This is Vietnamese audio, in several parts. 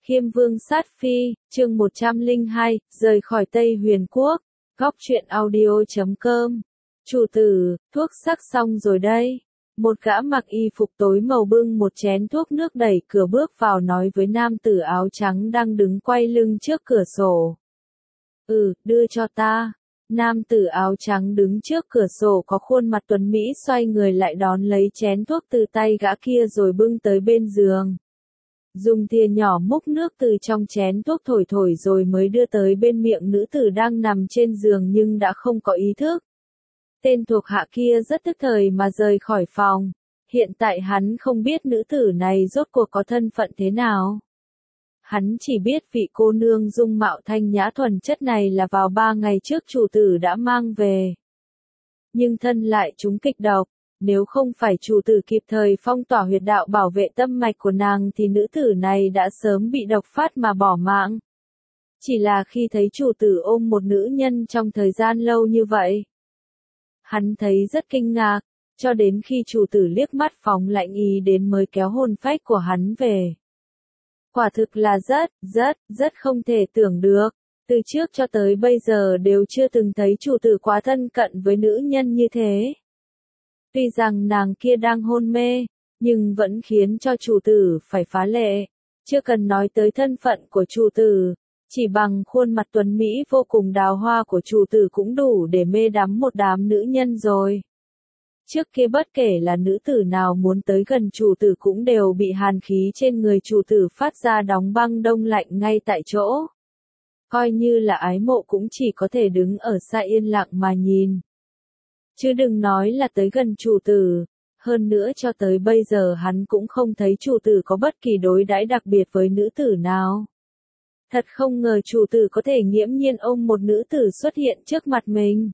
Khiêm Vương sát phi, chương 102, rời khỏi Tây Huyền Quốc. Góc truyện audio.com. Chủ tử, thuốc sắc xong rồi đây. Một gã mặc y phục tối màu bưng một chén thuốc nước đẩy cửa bước vào nói với nam tử áo trắng đang đứng quay lưng trước cửa sổ. Đưa cho ta. Nam tử áo trắng đứng trước cửa sổ có khuôn mặt tuấn mỹ xoay người lại đón lấy chén thuốc từ tay gã kia rồi bưng tới bên giường. Dùng thìa nhỏ múc nước từ trong chén thuốc thổi thổi rồi mới đưa tới bên miệng nữ tử đang nằm trên giường nhưng đã không có ý thức. Tên thuộc hạ kia rất tức thời mà rời khỏi phòng. Hiện tại hắn không biết nữ tử này rốt cuộc có thân phận thế nào. Hắn chỉ biết vị cô nương dung mạo thanh nhã thuần chất này là vào 3 ngày trước chủ tử đã mang về. Nhưng thân lại trúng kịch độc. Nếu không phải chủ tử kịp thời phong tỏa huyệt đạo bảo vệ tâm mạch của nàng thì nữ tử này đã sớm bị độc phát mà bỏ mạng. Chỉ là khi thấy chủ tử ôm một nữ nhân trong thời gian lâu như vậy, hắn thấy rất kinh ngạc, cho đến khi chủ tử liếc mắt phóng lạnh ý đến mới kéo hồn phách của hắn về. Quả thực là rất không thể tưởng được, từ trước cho tới bây giờ đều chưa từng thấy chủ tử quá thân cận với nữ nhân như thế. Tuy rằng nàng kia đang hôn mê, nhưng vẫn khiến cho chủ tử phải phá lệ. Chưa cần nói tới thân phận của chủ tử, chỉ bằng khuôn mặt tuấn mỹ vô cùng đào hoa của chủ tử cũng đủ để mê đắm một đám nữ nhân rồi. Trước kia bất kể là nữ tử nào muốn tới gần chủ tử cũng đều bị hàn khí trên người chủ tử phát ra đóng băng đông lạnh ngay tại chỗ. Coi như là ái mộ cũng chỉ có thể đứng ở xa yên lặng mà nhìn. Chứ đừng nói là tới gần chủ tử, hơn nữa cho tới bây giờ hắn cũng không thấy chủ tử có bất kỳ đối đãi đặc biệt với nữ tử nào. Thật không ngờ chủ tử có thể nghiễm nhiên ôm một nữ tử xuất hiện trước mặt mình.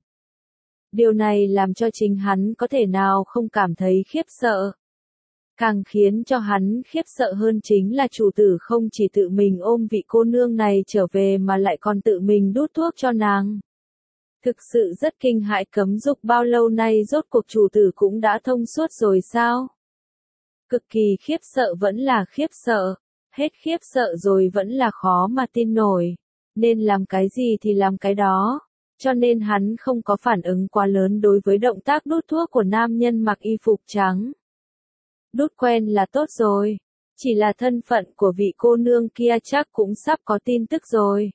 Điều này làm cho chính hắn có thể nào không cảm thấy khiếp sợ. Càng khiến cho hắn khiếp sợ hơn chính là chủ tử không chỉ tự mình ôm vị cô nương này trở về mà lại còn tự mình đút thuốc cho nàng. Thực sự rất kinh hãi, cấm dục bao lâu nay rốt cuộc chủ tử cũng đã thông suốt rồi sao? Cực kỳ khiếp sợ vẫn là khiếp sợ, hết khiếp sợ rồi vẫn là khó mà tin nổi, nên làm cái gì thì làm cái đó, cho nên hắn không có phản ứng quá lớn đối với động tác đút thuốc của nam nhân mặc y phục trắng. Đút quen là tốt rồi, chỉ là thân phận của vị cô nương kia chắc cũng sắp có tin tức rồi.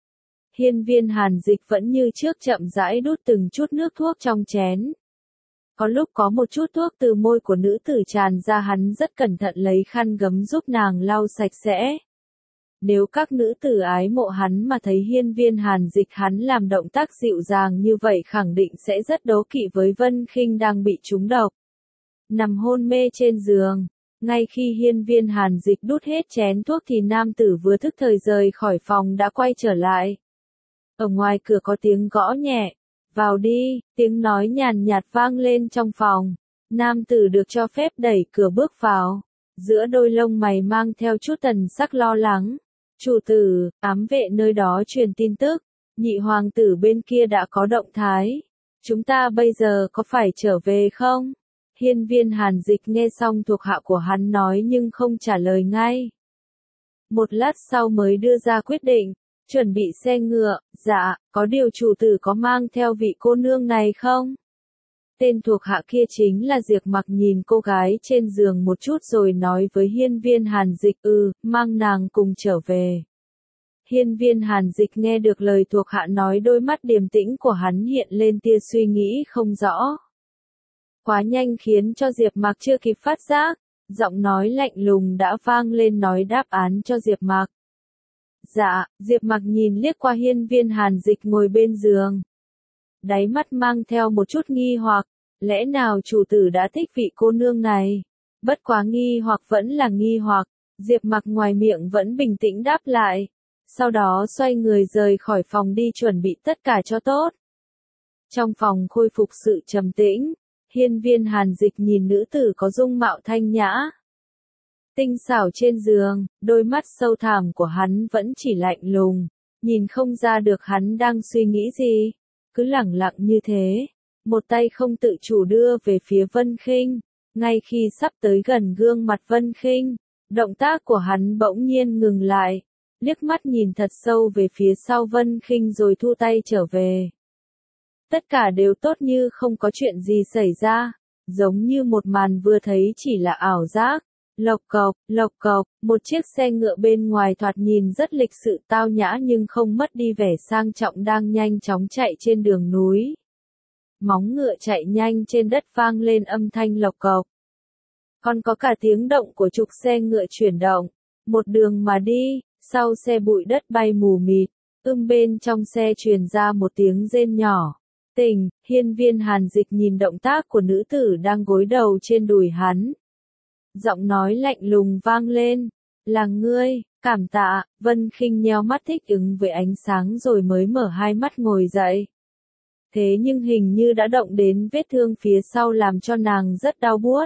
Hiên Viên Hàn Dịch vẫn như trước chậm rãi đút từng chút nước thuốc trong chén. Có lúc có một chút thuốc từ môi của nữ tử tràn ra, hắn rất cẩn thận lấy khăn gấm giúp nàng lau sạch sẽ. Nếu các nữ tử ái mộ hắn mà thấy Hiên Viên Hàn Dịch hắn làm động tác dịu dàng như vậy khẳng định sẽ rất đố kỵ với Vân Khinh đang bị trúng độc. Nằm hôn mê trên giường, ngay khi Hiên Viên Hàn Dịch đút hết chén thuốc thì nam tử vừa thức thời rời khỏi phòng đã quay trở lại. Ở ngoài cửa có tiếng gõ nhẹ, vào đi, tiếng nói nhàn nhạt vang lên trong phòng. Nam tử được cho phép đẩy cửa bước vào, giữa đôi lông mày mang theo chút thần sắc lo lắng. Chủ tử, ám vệ nơi đó truyền tin tức, nhị hoàng tử bên kia đã có động thái. Chúng ta bây giờ có phải trở về không? Hiên Viên Hàn Dịch nghe xong thuộc hạ của hắn nói nhưng không trả lời ngay. Một lát sau mới đưa ra quyết định. Chuẩn bị xe ngựa, dạ, có điều chủ tử có mang theo vị cô nương này không? Tên thuộc hạ kia chính là Diệp Mặc, nhìn cô gái trên giường một chút rồi nói với Hiên Viên Hàn Dịch, mang nàng cùng trở về. Hiên Viên Hàn Dịch nghe được lời thuộc hạ nói, đôi mắt điềm tĩnh của hắn hiện lên tia suy nghĩ không rõ. Quá nhanh khiến cho Diệp Mặc chưa kịp phát giác, giọng nói lạnh lùng đã vang lên nói đáp án cho Diệp Mặc. Dạ, Diệp Mặc nhìn liếc qua Hiên Viên Hàn Dịch ngồi bên giường. Đáy mắt mang theo một chút nghi hoặc, lẽ nào chủ tử đã thích vị cô nương này? Bất quá nghi hoặc vẫn là nghi hoặc, Diệp Mặc ngoài miệng vẫn bình tĩnh đáp lại. Sau đó xoay người rời khỏi phòng đi chuẩn bị tất cả cho tốt. Trong phòng khôi phục sự trầm tĩnh, Hiên Viên Hàn Dịch nhìn nữ tử có dung mạo thanh nhã, tinh xảo trên giường, đôi mắt sâu thẳm của hắn vẫn chỉ lạnh lùng, nhìn không ra được hắn đang suy nghĩ gì, cứ lẳng lặng như thế, một tay không tự chủ đưa về phía Vân Khinh, ngay khi sắp tới gần gương mặt Vân Khinh, Động tác của hắn bỗng nhiên ngừng lại, liếc mắt nhìn thật sâu về phía sau Vân Khinh rồi thu tay trở về. Tất cả đều tốt như không có chuyện gì xảy ra, giống như một màn vừa thấy chỉ là ảo giác. Lộc cộc, một chiếc xe ngựa bên ngoài thoạt nhìn rất lịch sự tao nhã nhưng không mất đi vẻ sang trọng đang nhanh chóng chạy trên đường núi. Móng ngựa chạy nhanh trên đất vang lên âm thanh lộc cộc. Còn có cả tiếng động của trục xe ngựa chuyển động. Một đường mà đi, sau xe bụi đất bay mù mịt, bên trong xe truyền ra một tiếng rên nhỏ. Tỉnh, Hiên Viên Hàn Dịch nhìn động tác của nữ tử đang gối đầu trên đùi hắn. Giọng nói lạnh lùng vang lên, là ngươi, cảm tạ. Vân Khinh nheo mắt thích ứng với ánh sáng rồi mới mở hai mắt ngồi dậy. Thế nhưng hình như đã động đến vết thương phía sau làm cho nàng rất đau buốt.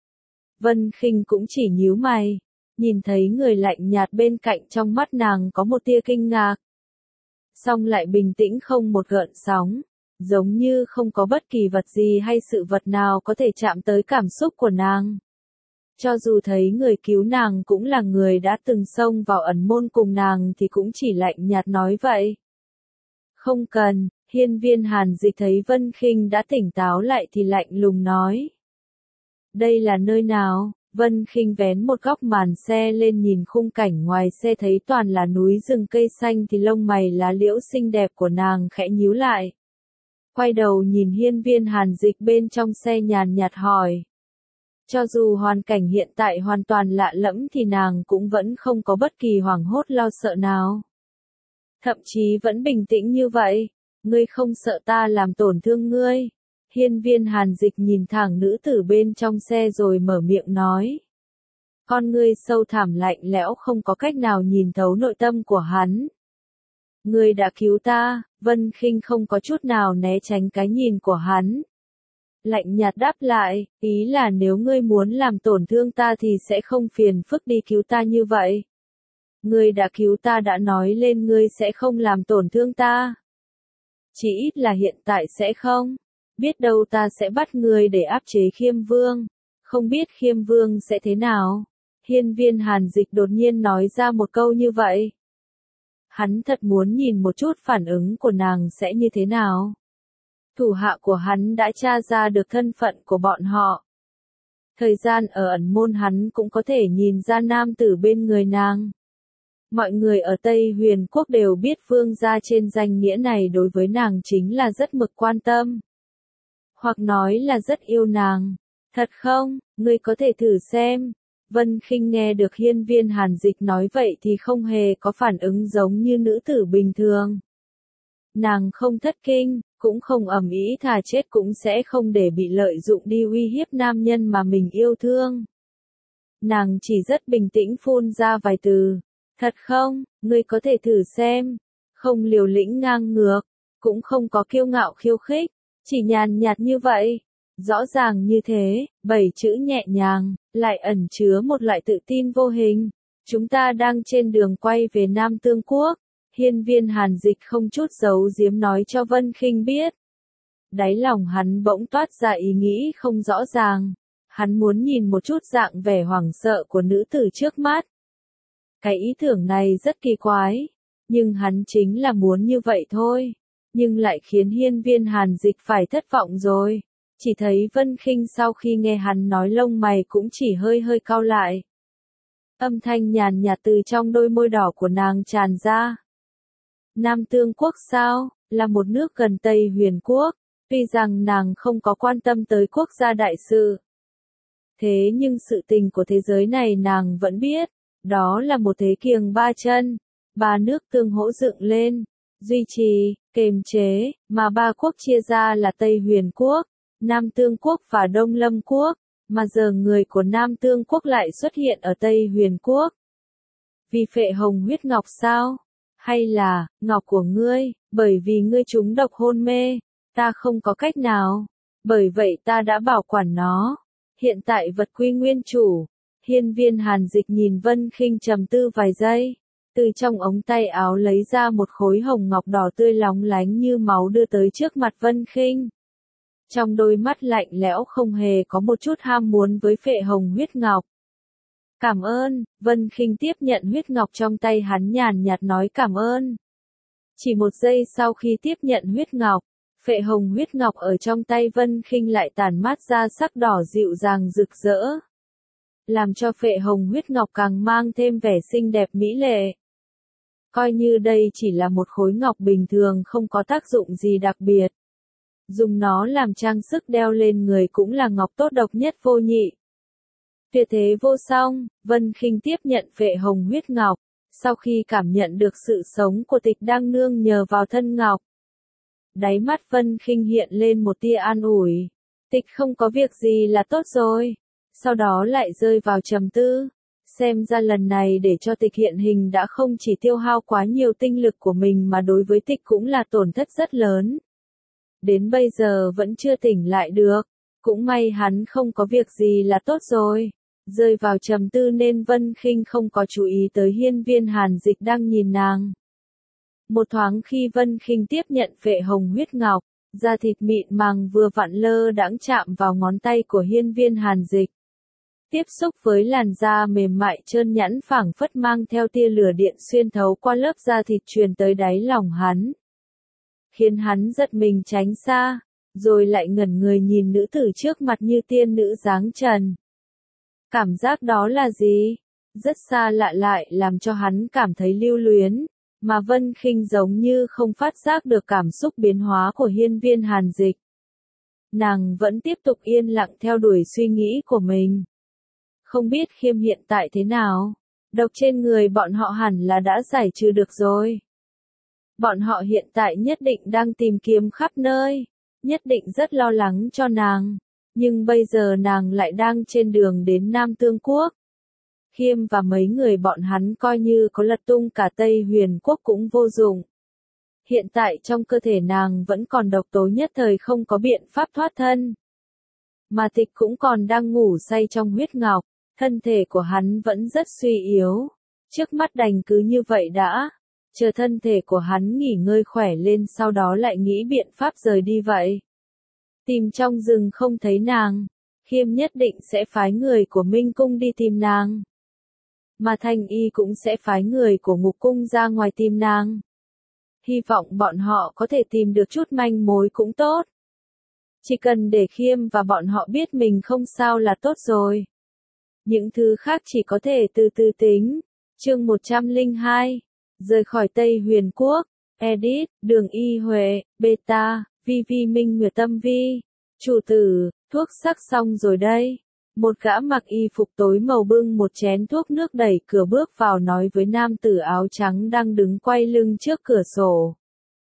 Vân Khinh cũng chỉ nhíu mày, nhìn thấy người lạnh nhạt bên cạnh trong mắt nàng có một tia kinh ngạc. Song lại bình tĩnh không một gợn sóng, giống như không có bất kỳ vật gì hay sự vật nào có thể chạm tới cảm xúc của nàng. Cho dù thấy người cứu nàng cũng là người đã từng xông vào ẩn môn cùng nàng thì cũng chỉ lạnh nhạt nói vậy. Không cần. Hiên Viên Hàn Dịch thấy Vân Khinh đã tỉnh táo lại thì lạnh lùng nói. Đây là nơi nào? Vân Khinh vén một góc màn xe lên nhìn khung cảnh ngoài xe thấy toàn là núi rừng cây xanh thì lông mày lá liễu xinh đẹp của nàng khẽ nhíu lại. Quay đầu nhìn Hiên Viên Hàn Dịch bên trong xe nhàn nhạt hỏi. Cho dù hoàn cảnh hiện tại hoàn toàn lạ lẫm thì nàng cũng vẫn không có bất kỳ hoảng hốt lo sợ nào. Thậm chí vẫn bình tĩnh như vậy. Ngươi không sợ ta làm tổn thương ngươi. Hiên Viên Hàn Dịch nhìn thẳng nữ tử bên trong xe rồi mở miệng nói. Con ngươi sâu thẳm lạnh lẽo không có cách nào nhìn thấu nội tâm của hắn. Ngươi đã cứu ta. Vân Khinh không có chút nào né tránh cái nhìn của hắn. Lạnh nhạt đáp lại, ý là nếu ngươi muốn làm tổn thương ta thì sẽ không phiền phức đi cứu ta như vậy. Ngươi đã cứu ta đã nói lên ngươi sẽ không làm tổn thương ta. Chỉ ít là hiện tại sẽ không. Biết đâu ta sẽ bắt ngươi để áp chế Khiêm Vương. Không biết Khiêm Vương sẽ thế nào. Hiên Viên Hàn Dịch đột nhiên nói ra một câu như vậy. Hắn thật muốn nhìn một chút phản ứng của nàng sẽ như thế nào. Thủ hạ của hắn đã tra ra được thân phận của bọn họ. Thời gian ở ẩn môn hắn cũng có thể nhìn ra nam tử bên người nàng. Mọi người ở Tây Huyền Quốc đều biết vương gia trên danh nghĩa này đối với nàng chính là rất mực quan tâm. Hoặc nói là rất yêu nàng. Thật không, ngươi có thể thử xem. Vân Khinh nghe được Hiên Viên Hàn Dịch nói vậy thì không hề có phản ứng giống như nữ tử bình thường. Nàng không thất kinh, cũng không ầm ĩ thà chết cũng sẽ không để bị lợi dụng đi uy hiếp nam nhân mà mình yêu thương. Nàng chỉ rất bình tĩnh phun ra vài từ. Thật không, ngươi có thể thử xem. Không liều lĩnh ngang ngược, cũng không có kiêu ngạo khiêu khích, chỉ nhàn nhạt như vậy. Rõ ràng như thế, 7 chữ nhẹ nhàng, lại ẩn chứa một loại tự tin vô hình. Chúng ta đang trên đường quay về Nam Tương Quốc. Hiên Viên Hàn Dịch không chút giấu giếm nói cho Vân Khinh biết. Đáy lòng hắn bỗng toát ra ý nghĩ không rõ ràng. Hắn muốn nhìn một chút dạng vẻ hoảng sợ của nữ tử trước mắt. Cái ý tưởng này rất kỳ quái, nhưng hắn chính là muốn như vậy thôi. Nhưng lại khiến Hiên Viên Hàn Dịch phải thất vọng rồi. Chỉ thấy Vân Khinh sau khi nghe hắn nói lông mày cũng chỉ hơi hơi cau lại. Âm thanh nhàn nhạt từ trong đôi môi đỏ của nàng tràn ra. Nam Tương Quốc sao, là một nước gần Tây Huyền Quốc, tuy rằng nàng không có quan tâm tới quốc gia đại sự. Thế nhưng sự tình của thế giới này nàng vẫn biết, đó là một thế kiềng ba chân, ba nước tương hỗ dựng lên, duy trì, kềm chế, mà ba quốc chia ra là Tây Huyền Quốc, Nam Tương Quốc và Đông Lâm Quốc, mà giờ người của Nam Tương Quốc lại xuất hiện ở Tây Huyền Quốc. Vì phệ hồng huyết ngọc sao? Hay là, ngọc của ngươi, bởi vì ngươi trúng độc hôn mê, ta không có cách nào, bởi vậy ta đã bảo quản nó. Hiện tại vật quy nguyên chủ. Hiên Viên Hàn Dịch nhìn Vân Khinh trầm tư vài giây, từ trong ống tay áo lấy ra một khối hồng ngọc đỏ tươi lóng lánh như máu đưa tới trước mặt Vân Khinh. Trong đôi mắt lạnh lẽo không hề có một chút ham muốn với phệ hồng huyết ngọc. Cảm ơn, Vân Khinh tiếp nhận huyết ngọc trong tay hắn nhàn nhạt nói cảm ơn. Chỉ một giây sau khi tiếp nhận huyết ngọc, phệ hồng huyết ngọc ở trong tay Vân Khinh lại tản mát ra sắc đỏ dịu dàng rực rỡ, làm cho phệ hồng huyết ngọc càng mang thêm vẻ xinh đẹp mỹ lệ. Coi như đây chỉ là một khối ngọc bình thường không có tác dụng gì đặc biệt. Dùng nó làm trang sức đeo lên người cũng là ngọc tốt độc nhất vô nhị. Tuyệt thế vô song, Vân Khinh tiếp nhận phệ hồng huyết ngọc, sau khi cảm nhận được sự sống của Tịch đang nương nhờ vào thân ngọc. Đáy mắt Vân Khinh hiện lên một tia an ủi. Tịch không có việc gì là tốt rồi. Sau đó lại rơi vào trầm tư. Xem ra lần này để cho Tịch hiện hình đã không chỉ tiêu hao quá nhiều tinh lực của mình mà đối với Tịch cũng là tổn thất rất lớn. Đến bây giờ vẫn chưa tỉnh lại được. Cũng may hắn không có việc gì là tốt rồi. Rơi vào trầm tư nên Vân Khinh không có chú ý tới hiên viên Hàn Dịch đang nhìn nàng. Một thoáng khi Vân Khinh tiếp nhận phệ hồng huyết ngọc, da thịt mịn màng vừa vặn lơ đãng chạm vào ngón tay của hiên viên Hàn Dịch. Tiếp xúc với làn da mềm mại trơn nhẵn phảng phất mang theo tia lửa điện xuyên thấu qua lớp da thịt truyền tới đáy lòng hắn. Khiến hắn giật mình tránh xa, rồi lại ngẩn người nhìn nữ tử trước mặt như tiên nữ dáng trần. Cảm giác đó là gì? Rất xa lạ lại làm cho hắn cảm thấy lưu luyến, mà Vân Khinh giống như không phát giác được cảm xúc biến hóa của hiên viên Hàn Dịch. Nàng vẫn tiếp tục yên lặng theo đuổi suy nghĩ của mình. Không biết Khiêm hiện tại thế nào? Độc trên người bọn họ hẳn là đã giải trừ được rồi. Bọn họ hiện tại nhất định đang tìm kiếm khắp nơi, nhất định rất lo lắng cho nàng. Nhưng bây giờ nàng lại đang trên đường đến Nam Tương Quốc. Khiêm và mấy người bọn hắn coi như có lật tung cả Tây Huyền Quốc cũng vô dụng. Hiện tại trong cơ thể nàng vẫn còn độc tố nhất thời không có biện pháp thoát thân. Mà Tịch cũng còn đang ngủ say trong huyết ngọc, thân thể của hắn vẫn rất suy yếu. Trước mắt đành cứ như vậy đã, chờ thân thể của hắn nghỉ ngơi khỏe lên sau đó lại nghĩ biện pháp rời đi vậy. Tìm trong rừng không thấy nàng, Khiêm nhất định sẽ phái người của Minh Cung đi tìm nàng. Mà Thanh Y cũng sẽ phái người của Ngục Cung ra ngoài tìm nàng. Hy vọng bọn họ có thể tìm được chút manh mối cũng tốt. Chỉ cần để Khiêm và bọn họ biết mình không sao là tốt rồi. Những thứ khác chỉ có thể từ từ tính. Chương 102. Rời khỏi Tây Huyền Quốc. Edit, Đường Y Huệ, Beta, Vi Minh Nguyệt Tâm Vi. Chủ tử, thuốc sắc xong rồi đây. Một gã mặc y phục tối màu bưng một chén thuốc nước đẩy cửa bước vào nói với nam tử áo trắng đang đứng quay lưng trước cửa sổ.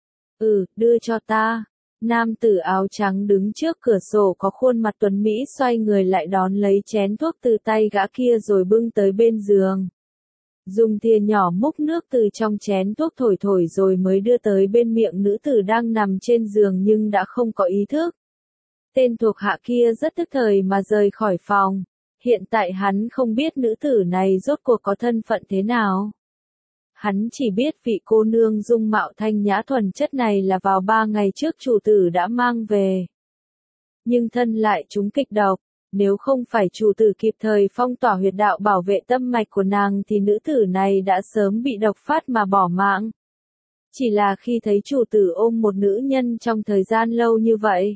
Đưa cho ta. Nam tử áo trắng đứng trước cửa sổ có khuôn mặt tuấn mỹ xoay người lại đón lấy chén thuốc từ tay gã kia rồi bưng tới bên giường. Dùng thìa nhỏ múc nước từ trong chén thuốc thổi thổi rồi mới đưa tới bên miệng nữ tử đang nằm trên giường nhưng đã không có ý thức. Tên thuộc hạ kia rất tức thời mà rời khỏi phòng. Hiện tại hắn không biết nữ tử này rốt cuộc có thân phận thế nào. Hắn chỉ biết vị cô nương dung mạo thanh nhã thuần chất này là vào 3 ngày trước chủ tử đã mang về. Nhưng thân lại trúng kịch độc. Nếu không phải chủ tử kịp thời phong tỏa huyệt đạo bảo vệ tâm mạch của nàng thì nữ tử này đã sớm bị độc phát mà bỏ mạng. Chỉ là khi thấy chủ tử ôm một nữ nhân trong thời gian lâu như vậy.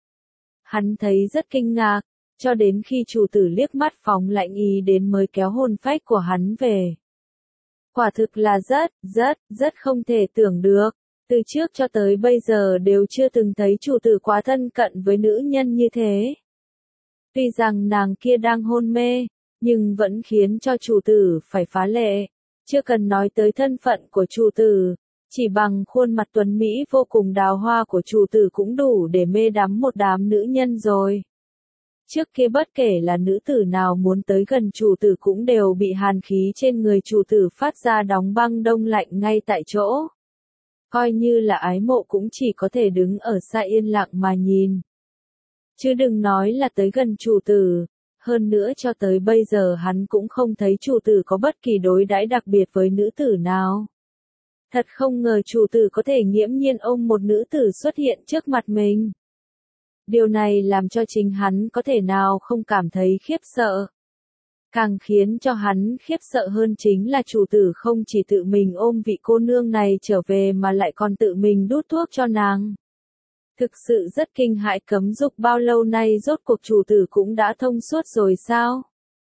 Hắn thấy rất kinh ngạc, cho đến khi chủ tử liếc mắt phóng lạnh ý đến mới kéo hồn phách của hắn về. Quả thực là rất không thể tưởng được. Từ trước cho tới bây giờ đều chưa từng thấy chủ tử quá thân cận với nữ nhân như thế. Tuy rằng nàng kia đang hôn mê, nhưng vẫn khiến cho chủ tử phải phá lệ. Chưa cần nói tới thân phận của chủ tử, chỉ bằng khuôn mặt tuấn mỹ vô cùng đào hoa của chủ tử cũng đủ để mê đắm một đám nữ nhân rồi. Trước kia bất kể là nữ tử nào muốn tới gần chủ tử cũng đều bị hàn khí trên người chủ tử phát ra đóng băng đông lạnh ngay tại chỗ. Coi như là ái mộ cũng chỉ có thể đứng ở xa yên lặng mà nhìn. Chứ đừng nói là tới gần chủ tử, hơn nữa cho tới bây giờ hắn cũng không thấy chủ tử có bất kỳ đối đãi đặc biệt với nữ tử nào. Thật không ngờ chủ tử có thể nghiễm nhiên ôm một nữ tử xuất hiện trước mặt mình. Điều này làm cho chính hắn có thể nào không cảm thấy khiếp sợ. Càng khiến cho hắn khiếp sợ hơn chính là chủ tử không chỉ tự mình ôm vị cô nương này trở về mà lại còn tự mình đút thuốc cho nàng. Thực sự rất kinh hãi, cấm dục bao lâu nay rốt cuộc chủ tử cũng đã thông suốt rồi sao?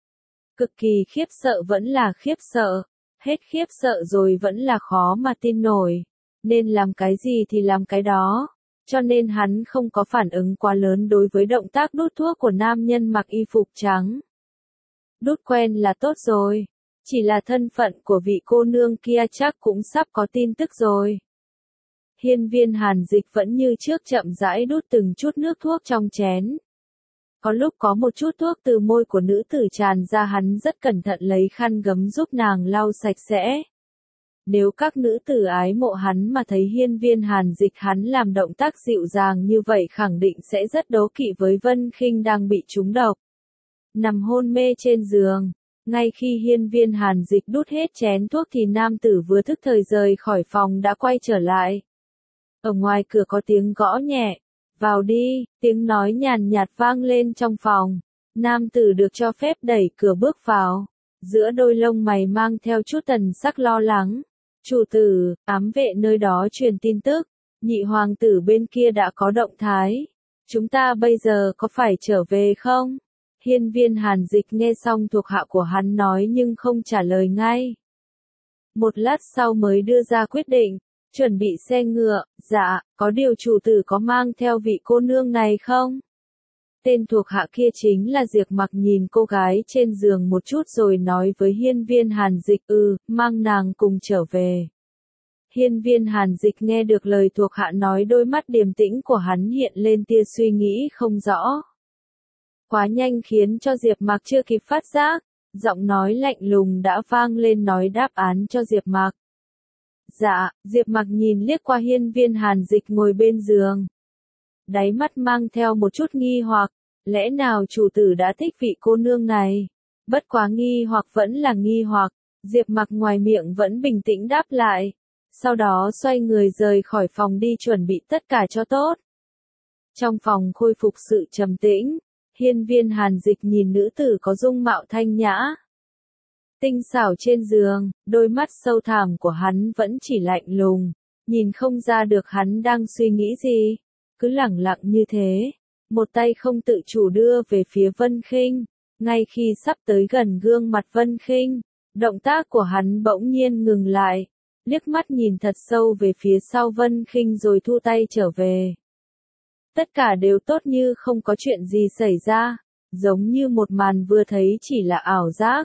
Cực kỳ khiếp sợ vẫn là khiếp sợ, hết khiếp sợ rồi vẫn là khó mà tin nổi. Nên làm cái gì thì làm cái đó, cho nên hắn không có phản ứng quá lớn đối với động tác đút thuốc của nam nhân mặc y phục trắng. Đút quen là tốt rồi, chỉ là thân phận của vị cô nương kia chắc cũng sắp có tin tức rồi. Hiên Viên Hàn Dịch vẫn như trước chậm rãi đút từng chút nước thuốc trong chén. Có lúc có một chút thuốc từ môi của nữ tử tràn ra, hắn rất cẩn thận lấy khăn gấm giúp nàng lau sạch sẽ. Nếu các nữ tử ái mộ hắn mà thấy Hiên Viên Hàn Dịch hắn làm động tác dịu dàng như vậy khẳng định sẽ rất đố kỵ với Vân Khinh đang bị trúng độc. Nằm hôn mê trên giường, ngay khi Hiên Viên Hàn Dịch đút hết chén thuốc thì nam tử vừa thức thời rời khỏi phòng đã quay trở lại. Ở ngoài cửa có tiếng gõ nhẹ, vào đi, tiếng nói nhàn nhạt vang lên trong phòng. Nam tử được cho phép đẩy cửa bước vào, giữa đôi lông mày mang theo chút thần sắc lo lắng. Chủ tử, ám vệ nơi đó truyền tin tức, nhị hoàng tử bên kia đã có động thái. Chúng ta bây giờ có phải trở về không? Hiên Viên Hàn Dịch nghe xong thuộc hạ của hắn nói nhưng không trả lời ngay. Một lát sau mới đưa ra quyết định, chuẩn bị xe ngựa. Dạ, có điều chủ tử có mang theo vị cô nương này không? Tên thuộc hạ kia chính là Diệp Mặc, nhìn cô gái trên giường một chút rồi nói với Hiên Viên Hàn Dịch, mang nàng cùng trở về. Hiên Viên Hàn Dịch nghe được lời thuộc hạ nói, đôi mắt điềm tĩnh của hắn hiện lên tia suy nghĩ không rõ. Quá nhanh khiến cho Diệp Mặc chưa kịp phát giác, giọng nói lạnh lùng đã vang lên nói đáp án cho Diệp Mặc. Dạ, Diệp Mặc nhìn liếc qua Hiên Viên Hàn Dịch ngồi bên giường. Đáy mắt mang theo một chút nghi hoặc, lẽ nào chủ tử đã thích vị cô nương này? Bất quá nghi hoặc vẫn là nghi hoặc, Diệp Mặc ngoài miệng vẫn bình tĩnh đáp lại. Sau đó xoay người rời khỏi phòng đi chuẩn bị tất cả cho tốt. Trong phòng khôi phục sự trầm tĩnh, Hiên Viên Hàn Dịch nhìn nữ tử có dung mạo thanh nhã, tinh xảo trên giường, đôi mắt sâu thẳm của hắn vẫn chỉ lạnh lùng, nhìn không ra được hắn đang suy nghĩ gì, cứ lẳng lặng như thế, một tay không tự chủ đưa về phía Vân Khinh, ngay khi sắp tới gần gương mặt Vân Khinh, động tác của hắn bỗng nhiên ngừng lại, liếc mắt nhìn thật sâu về phía sau Vân Khinh rồi thu tay trở về. Tất cả đều tốt như không có chuyện gì xảy ra, giống như một màn vừa thấy chỉ là ảo giác.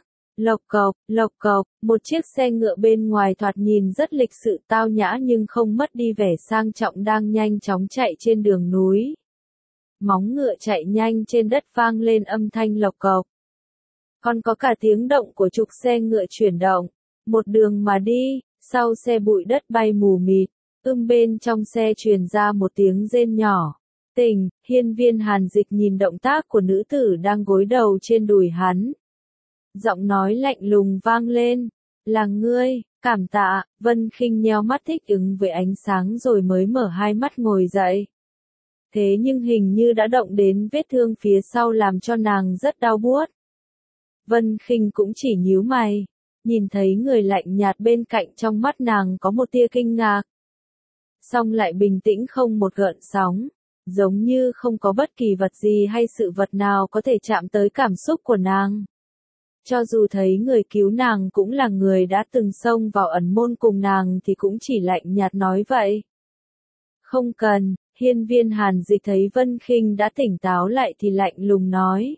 Lộc cộc, một chiếc xe ngựa bên ngoài thoạt nhìn rất lịch sự tao nhã nhưng không mất đi vẻ sang trọng đang nhanh chóng chạy trên đường núi. Móng ngựa chạy nhanh trên đất vang lên âm thanh lộc cộc. Còn có cả tiếng động của trục xe ngựa chuyển động, một đường mà đi, sau xe bụi đất bay mù mịt, bên trong xe truyền ra một tiếng rên nhỏ. Tỉnh, Hiên Viên Hàn Dịch nhìn động tác của nữ tử đang gối đầu trên đùi hắn. Giọng nói lạnh lùng vang lên, là ngươi, cảm tạ. Vân Khinh nheo mắt thích ứng với ánh sáng rồi mới mở hai mắt ngồi dậy. Thế nhưng hình như đã động đến vết thương phía sau làm cho nàng rất đau buốt. Vân Khinh cũng chỉ nhíu mày, nhìn thấy người lạnh nhạt bên cạnh, trong mắt nàng có một tia kinh ngạc. Song lại bình tĩnh không một gợn sóng, giống như không có bất kỳ vật gì hay sự vật nào có thể chạm tới cảm xúc của nàng. Cho dù thấy người cứu nàng cũng là người đã từng xông vào ẩn môn cùng nàng thì cũng chỉ lạnh nhạt nói vậy. Không cần. Hiên Viên Hàn Dịch thấy Vân Khinh đã tỉnh táo lại thì lạnh lùng nói.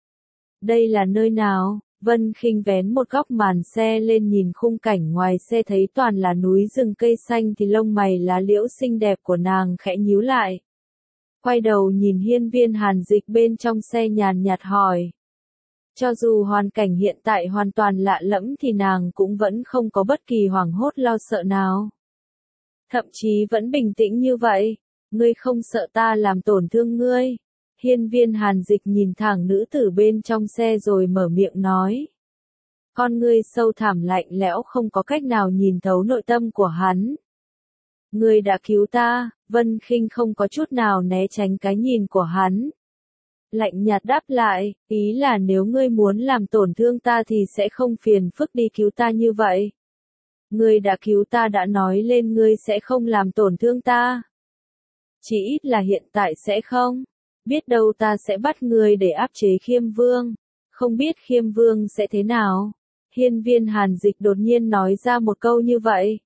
Đây là nơi nào? Vân Khinh vén một góc màn xe lên nhìn khung cảnh ngoài xe thấy toàn là núi rừng cây xanh thì lông mày lá liễu xinh đẹp của nàng khẽ nhíu lại. Quay đầu nhìn Hiên Viên Hàn Dịch bên trong xe nhàn nhạt hỏi. Cho dù hoàn cảnh hiện tại hoàn toàn lạ lẫm thì nàng cũng vẫn không có bất kỳ hoảng hốt lo sợ nào. Thậm chí vẫn bình tĩnh như vậy. Ngươi không sợ ta làm tổn thương ngươi? Hiên Viên Hàn Dịch nhìn thẳng nữ tử bên trong xe rồi mở miệng nói. Con ngươi sâu thẳm lạnh lẽo không có cách nào nhìn thấu nội tâm của hắn. Ngươi đã cứu ta. Vân Khinh không có chút nào né tránh cái nhìn của hắn. lạnh nhạt đáp lại, ý là nếu ngươi muốn làm tổn thương ta thì sẽ không phiền phức đi cứu ta như vậy. Ngươi đã cứu ta đã nói lên ngươi sẽ không làm tổn thương ta. Chỉ ít là hiện tại sẽ không. Biết đâu ta sẽ bắt ngươi để áp chế Khiêm Vương. Không biết Khiêm Vương sẽ thế nào. Hiên Viên Hàn Dịch đột nhiên nói ra một câu như vậy.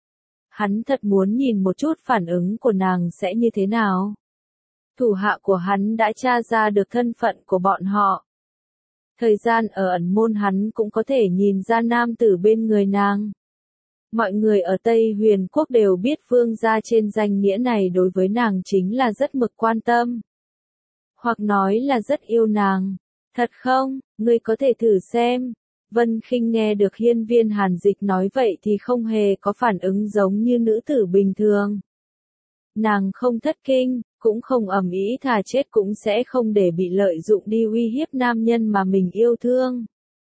Hắn thật muốn nhìn một chút phản ứng của nàng sẽ như thế nào. Thủ hạ của hắn đã tra ra được thân phận của bọn họ. Thời gian ở ẩn môn hắn cũng có thể nhìn ra nam tử bên người nàng. Mọi người ở Tây Huyền Quốc đều biết vương gia trên danh nghĩa này đối với nàng chính là rất mực quan tâm. Hoặc nói là rất yêu nàng. Thật không, ngươi có thể thử xem. Vân Khinh nghe được Hiên Viên Hàn Dịch nói vậy thì không hề có phản ứng giống như nữ tử bình thường. Nàng không thất kinh, cũng không ầm ĩ thà chết cũng sẽ không để bị lợi dụng đi uy hiếp nam nhân mà mình yêu thương.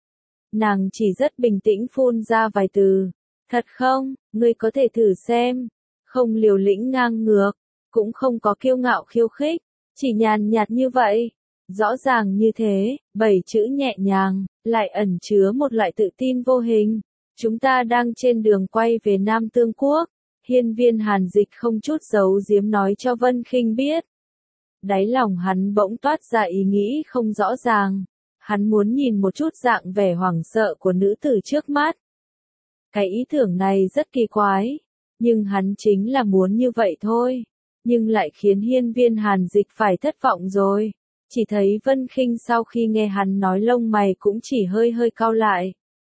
Nàng chỉ rất bình tĩnh phun ra vài từ. Thật không, ngươi có thể thử xem. Không liều lĩnh ngang ngược, cũng không có kiêu ngạo khiêu khích, chỉ nhàn nhạt như vậy. Rõ ràng như thế, 7 chữ nhẹ nhàng, lại ẩn chứa một loại tự tin vô hình. Chúng ta đang trên đường quay về Nam Tương Quốc. Hiên Viên Hàn Dịch không chút giấu giếm nói cho Vân Khinh biết. Đáy lòng hắn bỗng toát ra ý nghĩ không rõ ràng. Hắn muốn nhìn một chút dạng vẻ hoảng sợ của nữ tử trước mắt. Cái ý tưởng này rất kỳ quái. Nhưng hắn chính là muốn như vậy thôi. Nhưng lại khiến Hiên Viên Hàn Dịch phải thất vọng rồi. Chỉ thấy Vân Khinh sau khi nghe hắn nói lông mày cũng chỉ hơi hơi cau lại.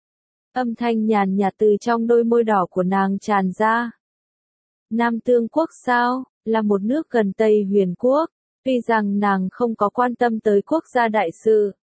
Âm thanh nhàn nhạt từ trong đôi môi đỏ của nàng tràn ra. Nam Tương Quốc sao, là một nước gần Tây Huyền Quốc, tuy rằng nàng không có quan tâm tới quốc gia đại sự.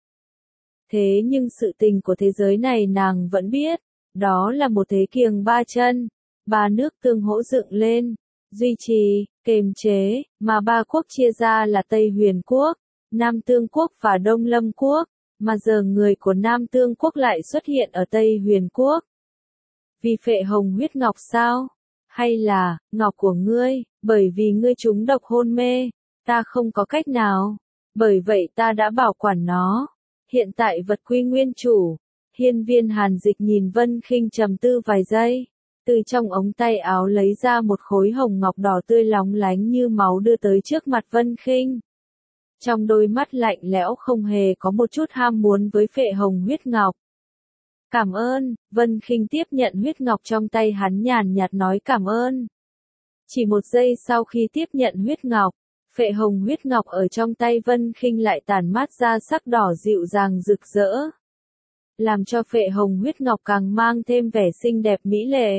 Thế nhưng sự tình của thế giới này nàng vẫn biết, đó là một thế kiềng ba chân, ba nước tương hỗ dựng lên, duy trì, kềm chế, mà ba quốc chia ra là Tây Huyền Quốc, Nam Tương Quốc và Đông Lâm Quốc, mà giờ người của Nam Tương Quốc lại xuất hiện ở Tây Huyền Quốc. Vì phệ hồng huyết ngọc sao? Hay là, ngọc của ngươi, bởi vì ngươi trúng độc hôn mê, ta không có cách nào, bởi vậy ta đã bảo quản nó. Hiện tại vật quy nguyên chủ. Hiên Viên Hàn Dịch nhìn Vân Khinh trầm tư vài giây, từ trong ống tay áo lấy ra một khối hồng ngọc đỏ tươi lóng lánh như máu đưa tới trước mặt Vân Khinh. Trong đôi mắt lạnh lẽo không hề có một chút ham muốn với phệ hồng huyết ngọc. Cảm ơn, Vân Khinh tiếp nhận huyết ngọc trong tay hắn nhàn nhạt nói cảm ơn. Chỉ một giây sau khi tiếp nhận huyết ngọc, phệ hồng huyết ngọc ở trong tay Vân Khinh lại tản mát ra sắc đỏ dịu dàng rực rỡ. Làm cho phệ hồng huyết ngọc càng mang thêm vẻ xinh đẹp mỹ lệ.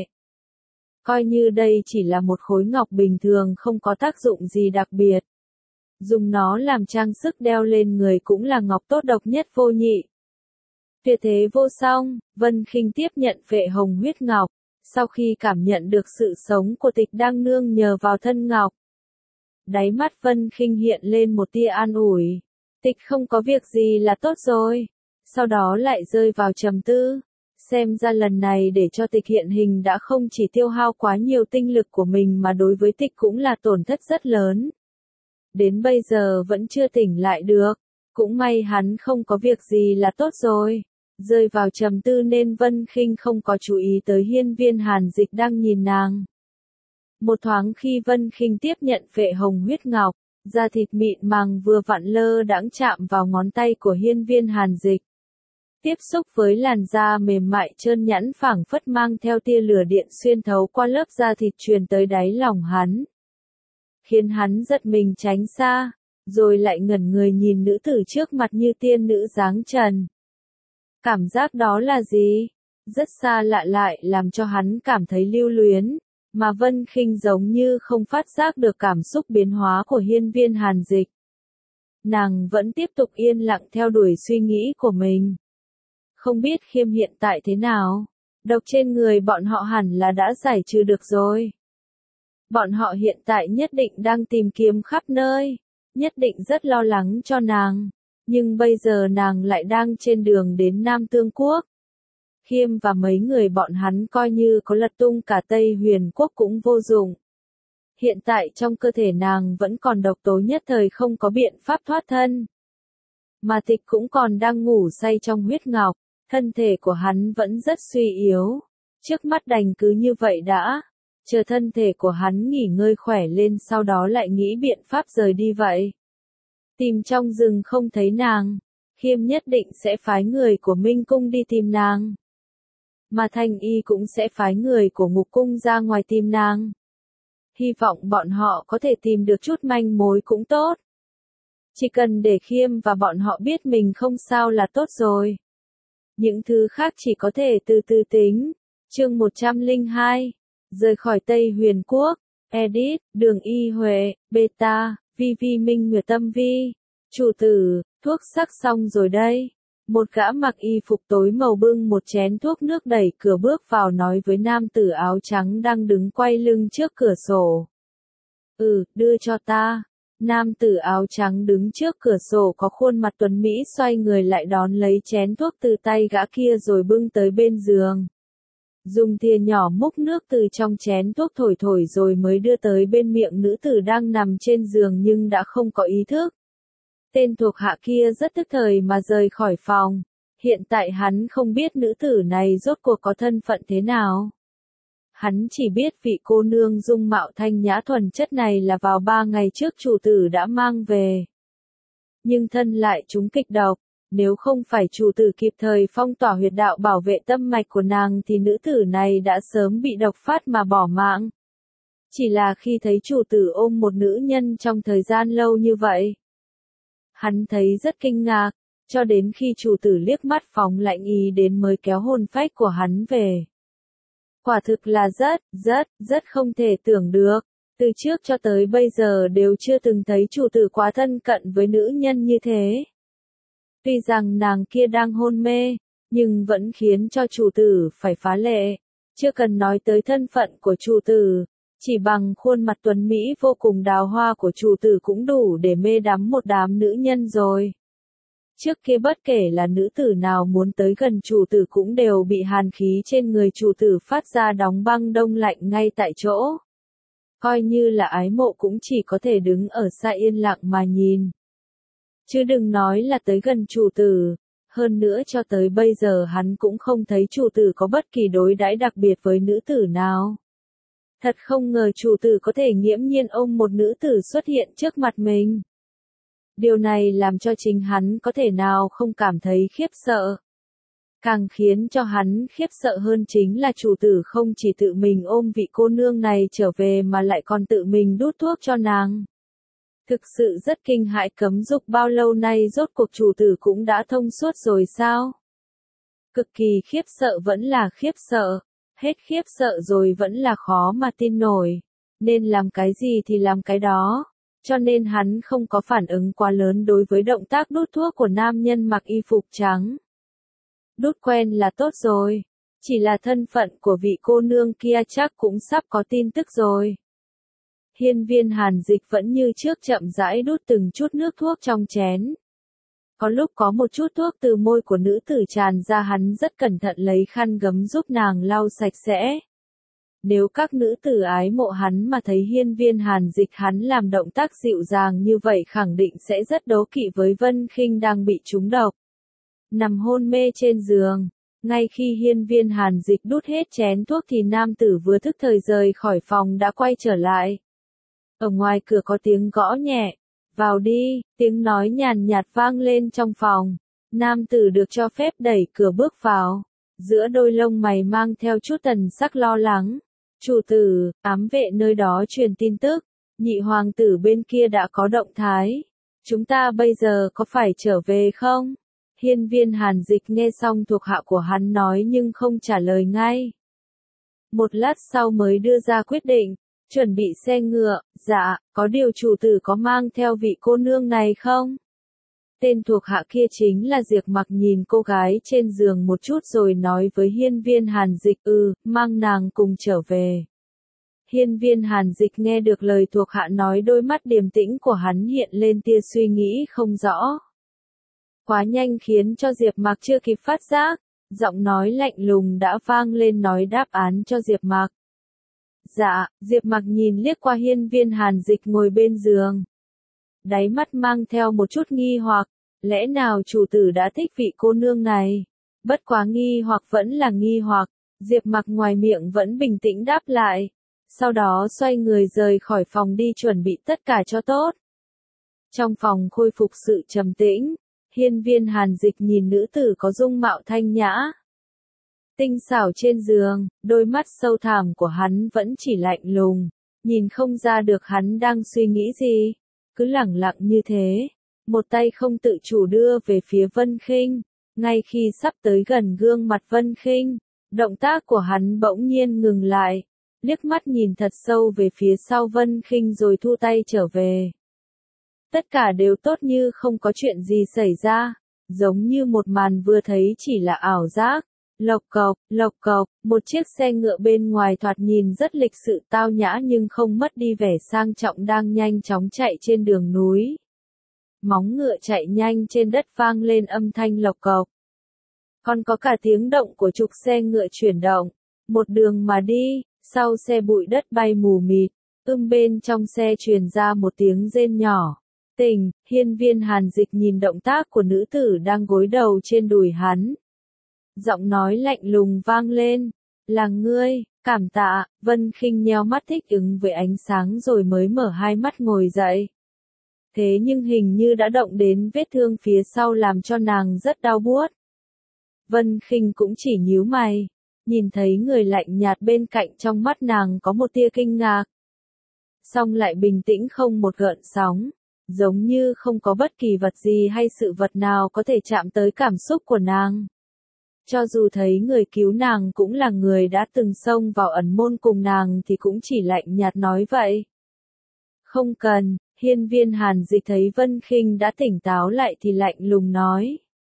Coi như đây chỉ là một khối ngọc bình thường không có tác dụng gì đặc biệt. Dùng nó làm trang sức đeo lên người cũng là ngọc tốt độc nhất vô nhị. Tuyệt thế vô song, Vân Khinh tiếp nhận phệ hồng huyết ngọc, sau khi cảm nhận được sự sống của Tịch đang nương nhờ vào thân ngọc. Đáy mắt Vân Khinh hiện lên một tia an ủi. Tịch không có việc gì là tốt rồi. Sau đó lại rơi vào trầm tư. Xem ra lần này để cho Tịch hiện hình đã không chỉ tiêu hao quá nhiều tinh lực của mình mà đối với Tịch cũng là tổn thất rất lớn. Đến bây giờ vẫn chưa tỉnh lại được. Cũng may hắn không có việc gì là tốt rồi. Rơi vào trầm tư nên Vân Khinh không có chú ý tới Hiên Viên Hàn Dịch đang nhìn nàng. Một thoáng khi Vân Khinh tiếp nhận phệ hồng huyết ngọc, da thịt mịn màng vừa vặn lơ đãng chạm vào ngón tay của Hiên Viên Hàn Dịch. Tiếp xúc với làn da mềm mại trơn nhẵn phảng phất mang theo tia lửa điện xuyên thấu qua lớp da thịt truyền tới đáy lòng hắn. Khiến hắn giật mình tránh xa, rồi lại ngẩn người nhìn nữ tử trước mặt như tiên nữ dáng trần. Cảm giác đó là gì? Rất xa lạ lại làm cho hắn cảm thấy lưu luyến, mà Vân Khinh giống như không phát giác được cảm xúc biến hóa của Hiên Viên Hàn Dịch. Nàng vẫn tiếp tục yên lặng theo đuổi suy nghĩ của mình. Không biết Khiêm hiện tại thế nào? Độc trên người bọn họ hẳn là đã giải trừ được rồi. Bọn họ hiện tại nhất định đang tìm kiếm khắp nơi, nhất định rất lo lắng cho nàng. Nhưng bây giờ nàng lại đang trên đường đến Nam Tương Quốc. Khiêm và mấy người bọn hắn coi như có lật tung cả Tây Huyền Quốc cũng vô dụng. Hiện tại trong cơ thể nàng vẫn còn độc tố nhất thời không có biện pháp thoát thân. Mà Tịch cũng còn đang ngủ say trong huyết ngọc, thân thể của hắn vẫn rất suy yếu. Trước mắt đành cứ như vậy đã, chờ thân thể của hắn nghỉ ngơi khỏe lên sau đó lại nghĩ biện pháp rời đi vậy. Tìm trong rừng không thấy nàng, Khiêm nhất định sẽ phái người của Minh Cung đi tìm nàng. Mà Thanh Y cũng sẽ phái người của Ngục Cung ra ngoài tìm nàng. Hy vọng bọn họ có thể tìm được chút manh mối cũng tốt. Chỉ cần để Khiêm và bọn họ biết mình không sao là tốt rồi. Những thứ khác chỉ có thể từ từ tính. Chương 102. Rời khỏi Tây Huyền Quốc. Edit, Đường Y Huệ, Beta, Vi Minh Nguyệt Tâm Vi. Chủ tử, thuốc sắc xong rồi đây. Một gã mặc y phục tối màu bưng một chén thuốc nước đẩy cửa bước vào nói với nam tử áo trắng đang đứng quay lưng trước cửa sổ. Đưa cho ta. Nam tử áo trắng đứng trước cửa sổ có khuôn mặt tuấn mỹ xoay người lại đón lấy chén thuốc từ tay gã kia rồi bưng tới bên giường. Dùng thìa nhỏ múc nước từ trong chén thuốc thổi thổi rồi mới đưa tới bên miệng nữ tử đang nằm trên giường nhưng đã không có ý thức. Tên thuộc hạ kia rất tức thời mà rời khỏi phòng. Hiện tại hắn không biết nữ tử này rốt cuộc có thân phận thế nào. Hắn chỉ biết vị cô nương dung mạo thanh nhã thuần chất này là vào 3 ngày trước chủ tử đã mang về. Nhưng thân lại trúng kịch độc, nếu không phải chủ tử kịp thời phong tỏa huyệt đạo bảo vệ tâm mạch của nàng thì nữ tử này đã sớm bị độc phát mà bỏ mạng. Chỉ là khi thấy chủ tử ôm một nữ nhân trong thời gian lâu như vậy, hắn thấy rất kinh ngạc, cho đến khi chủ tử liếc mắt phóng lạnh ý đến mới kéo hồn phách của hắn về. Quả thực là rất không thể tưởng được, từ trước cho tới bây giờ đều chưa từng thấy chủ tử quá thân cận với nữ nhân như thế. Tuy rằng nàng kia đang hôn mê, nhưng vẫn khiến cho chủ tử phải phá lệ, chưa cần nói tới thân phận của chủ tử. Chỉ bằng khuôn mặt tuấn Mỹ vô cùng đào hoa của chủ tử cũng đủ để mê đắm một đám nữ nhân rồi. Trước kia bất kể là nữ tử nào muốn tới gần chủ tử cũng đều bị hàn khí trên người chủ tử phát ra đóng băng đông lạnh ngay tại chỗ. Coi như là ái mộ cũng chỉ có thể đứng ở xa yên lặng mà nhìn. Chứ đừng nói là tới gần chủ tử. Hơn nữa cho tới bây giờ hắn cũng không thấy chủ tử có bất kỳ đối đãi đặc biệt với nữ tử nào. Thật không ngờ chủ tử có thể nghiễm nhiên ôm một nữ tử xuất hiện trước mặt mình. Điều này làm cho chính hắn có thể nào không cảm thấy khiếp sợ. Càng khiến cho hắn khiếp sợ hơn chính là chủ tử không chỉ tự mình ôm vị cô nương này trở về mà lại còn tự mình đút thuốc cho nàng. Thực sự rất kinh hãi, cấm dục bao lâu nay rốt cuộc chủ tử cũng đã thông suốt rồi sao? Cực kỳ khiếp sợ vẫn là khiếp sợ. Hết khiếp sợ rồi vẫn là khó mà tin nổi. Nên làm cái gì thì làm cái đó. Cho nên hắn không có phản ứng quá lớn đối với động tác đút thuốc của nam nhân mặc y phục trắng. Đút quen là tốt rồi. Chỉ là thân phận của vị cô nương kia chắc cũng sắp có tin tức rồi. Hiên Viên Hàn Dịch vẫn như trước chậm rãi đút từng chút nước thuốc trong chén. Có lúc có một chút thuốc từ môi của nữ tử tràn ra, hắn rất cẩn thận lấy khăn gấm giúp nàng lau sạch sẽ. Nếu các nữ tử ái mộ hắn mà thấy Hiên Viên Hàn Dịch hắn làm động tác dịu dàng như vậy khẳng định sẽ rất đố kỵ với Vân Khinh đang bị trúng độc. Nằm hôn mê trên giường, ngay khi Hiên Viên Hàn Dịch đút hết chén thuốc thì nam tử vừa thức thời rời khỏi phòng đã quay trở lại. Ở ngoài cửa có tiếng gõ nhẹ. Vào đi, tiếng nói nhàn nhạt vang lên trong phòng. Nam tử được cho phép đẩy cửa bước vào. Giữa đôi lông mày mang theo chút thần sắc lo lắng. Chủ tử, ám vệ nơi đó truyền tin tức. Nhị hoàng tử bên kia đã có động thái. Chúng ta bây giờ có phải trở về không? Hiên Viên Hàn Dịch nghe xong thuộc hạ của hắn nói nhưng không trả lời ngay. Một lát sau mới đưa ra quyết định. Chuẩn bị xe ngựa, dạ, có điều chủ tử có mang theo vị cô nương này không? Tên thuộc hạ kia chính là Diệp Mặc, nhìn cô gái trên giường một chút rồi nói với Hiên Viên Hàn Dịch, mang nàng cùng trở về. Hiên Viên Hàn Dịch nghe được lời thuộc hạ nói, đôi mắt điềm tĩnh của hắn hiện lên tia suy nghĩ không rõ. Quá nhanh khiến cho Diệp Mặc chưa kịp phát giác, giọng nói lạnh lùng đã vang lên nói đáp án cho Diệp Mặc. Dạ, Diệp Mặc nhìn liếc qua Hiên Viên Hàn Dịch ngồi bên giường. Đáy mắt mang theo một chút nghi hoặc, Lẽ nào chủ tử đã thích vị cô nương này? Bất quá nghi hoặc vẫn là nghi hoặc, Diệp Mặc ngoài miệng vẫn bình tĩnh đáp lại. Sau đó xoay người rời khỏi phòng đi chuẩn bị tất cả cho tốt. Trong phòng khôi phục sự trầm tĩnh, Hiên Viên Hàn Dịch nhìn nữ tử có dung mạo thanh nhã, tinh xảo trên giường, đôi mắt sâu thẳm của hắn vẫn chỉ lạnh lùng, nhìn không ra được hắn đang suy nghĩ gì, cứ lẳng lặng như thế, một tay không tự chủ đưa về phía Vân Khinh, ngay khi sắp tới gần gương mặt Vân Khinh, động tác của hắn bỗng nhiên ngừng lại, liếc mắt nhìn thật sâu về phía sau Vân Khinh rồi thu tay trở về. Tất cả đều tốt như không có chuyện gì xảy ra, giống như một màn vừa thấy chỉ là ảo giác. Lộc cộc, một chiếc xe ngựa bên ngoài thoạt nhìn rất lịch sự tao nhã nhưng không mất đi vẻ sang trọng đang nhanh chóng chạy trên đường núi. Móng ngựa chạy nhanh trên đất vang lên âm thanh lộc cộc. Còn có cả tiếng động của trục xe ngựa chuyển động, một đường mà đi, sau xe bụi đất bay mù mịt, bên trong xe truyền ra một tiếng rên nhỏ. Tỉnh, Hiên Viên Hàn Dịch nhìn động tác của nữ tử đang gối đầu trên đùi hắn. Giọng nói lạnh lùng vang lên, là ngươi, cảm tạ, Vân Khinh nheo mắt thích ứng với ánh sáng rồi mới mở hai mắt ngồi dậy. Thế nhưng hình như đã động đến vết thương phía sau làm cho nàng rất đau buốt. Vân Khinh cũng chỉ nhíu mày, nhìn thấy người lạnh nhạt bên cạnh trong mắt nàng có một tia kinh ngạc. Song lại bình tĩnh không một gợn sóng, giống như không có bất kỳ vật gì hay sự vật nào có thể chạm tới cảm xúc của nàng. Cho dù thấy người cứu nàng cũng là người đã từng xông vào ẩn môn cùng nàng thì cũng chỉ lạnh nhạt nói vậy. Không cần, Hiên Viên Hàn Dịch thấy Vân Khinh đã tỉnh táo lại thì lạnh lùng nói.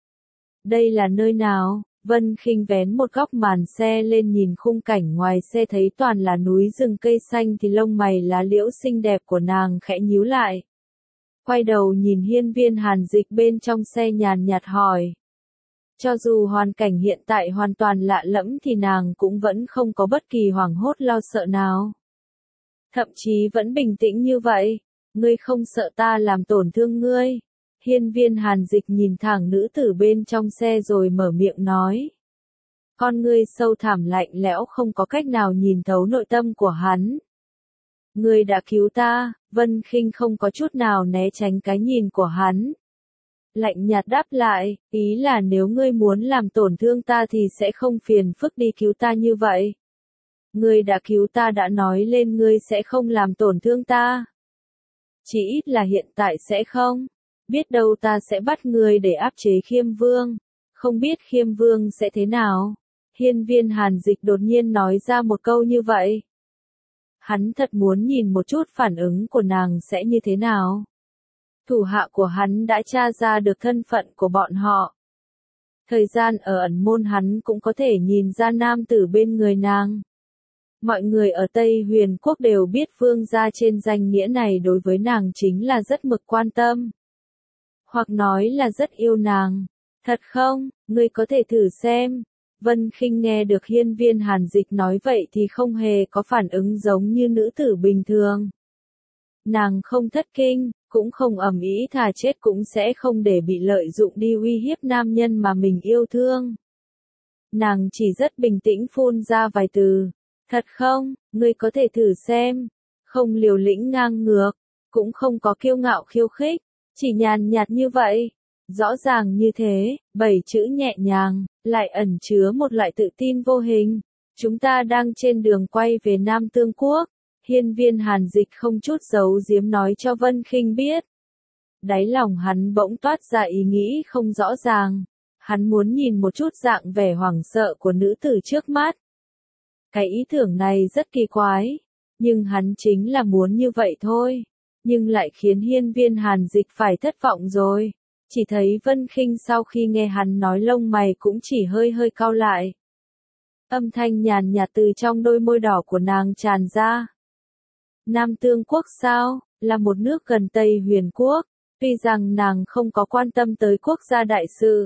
Đây là nơi nào? Vân Khinh vén một góc màn xe lên nhìn khung cảnh ngoài xe thấy toàn là núi rừng cây xanh thì lông mày lá liễu xinh đẹp của nàng khẽ nhíu lại. Quay đầu nhìn Hiên Viên Hàn Dịch bên trong xe nhàn nhạt hỏi. Cho dù hoàn cảnh hiện tại hoàn toàn lạ lẫm thì nàng cũng vẫn không có bất kỳ hoảng hốt lo sợ nào. Thậm chí vẫn bình tĩnh như vậy, ngươi không sợ ta làm tổn thương ngươi. Hiên Viên Hàn Dịch nhìn thẳng nữ tử bên trong xe rồi mở miệng nói. Con ngươi sâu thẳm lạnh lẽo không có cách nào nhìn thấu nội tâm của hắn. Ngươi đã cứu ta, Vân Khinh không có chút nào né tránh cái nhìn của hắn. Lạnh nhạt đáp lại, ý là nếu ngươi muốn làm tổn thương ta thì sẽ không phiền phức đi cứu ta như vậy. Ngươi đã cứu ta đã nói lên ngươi sẽ không làm tổn thương ta. Chỉ ít là hiện tại sẽ không. Biết đâu ta sẽ bắt ngươi để áp chế Khiêm Vương. Không biết Khiêm Vương sẽ thế nào. Hiên Viên Hàn Dịch đột nhiên nói ra một câu như vậy. Hắn thật muốn nhìn một chút phản ứng của nàng sẽ như thế nào. Thủ hạ của hắn đã tra ra được thân phận của bọn họ. Thời gian ở ẩn môn hắn cũng có thể nhìn ra nam tử bên người nàng. Mọi người ở Tây Huyền Quốc đều biết vương gia trên danh nghĩa này đối với nàng chính là rất mực quan tâm. Hoặc nói là rất yêu nàng. Thật không, ngươi có thể thử xem. Vân Khinh nghe được Hiên Viên Hàn Dịch nói vậy thì không hề có phản ứng giống như nữ tử bình thường. Nàng không thất kinh, cũng không ầm ĩ thà chết cũng sẽ không để bị lợi dụng đi uy hiếp nam nhân mà mình yêu thương. Nàng chỉ rất bình tĩnh phun ra vài từ. Thật không, ngươi có thể thử xem. Không liều lĩnh ngang ngược, cũng không có kiêu ngạo khiêu khích, chỉ nhàn nhạt như vậy. Rõ ràng như thế, 7 chữ nhẹ nhàng, lại ẩn chứa một loại tự tin vô hình. Chúng ta đang trên đường quay về Nam Tương Quốc. Hiên Viên Hàn Dịch không chút giấu giếm nói cho Vân Khinh biết. Đáy lòng hắn bỗng toát ra ý nghĩ không rõ ràng. Hắn muốn nhìn một chút dạng vẻ hoảng sợ của nữ tử trước mắt. Cái ý tưởng này rất kỳ quái. Nhưng hắn chính là muốn như vậy thôi. Nhưng lại khiến Hiên Viên Hàn Dịch phải thất vọng rồi. Chỉ thấy Vân Khinh sau khi nghe hắn nói lông mày cũng chỉ hơi hơi cau lại. Âm thanh nhàn nhạt từ trong đôi môi đỏ của nàng tràn ra. Nam Tương Quốc sao, là một nước gần Tây Huyền Quốc, tuy rằng nàng không có quan tâm tới quốc gia đại sự.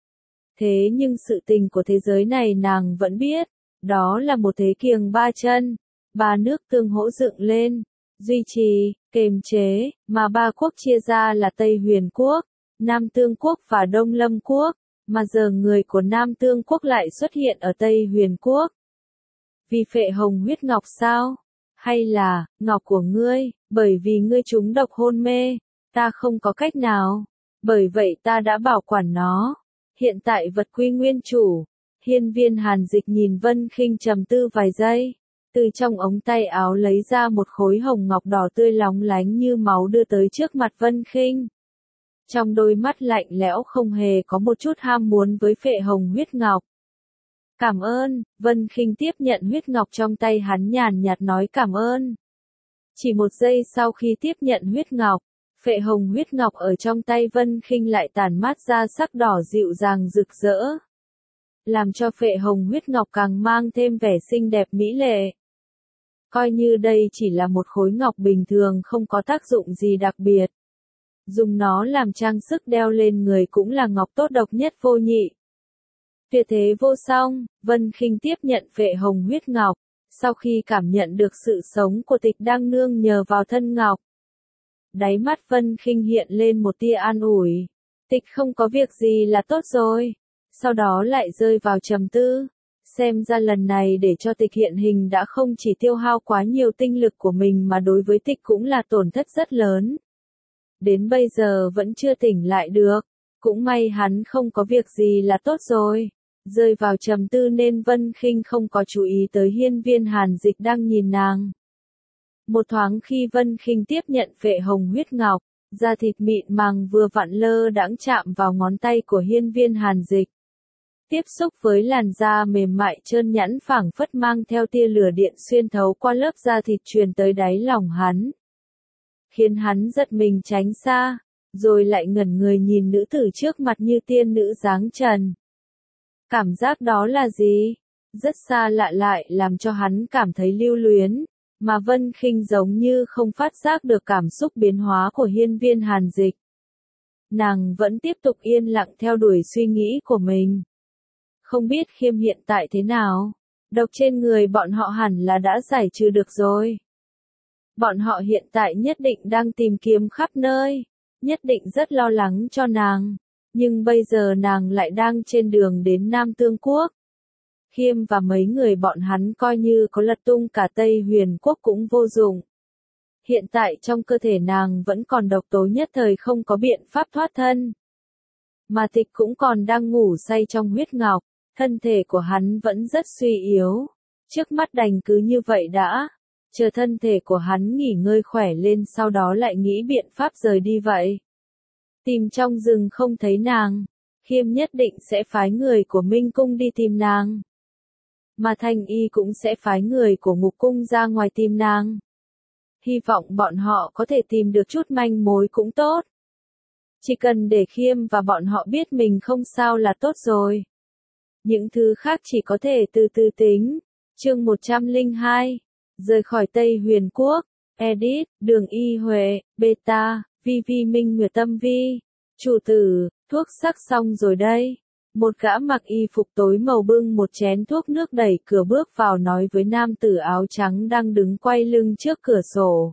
Thế nhưng sự tình của thế giới này nàng vẫn biết, đó là một thế kiềng ba chân, ba nước tương hỗ dựng lên, duy trì, kềm chế, mà ba quốc chia ra là Tây Huyền Quốc, Nam Tương Quốc và Đông Lâm Quốc, mà giờ người của Nam Tương Quốc lại xuất hiện ở Tây Huyền Quốc. Vì phệ hồng huyết ngọc sao? Hay là, ngọc của ngươi, bởi vì ngươi trúng độc hôn mê, ta không có cách nào, bởi vậy ta đã bảo quản nó. Hiện tại vật quy nguyên chủ. Hiên Viên Hàn Dịch nhìn Vân Khinh trầm tư vài giây, từ trong ống tay áo lấy ra một khối hồng ngọc đỏ tươi lóng lánh như máu đưa tới trước mặt Vân Khinh. Trong đôi mắt lạnh lẽo không hề có một chút ham muốn với phệ hồng huyết ngọc. Cảm ơn, Vân Khinh tiếp nhận huyết ngọc trong tay hắn nhàn nhạt nói cảm ơn. Chỉ một giây sau khi tiếp nhận huyết ngọc, phệ hồng huyết ngọc ở trong tay Vân Khinh lại tản mát ra sắc đỏ dịu dàng rực rỡ, làm cho phệ hồng huyết ngọc càng mang thêm vẻ xinh đẹp mỹ lệ. Coi như đây chỉ là một khối ngọc bình thường không có tác dụng gì đặc biệt. Dùng nó làm trang sức đeo lên người cũng là ngọc tốt độc nhất vô nhị. Tuyệt thế vô song, Vân Khinh tiếp nhận phệ hồng huyết ngọc, sau khi cảm nhận được sự sống của Tịch đang nương nhờ vào thân ngọc. Đáy mắt Vân Khinh hiện lên một tia an ủi. Tịch không có việc gì là tốt rồi. Sau đó lại rơi vào trầm tư. Xem ra lần này để cho Tịch hiện hình đã không chỉ tiêu hao quá nhiều tinh lực của mình mà đối với Tịch cũng là tổn thất rất lớn. Đến bây giờ vẫn chưa tỉnh lại được. Cũng may hắn không có việc gì là tốt rồi. Rơi vào trầm tư nên Vân Khinh không có chú ý tới Hiên Viên Hàn Dịch đang nhìn nàng. Một thoáng khi Vân Khinh tiếp nhận phệ hồng huyết ngọc, da thịt mịn màng vừa vặn lơ đãng chạm vào ngón tay của Hiên Viên Hàn Dịch. Tiếp xúc với làn da mềm mại trơn nhẵn phảng phất mang theo tia lửa điện xuyên thấu qua lớp da thịt truyền tới đáy lòng hắn. Khiến hắn giật mình tránh xa, rồi lại ngẩn người nhìn nữ tử trước mặt như tiên nữ dáng trần. Cảm giác đó là gì? Rất xa lạ lại làm cho hắn cảm thấy lưu luyến, mà Vân Khinh giống như không phát giác được cảm xúc biến hóa của Hiên Viên Hàn Dịch. Nàng vẫn tiếp tục yên lặng theo đuổi suy nghĩ của mình. Không biết Khiêm hiện tại thế nào? Độc trên người bọn họ hẳn là đã giải trừ được rồi. Bọn họ hiện tại nhất định đang tìm kiếm khắp nơi, nhất định rất lo lắng cho nàng. Nhưng bây giờ nàng lại đang trên đường đến Nam Tương Quốc. Khiêm và mấy người bọn hắn coi như có lật tung cả Tây Huyền Quốc cũng vô dụng. Hiện tại trong cơ thể nàng vẫn còn độc tố nhất thời không có biện pháp thoát thân. Mà Tịch cũng còn đang ngủ say trong huyết ngọc, thân thể của hắn vẫn rất suy yếu. Trước mắt đành cứ như vậy đã, chờ thân thể của hắn nghỉ ngơi khỏe lên sau đó lại nghĩ biện pháp rời đi vậy. Tìm trong rừng không thấy nàng, Khiêm nhất định sẽ phái người của Minh Cung đi tìm nàng. Mà Thanh Y cũng sẽ phái người của Ngục Cung ra ngoài tìm nàng. Hy vọng bọn họ có thể tìm được chút manh mối cũng tốt. Chỉ cần để Khiêm và bọn họ biết mình không sao là tốt rồi. Những thứ khác chỉ có thể từ từ tính. Chương 102. Rời khỏi Tây Huyền Quốc. Edit, Đường Y Huệ, Beta, Vi Minh Nguyệt Tâm Vi. Chủ tử, thuốc sắc xong rồi đây. Một gã mặc y phục tối màu bưng một chén thuốc nước đẩy cửa bước vào nói với nam tử áo trắng đang đứng quay lưng trước cửa sổ.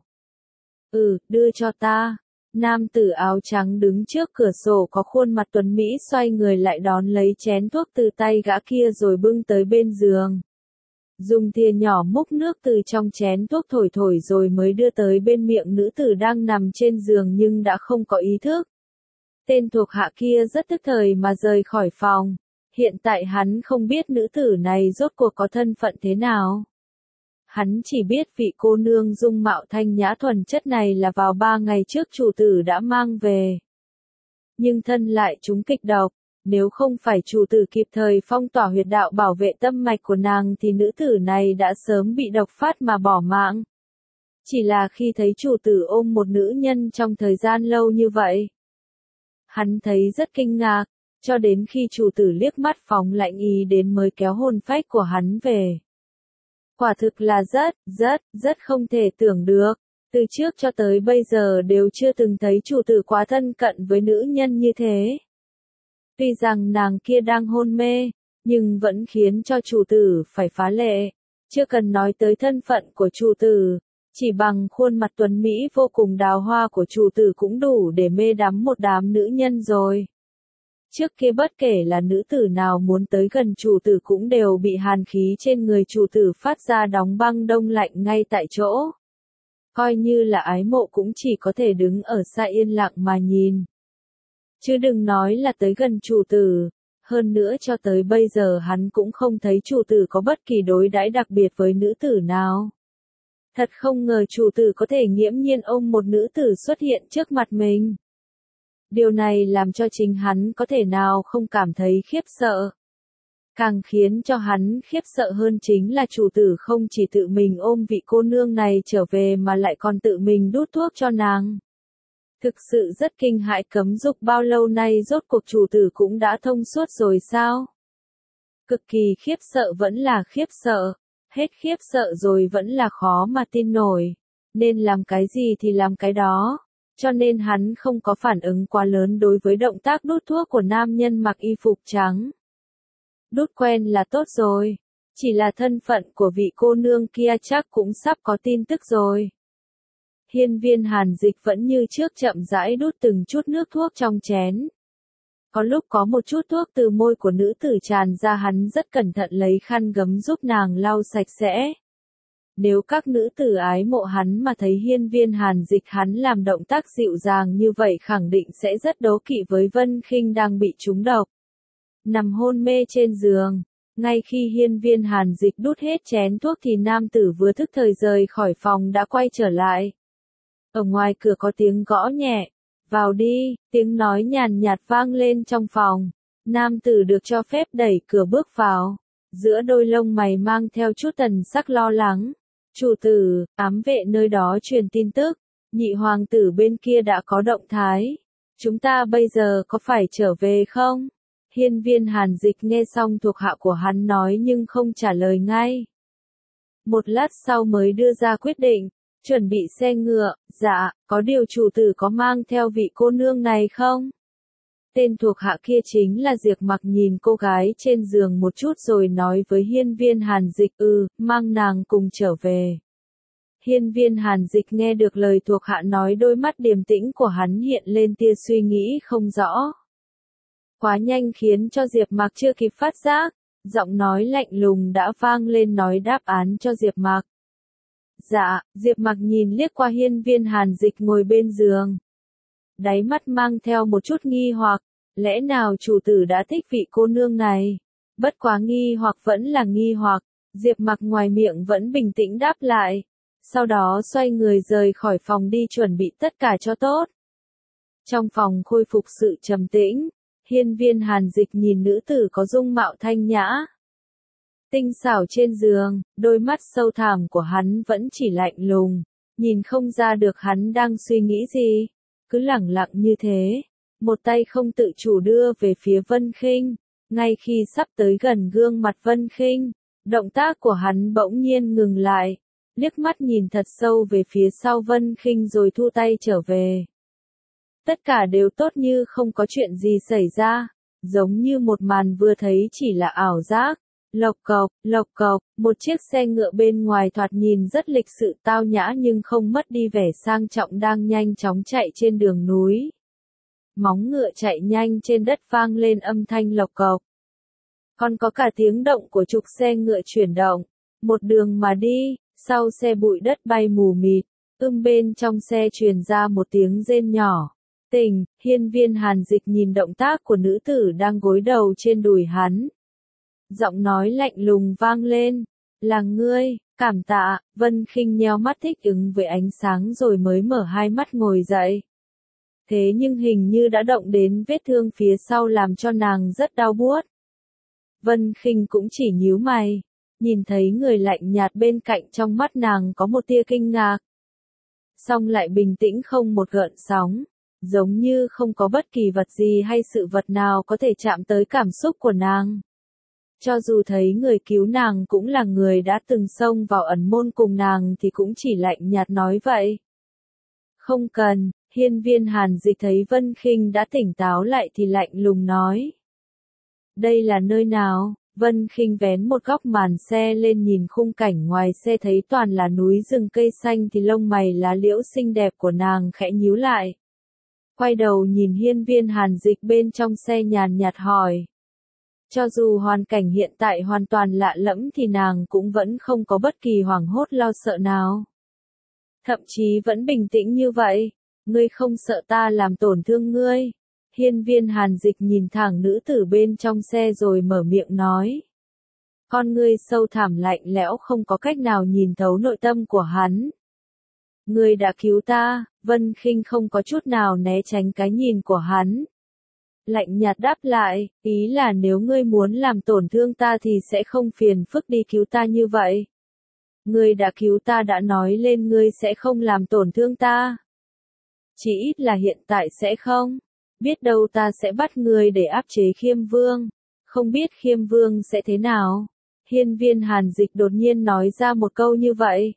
Đưa cho ta. Nam tử áo trắng đứng trước cửa sổ có khuôn mặt tuấn mỹ xoay người lại đón lấy chén thuốc từ tay gã kia rồi bưng tới bên giường. Dùng thìa nhỏ múc nước từ trong chén thuốc thổi thổi rồi mới đưa tới bên miệng nữ tử đang nằm trên giường nhưng đã không có ý thức. Tên thuộc hạ kia rất tức thời mà rời khỏi phòng. Hiện tại hắn không biết nữ tử này rốt cuộc có thân phận thế nào. Hắn chỉ biết vị cô nương dung mạo thanh nhã thuần chất này là vào 3 ngày trước chủ tử đã mang về. Nhưng thân lại trúng kịch độc, nếu không phải chủ tử kịp thời phong tỏa huyệt đạo bảo vệ tâm mạch của nàng thì nữ tử này đã sớm bị độc phát mà bỏ mạng. Chỉ là khi thấy chủ tử ôm một nữ nhân trong thời gian lâu như vậy, hắn thấy rất kinh ngạc, cho đến khi chủ tử liếc mắt phóng lạnh ý đến mới kéo hồn phách của hắn về. Quả thực là rất không thể tưởng được, từ trước cho tới bây giờ đều chưa từng thấy chủ tử quá thân cận với nữ nhân như thế. Tuy rằng nàng kia đang hôn mê, nhưng vẫn khiến cho chủ tử phải phá lệ. Chưa cần nói tới thân phận của chủ tử, Chỉ bằng khuôn mặt tuấn Mỹ vô cùng đào hoa của chủ tử cũng đủ để mê đắm một đám nữ nhân rồi. Trước kia bất kể là nữ tử nào muốn tới gần chủ tử cũng đều bị hàn khí trên người chủ tử phát ra đóng băng đông lạnh ngay tại chỗ. Coi như là ái mộ cũng chỉ có thể đứng ở xa yên lặng mà nhìn. Chứ đừng nói là tới gần chủ tử. Hơn nữa cho tới bây giờ hắn cũng không thấy chủ tử có bất kỳ đối đãi đặc biệt với nữ tử nào. Thật không ngờ chủ tử có thể nghiễm nhiên ôm một nữ tử xuất hiện trước mặt mình. Điều này làm cho chính hắn có thể nào không cảm thấy khiếp sợ. Càng khiến cho hắn khiếp sợ hơn chính là chủ tử không chỉ tự mình ôm vị cô nương này trở về mà lại còn tự mình đút thuốc cho nàng. Thực sự rất kinh hãi, cấm dục bao lâu nay rốt cuộc chủ tử cũng đã thông suốt rồi sao? Cực kỳ khiếp sợ vẫn là khiếp sợ, hết khiếp sợ rồi vẫn là khó mà tin nổi, nên làm cái gì thì làm cái đó, cho nên hắn không có phản ứng quá lớn đối với động tác đút thuốc của nam nhân mặc y phục trắng. Đút quen là tốt rồi, chỉ là thân phận của vị cô nương kia chắc cũng sắp có tin tức rồi. Hiên Viên Hàn Dịch vẫn như trước chậm rãi đút từng chút nước thuốc trong chén. Có lúc có một chút thuốc từ môi của nữ tử tràn ra, hắn rất cẩn thận lấy khăn gấm giúp nàng lau sạch sẽ. Nếu các nữ tử ái mộ hắn mà thấy Hiên Viên Hàn Dịch hắn làm động tác dịu dàng như vậy khẳng định sẽ rất đố kỵ với Vân Khinh đang bị trúng độc. Nằm hôn mê trên giường, ngay khi Hiên Viên Hàn Dịch đút hết chén thuốc thì nam tử vừa thức thời rời khỏi phòng đã quay trở lại. Ở ngoài cửa có tiếng gõ nhẹ, vào đi, tiếng nói nhàn nhạt vang lên trong phòng. Nam tử được cho phép đẩy cửa bước vào, giữa đôi lông mày mang theo chút thần sắc lo lắng. Chủ tử, ám vệ nơi đó truyền tin tức, nhị hoàng tử bên kia đã có động thái. Chúng ta bây giờ có phải trở về không? Hiên Viên Hàn Dịch nghe xong thuộc hạ của hắn nói nhưng không trả lời ngay. Một lát sau mới đưa ra quyết định. Chuẩn bị xe ngựa, dạ, có điều chủ tử có mang theo vị cô nương này không? Tên thuộc hạ kia chính là Diệp Mặc, nhìn cô gái trên giường một chút rồi nói với Hiên Viên Hàn Dịch, mang nàng cùng trở về. Hiên Viên Hàn Dịch nghe được lời thuộc hạ nói, đôi mắt điềm tĩnh của hắn hiện lên tia suy nghĩ không rõ. Quá nhanh khiến cho Diệp Mặc chưa kịp phát giác, giọng nói lạnh lùng đã vang lên nói đáp án cho Diệp Mặc. Dạ, Diệp Mặc nhìn liếc qua Hiên Viên Hàn Dịch ngồi bên giường. Đáy mắt mang theo một chút nghi hoặc, lẽ nào chủ tử đã thích vị cô nương này? Bất quá nghi hoặc vẫn là nghi hoặc, Diệp Mặc ngoài miệng vẫn bình tĩnh đáp lại. Sau đó xoay người rời khỏi phòng đi chuẩn bị tất cả cho tốt. Trong phòng khôi phục sự trầm tĩnh, Hiên Viên Hàn Dịch nhìn nữ tử có dung mạo thanh nhã, tinh xảo trên giường, đôi mắt sâu thẳm của hắn vẫn chỉ lạnh lùng, nhìn không ra được hắn đang suy nghĩ gì, cứ lẳng lặng như thế, một tay không tự chủ đưa về phía Vân Khinh, ngay khi sắp tới gần gương mặt Vân Khinh, động tác của hắn bỗng nhiên ngừng lại, liếc mắt nhìn thật sâu về phía sau Vân Khinh rồi thu tay trở về. Tất cả đều tốt như không có chuyện gì xảy ra, giống như một màn vừa thấy chỉ là ảo giác. Lộc cộc, một chiếc xe ngựa bên ngoài thoạt nhìn rất lịch sự tao nhã nhưng không mất đi vẻ sang trọng đang nhanh chóng chạy trên đường núi. Móng ngựa chạy nhanh trên đất vang lên âm thanh lộc cộc. Còn có cả tiếng động của trục xe ngựa chuyển động. Một đường mà đi, sau xe bụi đất bay mù mịt, bên trong xe truyền ra một tiếng rên nhỏ. Tỉnh, Hiên Viên Hàn Dịch nhìn động tác của nữ tử đang gối đầu trên đùi hắn. Giọng nói lạnh lùng vang lên, là ngươi, cảm tạ. Vân Khinh nheo mắt thích ứng với ánh sáng rồi mới mở hai mắt ngồi dậy. Thế nhưng hình như đã động đến vết thương phía sau làm cho nàng rất đau buốt. Vân Khinh cũng chỉ nhíu mày, nhìn thấy người lạnh nhạt bên cạnh trong mắt nàng có một tia kinh ngạc. Song lại bình tĩnh không một gợn sóng, giống như không có bất kỳ vật gì hay sự vật nào có thể chạm tới cảm xúc của nàng. Cho dù thấy người cứu nàng cũng là người đã từng xông vào ẩn môn cùng nàng thì cũng chỉ lạnh nhạt nói vậy. Không cần. Hiên Viên Hàn Dịch thấy Vân Khinh đã tỉnh táo lại thì lạnh lùng nói. Đây là nơi nào? Vân Khinh vén một góc màn xe lên nhìn khung cảnh ngoài xe thấy toàn là núi rừng cây xanh thì lông mày lá liễu xinh đẹp của nàng khẽ nhíu lại. Quay đầu nhìn Hiên Viên Hàn Dịch bên trong xe nhàn nhạt hỏi. Cho dù hoàn cảnh hiện tại hoàn toàn lạ lẫm thì nàng cũng vẫn không có bất kỳ hoảng hốt lo sợ nào. Thậm chí vẫn bình tĩnh như vậy. Ngươi không sợ ta làm tổn thương ngươi. Hiên Viên Hàn Dịch nhìn thẳng nữ tử bên trong xe rồi mở miệng nói. Con ngươi sâu thẳm lạnh lẽo không có cách nào nhìn thấu nội tâm của hắn. Ngươi đã cứu ta. Vân Khinh không có chút nào né tránh cái nhìn của hắn. Lạnh nhạt đáp lại, ý là nếu ngươi muốn làm tổn thương ta thì sẽ không phiền phức đi cứu ta như vậy. Ngươi đã cứu ta đã nói lên ngươi sẽ không làm tổn thương ta. Chỉ ít là hiện tại sẽ không. Biết đâu ta sẽ bắt ngươi để áp chế Khiêm Vương. Không biết Khiêm Vương sẽ thế nào. Hiên Viên Hàn Dịch đột nhiên nói ra một câu như vậy.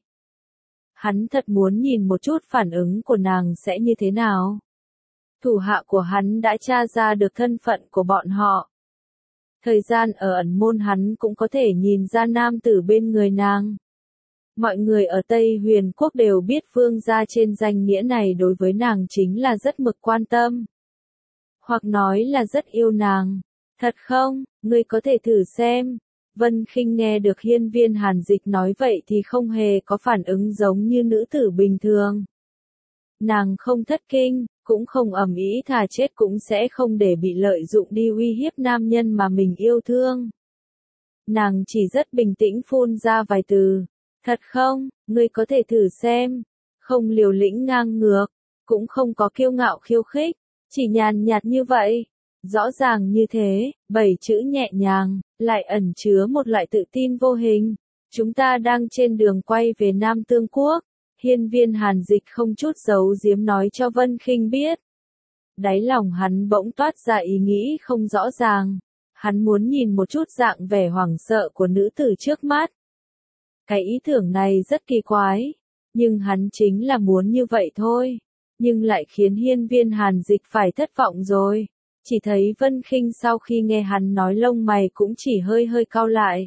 Hắn thật muốn nhìn một chút phản ứng của nàng sẽ như thế nào. Thủ hạ của hắn đã tra ra được thân phận của bọn họ. Thời gian ở ẩn môn hắn cũng có thể nhìn ra nam tử bên người nàng. Mọi người ở Tây Huyền Quốc đều biết Vương gia trên danh nghĩa này đối với nàng chính là rất mực quan tâm. Hoặc nói là rất yêu nàng. Thật không, ngươi có thể thử xem. Vân Khinh nghe được Hiên Viên Hàn Dịch nói vậy thì không hề có phản ứng giống như nữ tử bình thường. Nàng không thất kinh, cũng không ầm ĩ thà chết cũng sẽ không để bị lợi dụng đi uy hiếp nam nhân mà mình yêu thương. Nàng chỉ rất bình tĩnh phun ra vài từ. Thật không, ngươi có thể thử xem. Không liều lĩnh ngang ngược, cũng không có kiêu ngạo khiêu khích, chỉ nhàn nhạt như vậy. Rõ ràng như thế, 7 chữ nhẹ nhàng, lại ẩn chứa một loại tự tin vô hình. Chúng ta đang trên đường quay về Nam Tương Quốc. Hiên Viên Hàn Dịch không chút giấu giếm nói cho Vân Khinh biết. Đáy lòng hắn bỗng toát ra ý nghĩ không rõ ràng. Hắn muốn nhìn một chút dạng vẻ hoảng sợ của nữ tử trước mắt. Cái ý tưởng này rất kỳ quái. Nhưng hắn chính là muốn như vậy thôi. Nhưng lại khiến Hiên Viên Hàn Dịch phải thất vọng rồi. Chỉ thấy Vân Khinh sau khi nghe hắn nói lông mày cũng chỉ hơi hơi cau lại.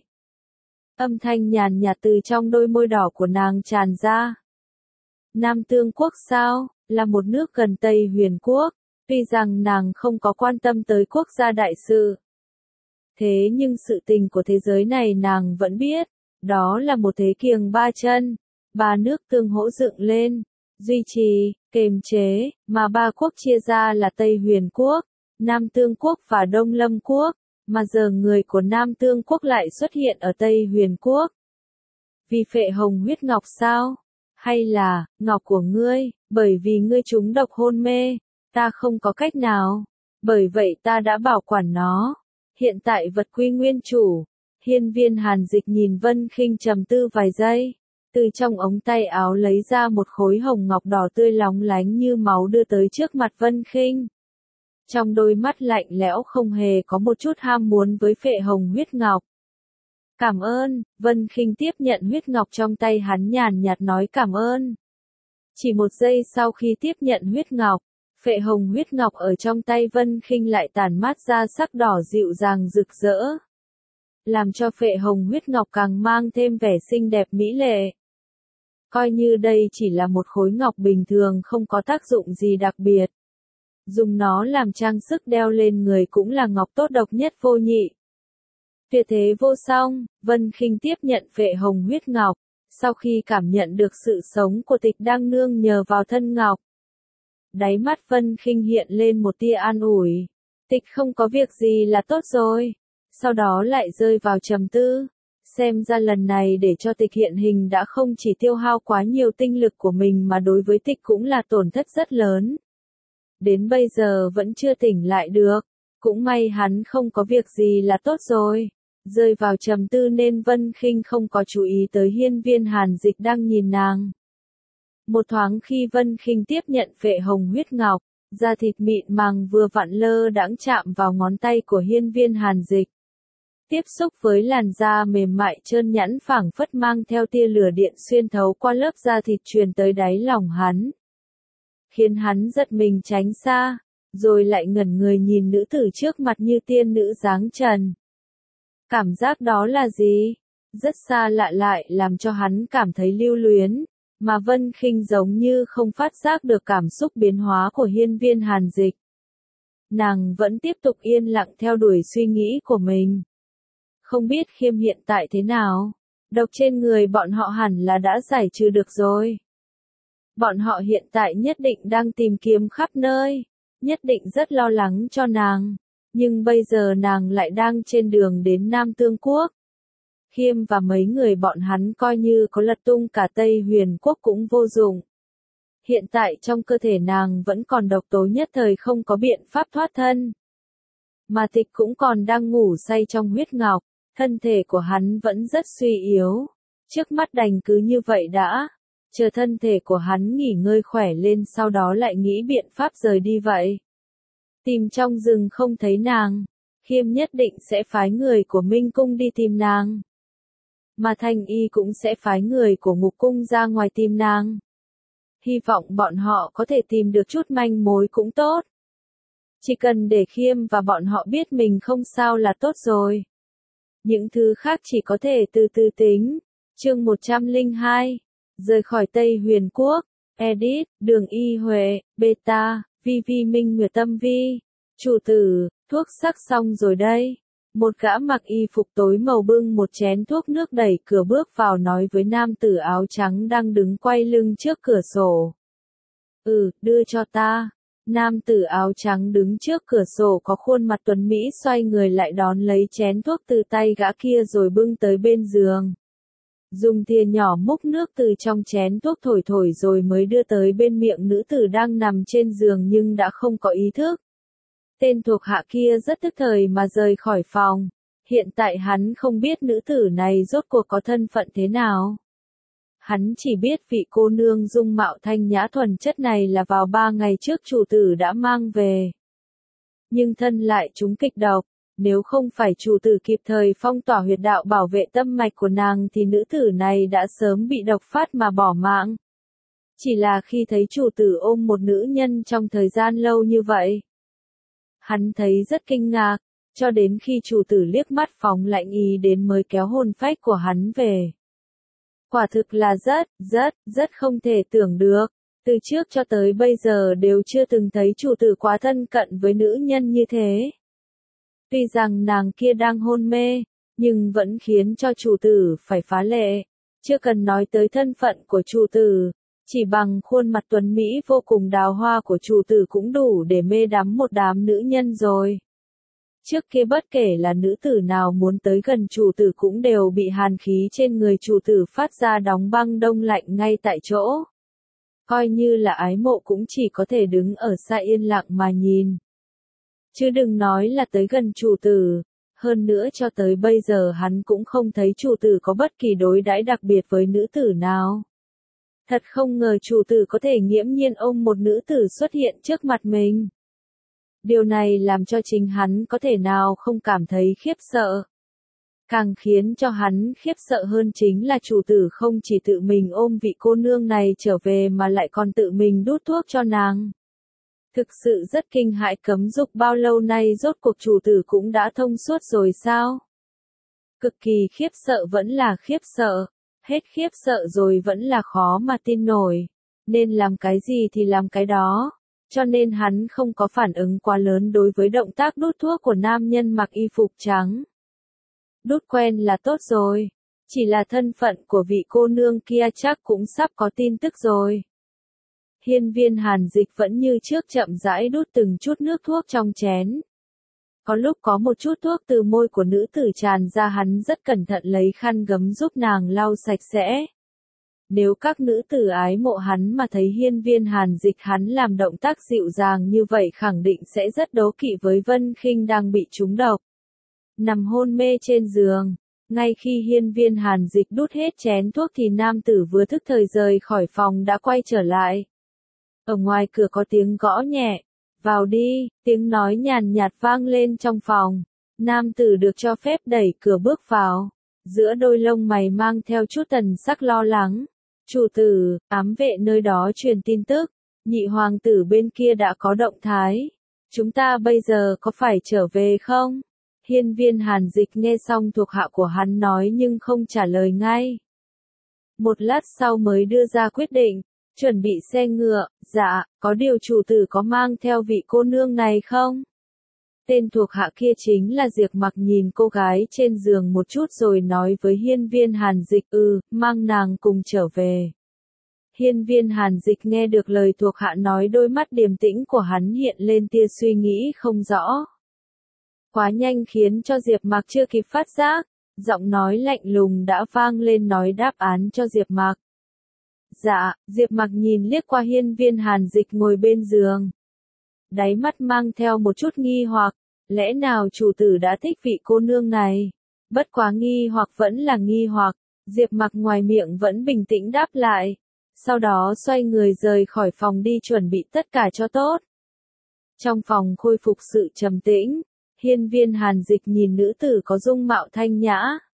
Âm thanh nhàn nhạt từ trong đôi môi đỏ của nàng tràn ra. Nam Tương Quốc sao, là một nước gần Tây Huyền Quốc, tuy rằng nàng không có quan tâm tới quốc gia đại sự. Thế nhưng sự tình của thế giới này nàng vẫn biết, đó là một thế kiềng ba chân, ba nước tương hỗ dựng lên, duy trì, kềm chế, mà ba quốc chia ra là Tây Huyền Quốc, Nam Tương Quốc và Đông Lâm Quốc, mà giờ người của Nam Tương Quốc lại xuất hiện ở Tây Huyền Quốc. Vì phệ hồng huyết ngọc sao? Hay là, ngọc của ngươi, bởi vì ngươi trúng độc hôn mê, ta không có cách nào, bởi vậy ta đã bảo quản nó. Hiện tại vật quy nguyên chủ. Hiên Viên Hàn Dịch nhìn Vân Khinh trầm tư vài giây, từ trong ống tay áo lấy ra một khối hồng ngọc đỏ tươi lóng lánh như máu đưa tới trước mặt Vân Khinh. Trong đôi mắt lạnh lẽo không hề có một chút ham muốn với phệ hồng huyết ngọc. Cảm ơn, Vân Khinh tiếp nhận huyết ngọc trong tay hắn nhàn nhạt nói cảm ơn. Chỉ một giây sau khi tiếp nhận huyết ngọc, phệ hồng huyết ngọc ở trong tay Vân Khinh lại tản mát ra sắc đỏ dịu dàng rực rỡ. Làm cho phệ hồng huyết ngọc càng mang thêm vẻ xinh đẹp mỹ lệ. Coi như đây chỉ là một khối ngọc bình thường không có tác dụng gì đặc biệt. Dùng nó làm trang sức đeo lên người cũng là ngọc tốt độc nhất vô nhị. Tuyệt thế vô song, Vân Khinh tiếp nhận phệ hồng huyết ngọc, sau khi cảm nhận được sự sống của Tịch đang nương nhờ vào thân ngọc. Đáy mắt Vân Khinh hiện lên một tia an ủi. Tịch không có việc gì là tốt rồi. Sau đó lại rơi vào trầm tư. Xem ra lần này để cho Tịch hiện hình đã không chỉ tiêu hao quá nhiều tinh lực của mình mà đối với Tịch cũng là tổn thất rất lớn. Đến bây giờ vẫn chưa tỉnh lại được. Cũng may hắn không có việc gì là tốt rồi. Rơi vào trầm tư nên Vân Khinh không có chú ý tới Hiên Viên Hàn Dịch đang nhìn nàng. Một thoáng khi Vân Khinh tiếp nhận phệ hồng huyết ngọc, da thịt mịn màng vừa vặn lơ đãng chạm vào ngón tay của Hiên Viên Hàn Dịch. Tiếp xúc với làn da mềm mại trơn nhẵn phảng phất mang theo tia lửa điện xuyên thấu qua lớp da thịt truyền tới đáy lòng hắn. Khiến hắn giật mình tránh xa, rồi lại ngẩn người nhìn nữ tử trước mặt như tiên nữ dáng trần. Cảm giác đó là gì? Rất xa lạ lại làm cho hắn cảm thấy lưu luyến, mà Vân Khinh giống như không phát giác được cảm xúc biến hóa của Hiên Viên Hàn Dịch. Nàng vẫn tiếp tục yên lặng theo đuổi suy nghĩ của mình. Không biết Khiêm hiện tại thế nào? Độc trên người bọn họ hẳn là đã giải trừ được rồi. Bọn họ hiện tại nhất định đang tìm kiếm khắp nơi, nhất định rất lo lắng cho nàng. Nhưng bây giờ nàng lại đang trên đường đến Nam Tương Quốc. Khiêm và mấy người bọn hắn coi như có lật tung cả Tây Huyền Quốc cũng vô dụng. Hiện tại trong cơ thể nàng vẫn còn độc tố nhất thời không có biện pháp thoát thân. Mà Tịch cũng còn đang ngủ say trong huyết ngọc, thân thể của hắn vẫn rất suy yếu. Trước mắt đành cứ như vậy đã, chờ thân thể của hắn nghỉ ngơi khỏe lên sau đó lại nghĩ biện pháp rời đi vậy. Tìm trong rừng không thấy nàng, Khiêm nhất định sẽ phái người của Minh Cung đi tìm nàng. Mà Thanh Y cũng sẽ phái người của Ngục Cung ra ngoài tìm nàng. Hy vọng bọn họ có thể tìm được chút manh mối cũng tốt. Chỉ cần để Khiêm và bọn họ biết mình không sao là tốt rồi. Những thứ khác chỉ có thể từ từ tính. Chương 102. Rời khỏi Tây Huyền Quốc. Edit, Đường Y Huệ, Beta, Vi Minh Nguyệt Tâm Vi. Chủ tử, thuốc sắc xong rồi đây. Một gã mặc y phục tối màu bưng một chén thuốc nước đẩy cửa bước vào nói với nam tử áo trắng đang đứng quay lưng trước cửa sổ. Đưa cho ta. Nam tử áo trắng đứng trước cửa sổ có khuôn mặt tuấn mỹ xoay người lại đón lấy chén thuốc từ tay gã kia rồi bưng tới bên giường. Dùng thìa nhỏ múc nước từ trong chén thuốc thổi thổi rồi mới đưa tới bên miệng nữ tử đang nằm trên giường nhưng đã không có ý thức. Tên thuộc hạ kia rất tức thời mà rời khỏi phòng. Hiện tại hắn không biết nữ tử này rốt cuộc có thân phận thế nào. Hắn chỉ biết vị cô nương dung mạo thanh nhã thuần chất này là vào 3 ngày trước chủ tử đã mang về. Nhưng thân lại trúng kịch độc, nếu không phải chủ tử kịp thời phong tỏa huyệt đạo bảo vệ tâm mạch của nàng thì nữ tử này đã sớm bị độc phát mà bỏ mạng. Chỉ là khi thấy chủ tử ôm một nữ nhân trong thời gian lâu như vậy, hắn thấy rất kinh ngạc, cho đến khi chủ tử liếc mắt phóng lạnh ý đến mới kéo hồn phách của hắn về. Quả thực là rất không thể tưởng được, từ trước cho tới bây giờ đều chưa từng thấy chủ tử quá thân cận với nữ nhân như thế. Tuy rằng nàng kia đang hôn mê, nhưng vẫn khiến cho chủ tử phải phá lệ, chưa cần nói tới thân phận của chủ tử. Chỉ bằng khuôn mặt tuấn Mỹ vô cùng đào hoa của chủ tử cũng đủ để mê đắm một đám nữ nhân rồi. Trước kia bất kể là nữ tử nào muốn tới gần chủ tử cũng đều bị hàn khí trên người chủ tử phát ra đóng băng đông lạnh ngay tại chỗ. Coi như là ái mộ cũng chỉ có thể đứng ở xa yên lặng mà nhìn. Chứ đừng nói là tới gần chủ tử. Hơn nữa cho tới bây giờ hắn cũng không thấy chủ tử có bất kỳ đối đãi đặc biệt với nữ tử nào. Thật không ngờ chủ tử có thể nghiễm nhiên ôm một nữ tử xuất hiện trước mặt mình. Điều này làm cho chính hắn có thể nào không cảm thấy khiếp sợ. Càng khiến cho hắn khiếp sợ hơn chính là chủ tử không chỉ tự mình ôm vị cô nương này trở về mà lại còn tự mình đút thuốc cho nàng. Thực sự rất kinh hãi, cấm dục bao lâu nay rốt cuộc chủ tử cũng đã thông suốt rồi sao? Cực kỳ khiếp sợ vẫn là khiếp sợ. Hết khiếp sợ rồi vẫn là khó mà tin nổi. Nên làm cái gì thì làm cái đó. Cho nên hắn không có phản ứng quá lớn đối với động tác đút thuốc của nam nhân mặc y phục trắng. Đút quen là tốt rồi. Chỉ là thân phận của vị cô nương kia chắc cũng sắp có tin tức rồi. Hiên Viên Hàn Dịch vẫn như trước chậm rãi đút từng chút nước thuốc trong chén. Có lúc có một chút thuốc từ môi của nữ tử tràn ra, hắn rất cẩn thận lấy khăn gấm giúp nàng lau sạch sẽ. Nếu các nữ tử ái mộ hắn mà thấy Hiên Viên Hàn Dịch hắn làm động tác dịu dàng như vậy khẳng định sẽ rất đố kỵ với Vân Khinh đang bị trúng độc. Nằm hôn mê trên giường, ngay khi Hiên Viên Hàn Dịch đút hết chén thuốc thì nam tử vừa thức thời rời khỏi phòng đã quay trở lại. Ở ngoài cửa có tiếng gõ nhẹ. Vào đi, tiếng nói nhàn nhạt vang lên trong phòng. Nam tử được cho phép đẩy cửa bước vào. Giữa đôi lông mày mang theo chút thần sắc lo lắng. Chủ tử, ám vệ nơi đó truyền tin tức. Nhị hoàng tử bên kia đã có động thái. Chúng ta bây giờ có phải trở về không? Hiên Viên Hàn Dịch nghe xong thuộc hạ của hắn nói nhưng không trả lời ngay. Một lát sau mới đưa ra quyết định, chuẩn bị xe ngựa, dạ, có điều chủ tử có mang theo vị cô nương này không? Tên thuộc hạ kia chính là Diệp Mặc nhìn cô gái trên giường một chút rồi nói với Hiên Viên Hàn Dịch, mang nàng cùng trở về. Hiên Viên Hàn Dịch nghe được lời thuộc hạ nói, đôi mắt điềm tĩnh của hắn hiện lên tia suy nghĩ không rõ. Quá nhanh khiến cho Diệp Mặc chưa kịp phát giác, giọng nói lạnh lùng đã vang lên nói đáp án cho Diệp Mặc. Dạ, Diệp Mặc nhìn liếc qua Hiên Viên Hàn Dịch ngồi bên giường. Đáy mắt mang theo một chút nghi hoặc, lẽ nào chủ tử đã thích vị cô nương này? Bất quá nghi hoặc vẫn là nghi hoặc, Diệp Mặc ngoài miệng vẫn bình tĩnh đáp lại. Sau đó xoay người rời khỏi phòng đi chuẩn bị tất cả cho tốt. Trong phòng khôi phục sự trầm tĩnh, Hiên Viên Hàn Dịch nhìn nữ tử có dung mạo thanh nhã,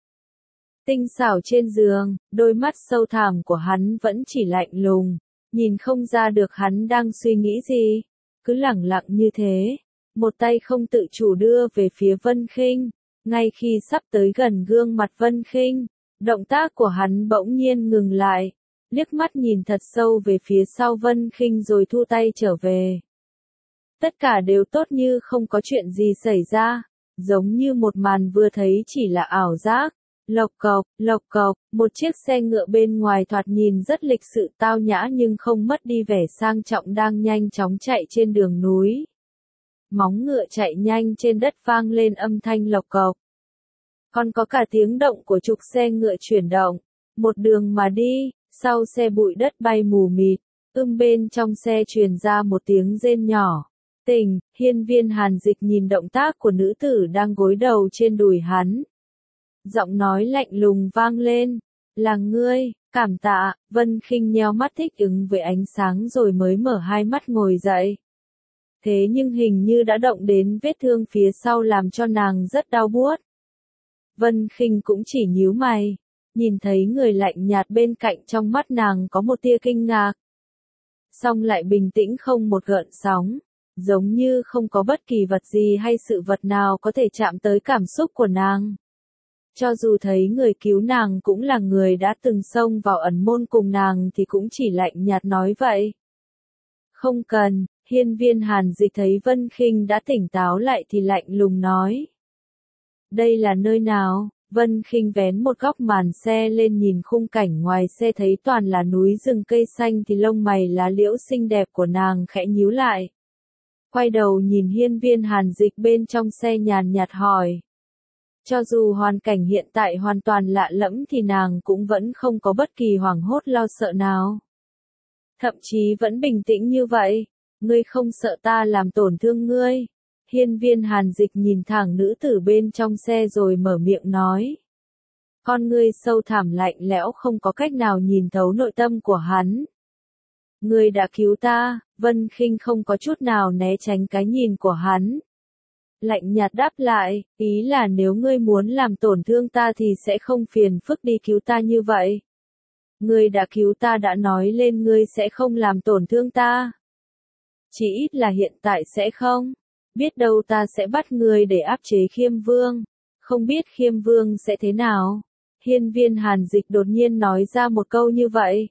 tinh xảo trên giường, đôi mắt sâu thẳm của hắn vẫn chỉ lạnh lùng, nhìn không ra được hắn đang suy nghĩ gì, cứ lẳng lặng như thế, một tay không tự chủ đưa về phía Vân Khinh, ngay khi sắp tới gần gương mặt Vân Khinh, động tác của hắn bỗng nhiên ngừng lại, liếc mắt nhìn thật sâu về phía sau Vân Khinh rồi thu tay trở về. Tất cả đều tốt như không có chuyện gì xảy ra, giống như một màn vừa thấy chỉ là ảo giác. Lộc cộc, một chiếc xe ngựa bên ngoài thoạt nhìn rất lịch sự tao nhã nhưng không mất đi vẻ sang trọng đang nhanh chóng chạy trên đường núi. Móng ngựa chạy nhanh trên đất vang lên âm thanh lộc cộc. Còn có cả tiếng động của trục xe ngựa chuyển động, một đường mà đi, sau xe bụi đất bay mù mịt, bên trong xe truyền ra một tiếng rên nhỏ. Tỉnh, Hiên Viên Hàn Dịch nhìn động tác của nữ tử đang gối đầu trên đùi hắn. Giọng nói lạnh lùng vang lên, là ngươi, cảm tạ, Vân Khinh nheo mắt thích ứng với ánh sáng rồi mới mở hai mắt ngồi dậy. Thế nhưng hình như đã động đến vết thương phía sau làm cho nàng rất đau buốt. Vân Khinh cũng chỉ nhíu mày, nhìn thấy người lạnh nhạt bên cạnh trong mắt nàng có một tia kinh ngạc. Song lại bình tĩnh không một gợn sóng, giống như không có bất kỳ vật gì hay sự vật nào có thể chạm tới cảm xúc của nàng. Cho dù thấy người cứu nàng cũng là người đã từng xông vào ẩn môn cùng nàng thì cũng chỉ lạnh nhạt nói vậy. Không cần, Hiên Viên Hàn Dịch thấy Vân Khinh đã tỉnh táo lại thì lạnh lùng nói. Đây là nơi nào? Vân Khinh vén một góc màn xe lên nhìn khung cảnh ngoài xe thấy toàn là núi rừng cây xanh thì lông mày lá liễu xinh đẹp của nàng khẽ nhíu lại. Quay đầu nhìn Hiên Viên Hàn Dịch bên trong xe nhàn nhạt hỏi. Cho dù hoàn cảnh hiện tại hoàn toàn lạ lẫm thì nàng cũng vẫn không có bất kỳ hoảng hốt lo sợ nào. Thậm chí vẫn bình tĩnh như vậy, ngươi không sợ ta làm tổn thương ngươi. Hiên Viên Hàn Dịch nhìn thẳng nữ tử bên trong xe rồi mở miệng nói. Con ngươi sâu thẳm lạnh lẽo không có cách nào nhìn thấu nội tâm của hắn. Ngươi đã cứu ta, Vân Khinh không có chút nào né tránh cái nhìn của hắn. Lạnh nhạt đáp lại, ý là nếu ngươi muốn làm tổn thương ta thì sẽ không phiền phức đi cứu ta như vậy. Ngươi đã cứu ta đã nói lên ngươi sẽ không làm tổn thương ta. Chỉ ít là hiện tại sẽ không. Biết đâu ta sẽ bắt ngươi để áp chế Khiêm Vương. Không biết Khiêm Vương sẽ thế nào. Hiên Viên Hàn Dịch đột nhiên nói ra một câu như vậy.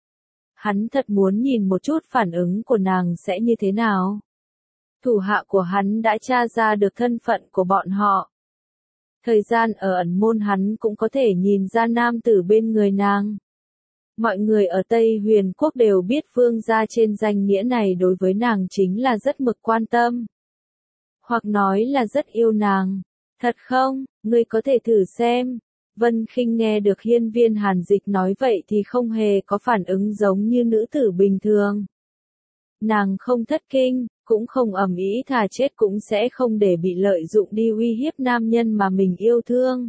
Hắn thật muốn nhìn một chút phản ứng của nàng sẽ như thế nào. Thủ hạ của hắn đã tra ra được thân phận của bọn họ. Thời gian ở ẩn môn hắn cũng có thể nhìn ra nam tử bên người nàng. Mọi người ở Tây Huyền Quốc đều biết vương gia trên danh nghĩa này đối với nàng chính là rất mực quan tâm. Hoặc nói là rất yêu nàng. Thật không, ngươi có thể thử xem. Vân Khinh nghe được Hiên Viên Hàn Dịch nói vậy thì không hề có phản ứng giống như nữ tử bình thường. Nàng không thất kinh, cũng không ầm ĩ thà chết cũng sẽ không để bị lợi dụng đi uy hiếp nam nhân mà mình yêu thương.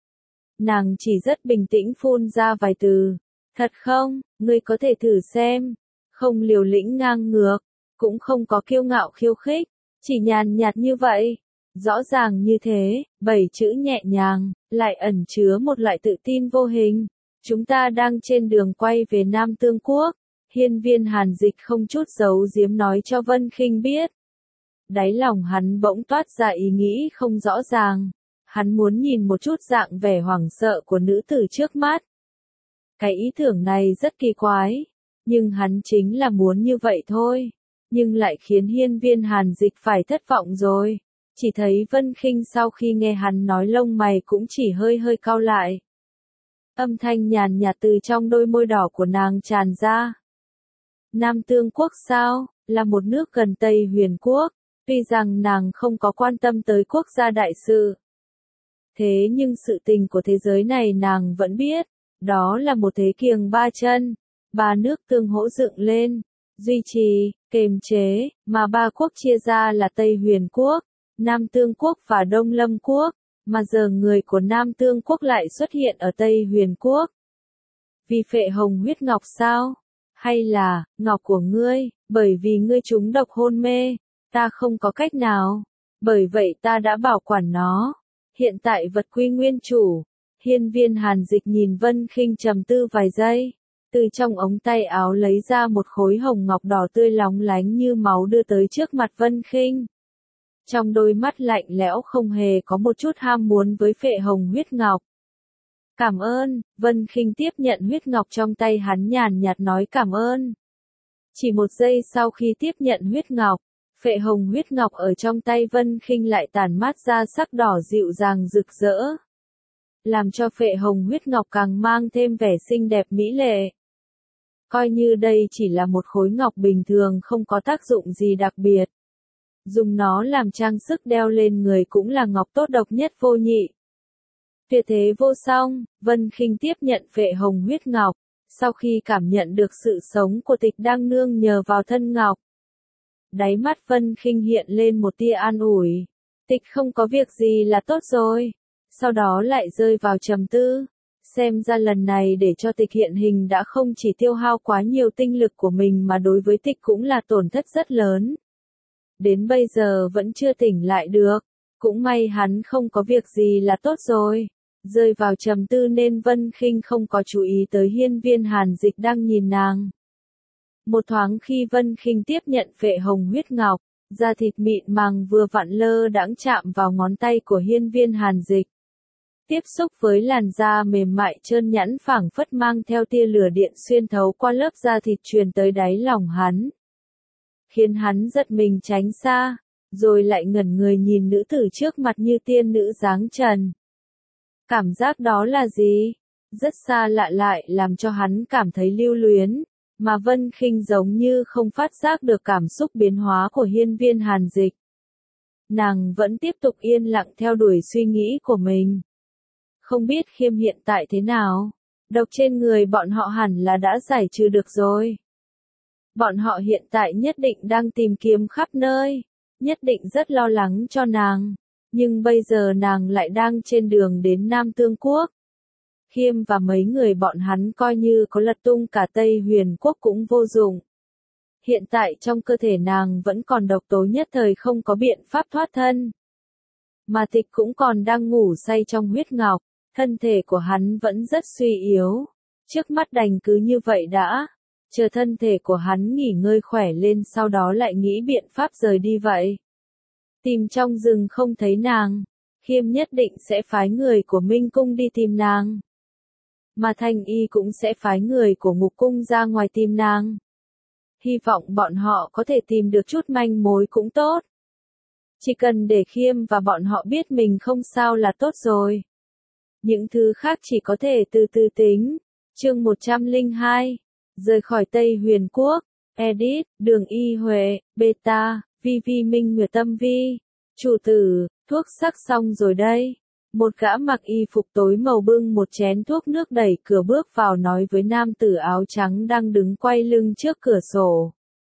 Nàng chỉ rất bình tĩnh phun ra vài từ. Thật không, ngươi có thể thử xem. Không liều lĩnh ngang ngược, cũng không có kiêu ngạo khiêu khích, chỉ nhàn nhạt như vậy. Rõ ràng như thế, 7 chữ nhẹ nhàng, lại ẩn chứa một loại tự tin vô hình. Chúng ta đang trên đường quay về Nam Tương Quốc. Hiên Viên Hàn Dịch không chút giấu giếm nói cho Vân Khinh biết. Đáy lòng hắn bỗng toát ra ý nghĩ không rõ ràng. Hắn muốn nhìn một chút dạng vẻ hoảng sợ của nữ tử trước mắt. Cái ý tưởng này rất kỳ quái, nhưng hắn chính là muốn như vậy thôi. Nhưng lại khiến Hiên Viên Hàn Dịch phải thất vọng rồi. Chỉ thấy Vân Khinh sau khi nghe hắn nói lông mày cũng chỉ hơi hơi cau lại. Âm thanh nhàn nhạt từ trong đôi môi đỏ của nàng tràn ra. Nam Tương Quốc sao, là một nước gần Tây Huyền Quốc, tuy rằng nàng không có quan tâm tới quốc gia đại sự. Thế nhưng sự tình của thế giới này nàng vẫn biết, đó là một thế kiềng ba chân, ba nước tương hỗ dựng lên, duy trì, kềm chế, mà ba quốc chia ra là Tây Huyền Quốc, Nam Tương Quốc và Đông Lâm Quốc, mà giờ người của Nam Tương Quốc lại xuất hiện ở Tây Huyền Quốc. Vì phệ hồng huyết ngọc sao? Hay là, ngọc của ngươi, bởi vì ngươi trúng độc hôn mê, ta không có cách nào, bởi vậy ta đã bảo quản nó. Hiện tại vật quy nguyên chủ. Hiên Viên Hàn Dịch nhìn Vân Khinh trầm tư vài giây, từ trong ống tay áo lấy ra một khối hồng ngọc đỏ tươi lóng lánh như máu đưa tới trước mặt Vân Khinh. Trong đôi mắt lạnh lẽo không hề có một chút ham muốn với phệ hồng huyết ngọc. Cảm ơn, Vân Khinh tiếp nhận huyết ngọc trong tay hắn nhàn nhạt nói cảm ơn. Chỉ một giây sau khi tiếp nhận huyết ngọc, phệ hồng huyết ngọc ở trong tay Vân Khinh lại tản mát ra sắc đỏ dịu dàng rực rỡ, làm cho phệ hồng huyết ngọc càng mang thêm vẻ xinh đẹp mỹ lệ. Coi như đây chỉ là một khối ngọc bình thường không có tác dụng gì đặc biệt. Dùng nó làm trang sức đeo lên người cũng là ngọc tốt độc nhất vô nhị. Tuyệt thế vô song, Vân Khinh tiếp nhận phệ hồng huyết ngọc, sau khi cảm nhận được sự sống của Tịch đang nương nhờ vào thân ngọc. Đáy mắt Vân Khinh hiện lên một tia an ủi. Tịch không có việc gì là tốt rồi. Sau đó lại rơi vào trầm tư. Xem ra lần này để cho Tịch hiện hình đã không chỉ tiêu hao quá nhiều tinh lực của mình mà đối với Tịch cũng là tổn thất rất lớn. Đến bây giờ vẫn chưa tỉnh lại được. Cũng may hắn không có việc gì là tốt rồi. Rơi vào trầm tư nên Vân Khinh không có chú ý tới Hiên Viên Hàn Dịch đang nhìn nàng. Một thoáng khi Vân Khinh tiếp nhận phệ hồng huyết ngọc, da thịt mịn màng vừa vặn lơ đãng chạm vào ngón tay của Hiên Viên Hàn Dịch. Tiếp xúc với làn da mềm mại trơn nhẵn phảng phất mang theo tia lửa điện xuyên thấu qua lớp da thịt truyền tới đáy lòng hắn. Khiến hắn giật mình tránh xa, rồi lại ngẩn người nhìn nữ tử trước mặt như tiên nữ dáng trần. Cảm giác đó là gì? Rất xa lạ lại làm cho hắn cảm thấy lưu luyến, mà Vân Khinh giống như không phát giác được cảm xúc biến hóa của Hiên Viên Hàn Dịch. Nàng vẫn tiếp tục yên lặng theo đuổi suy nghĩ của mình. Không biết Khiêm hiện tại thế nào? Độc trên người bọn họ hẳn là đã giải trừ được rồi. Bọn họ hiện tại nhất định đang tìm kiếm khắp nơi, nhất định rất lo lắng cho nàng. Nhưng bây giờ nàng lại đang trên đường đến Nam Tương Quốc. Khiêm và mấy người bọn hắn coi như có lật tung cả Tây Huyền Quốc cũng vô dụng. Hiện tại trong cơ thể nàng vẫn còn độc tố nhất thời không có biện pháp thoát thân. Mà Tịch cũng còn đang ngủ say trong huyết ngọc, thân thể của hắn vẫn rất suy yếu. Trước mắt đành cứ như vậy đã, chờ thân thể của hắn nghỉ ngơi khỏe lên sau đó lại nghĩ biện pháp rời đi vậy. Tìm trong rừng không thấy nàng, Khiêm nhất định sẽ phái người của Minh Cung đi tìm nàng. Mà Thanh Y cũng sẽ phái người của Ngục Cung ra ngoài tìm nàng. Hy vọng bọn họ có thể tìm được chút manh mối cũng tốt. Chỉ cần để Khiêm và bọn họ biết mình không sao là tốt rồi. Những thứ khác chỉ có thể từ từ tính. Chương 102. Rời khỏi Tây Huyền Quốc. Edit, Đường Y Huệ, Beta, Vi Minh Nguyệt Tâm Vi. Chủ tử, thuốc sắc xong rồi đây. Một gã mặc y phục tối màu bưng một chén thuốc nước đẩy cửa bước vào nói với nam tử áo trắng đang đứng quay lưng trước cửa sổ.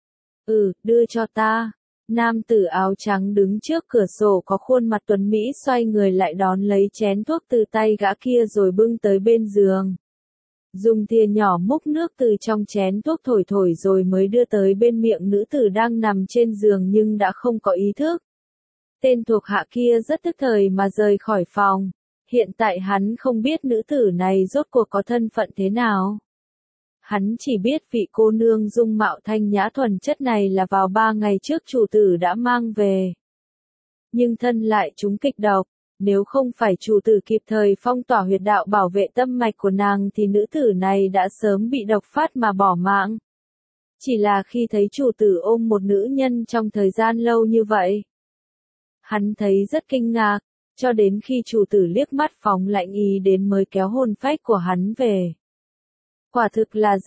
Đưa cho ta. Nam tử áo trắng đứng trước cửa sổ có khuôn mặt tuấn mỹ xoay người lại đón lấy chén thuốc từ tay gã kia rồi bưng tới bên giường. Dùng thìa nhỏ múc nước từ trong chén thuốc thổi thổi rồi mới đưa tới bên miệng nữ tử đang nằm trên giường nhưng đã không có ý thức. Tên thuộc hạ kia rất tức thời mà rời khỏi phòng. Hiện tại hắn không biết nữ tử này rốt cuộc có thân phận thế nào. Hắn chỉ biết vị cô nương dung mạo thanh nhã thuần chất này là vào 3 ngày trước chủ tử đã mang về. Nhưng thân lại trúng kịch độc, nếu không phải chủ tử kịp thời phong tỏa huyệt đạo bảo vệ tâm mạch của nàng thì nữ tử này đã sớm bị độc phát mà bỏ mạng. Chỉ là khi thấy chủ tử ôm một nữ nhân trong thời gian lâu như vậy, hắn thấy rất kinh ngạc, cho đến khi chủ tử liếc mắt phóng lạnh ý đến mới kéo hồn phách của hắn về. Quả thực là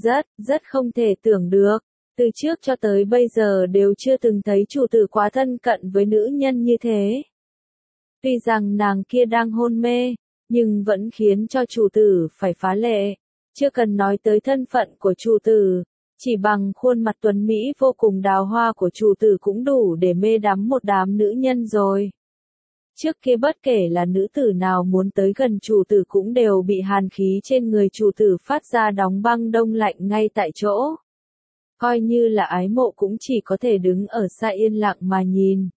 rất không thể tưởng được, từ trước cho tới bây giờ đều chưa từng thấy chủ tử quá thân cận với nữ nhân như thế. Tuy rằng nàng kia đang hôn mê, nhưng vẫn khiến cho chủ tử phải phá lệ. Chưa cần nói tới thân phận của chủ tử, chỉ bằng khuôn mặt tuấn mỹ vô cùng đào hoa của chủ tử cũng đủ để mê đắm một đám nữ nhân rồi. Trước kia bất kể là nữ tử nào muốn tới gần chủ tử cũng đều bị hàn khí trên người chủ tử phát ra đóng băng đông lạnh ngay tại chỗ. Coi như là ái mộ cũng chỉ có thể đứng ở xa yên lặng mà nhìn.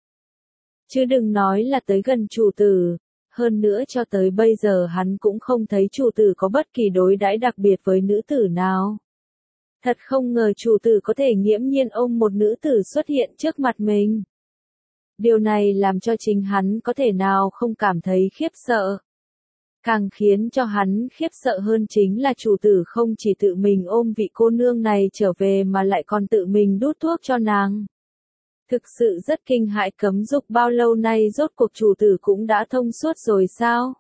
Chứ đừng nói là tới gần chủ tử, hơn nữa cho tới bây giờ hắn cũng không thấy chủ tử có bất kỳ đối đãi đặc biệt với nữ tử nào. Thật không ngờ chủ tử có thể nghiễm nhiên ôm một nữ tử xuất hiện trước mặt mình. Điều này làm cho chính hắn có thể nào không cảm thấy khiếp sợ. Càng khiến cho hắn khiếp sợ hơn chính là chủ tử không chỉ tự mình ôm vị cô nương này trở về mà lại còn tự mình đút thuốc cho nàng. Thực sự rất kinh hãi, cấm dục bao lâu nay rốt cuộc chủ tử cũng đã thông suốt rồi sao?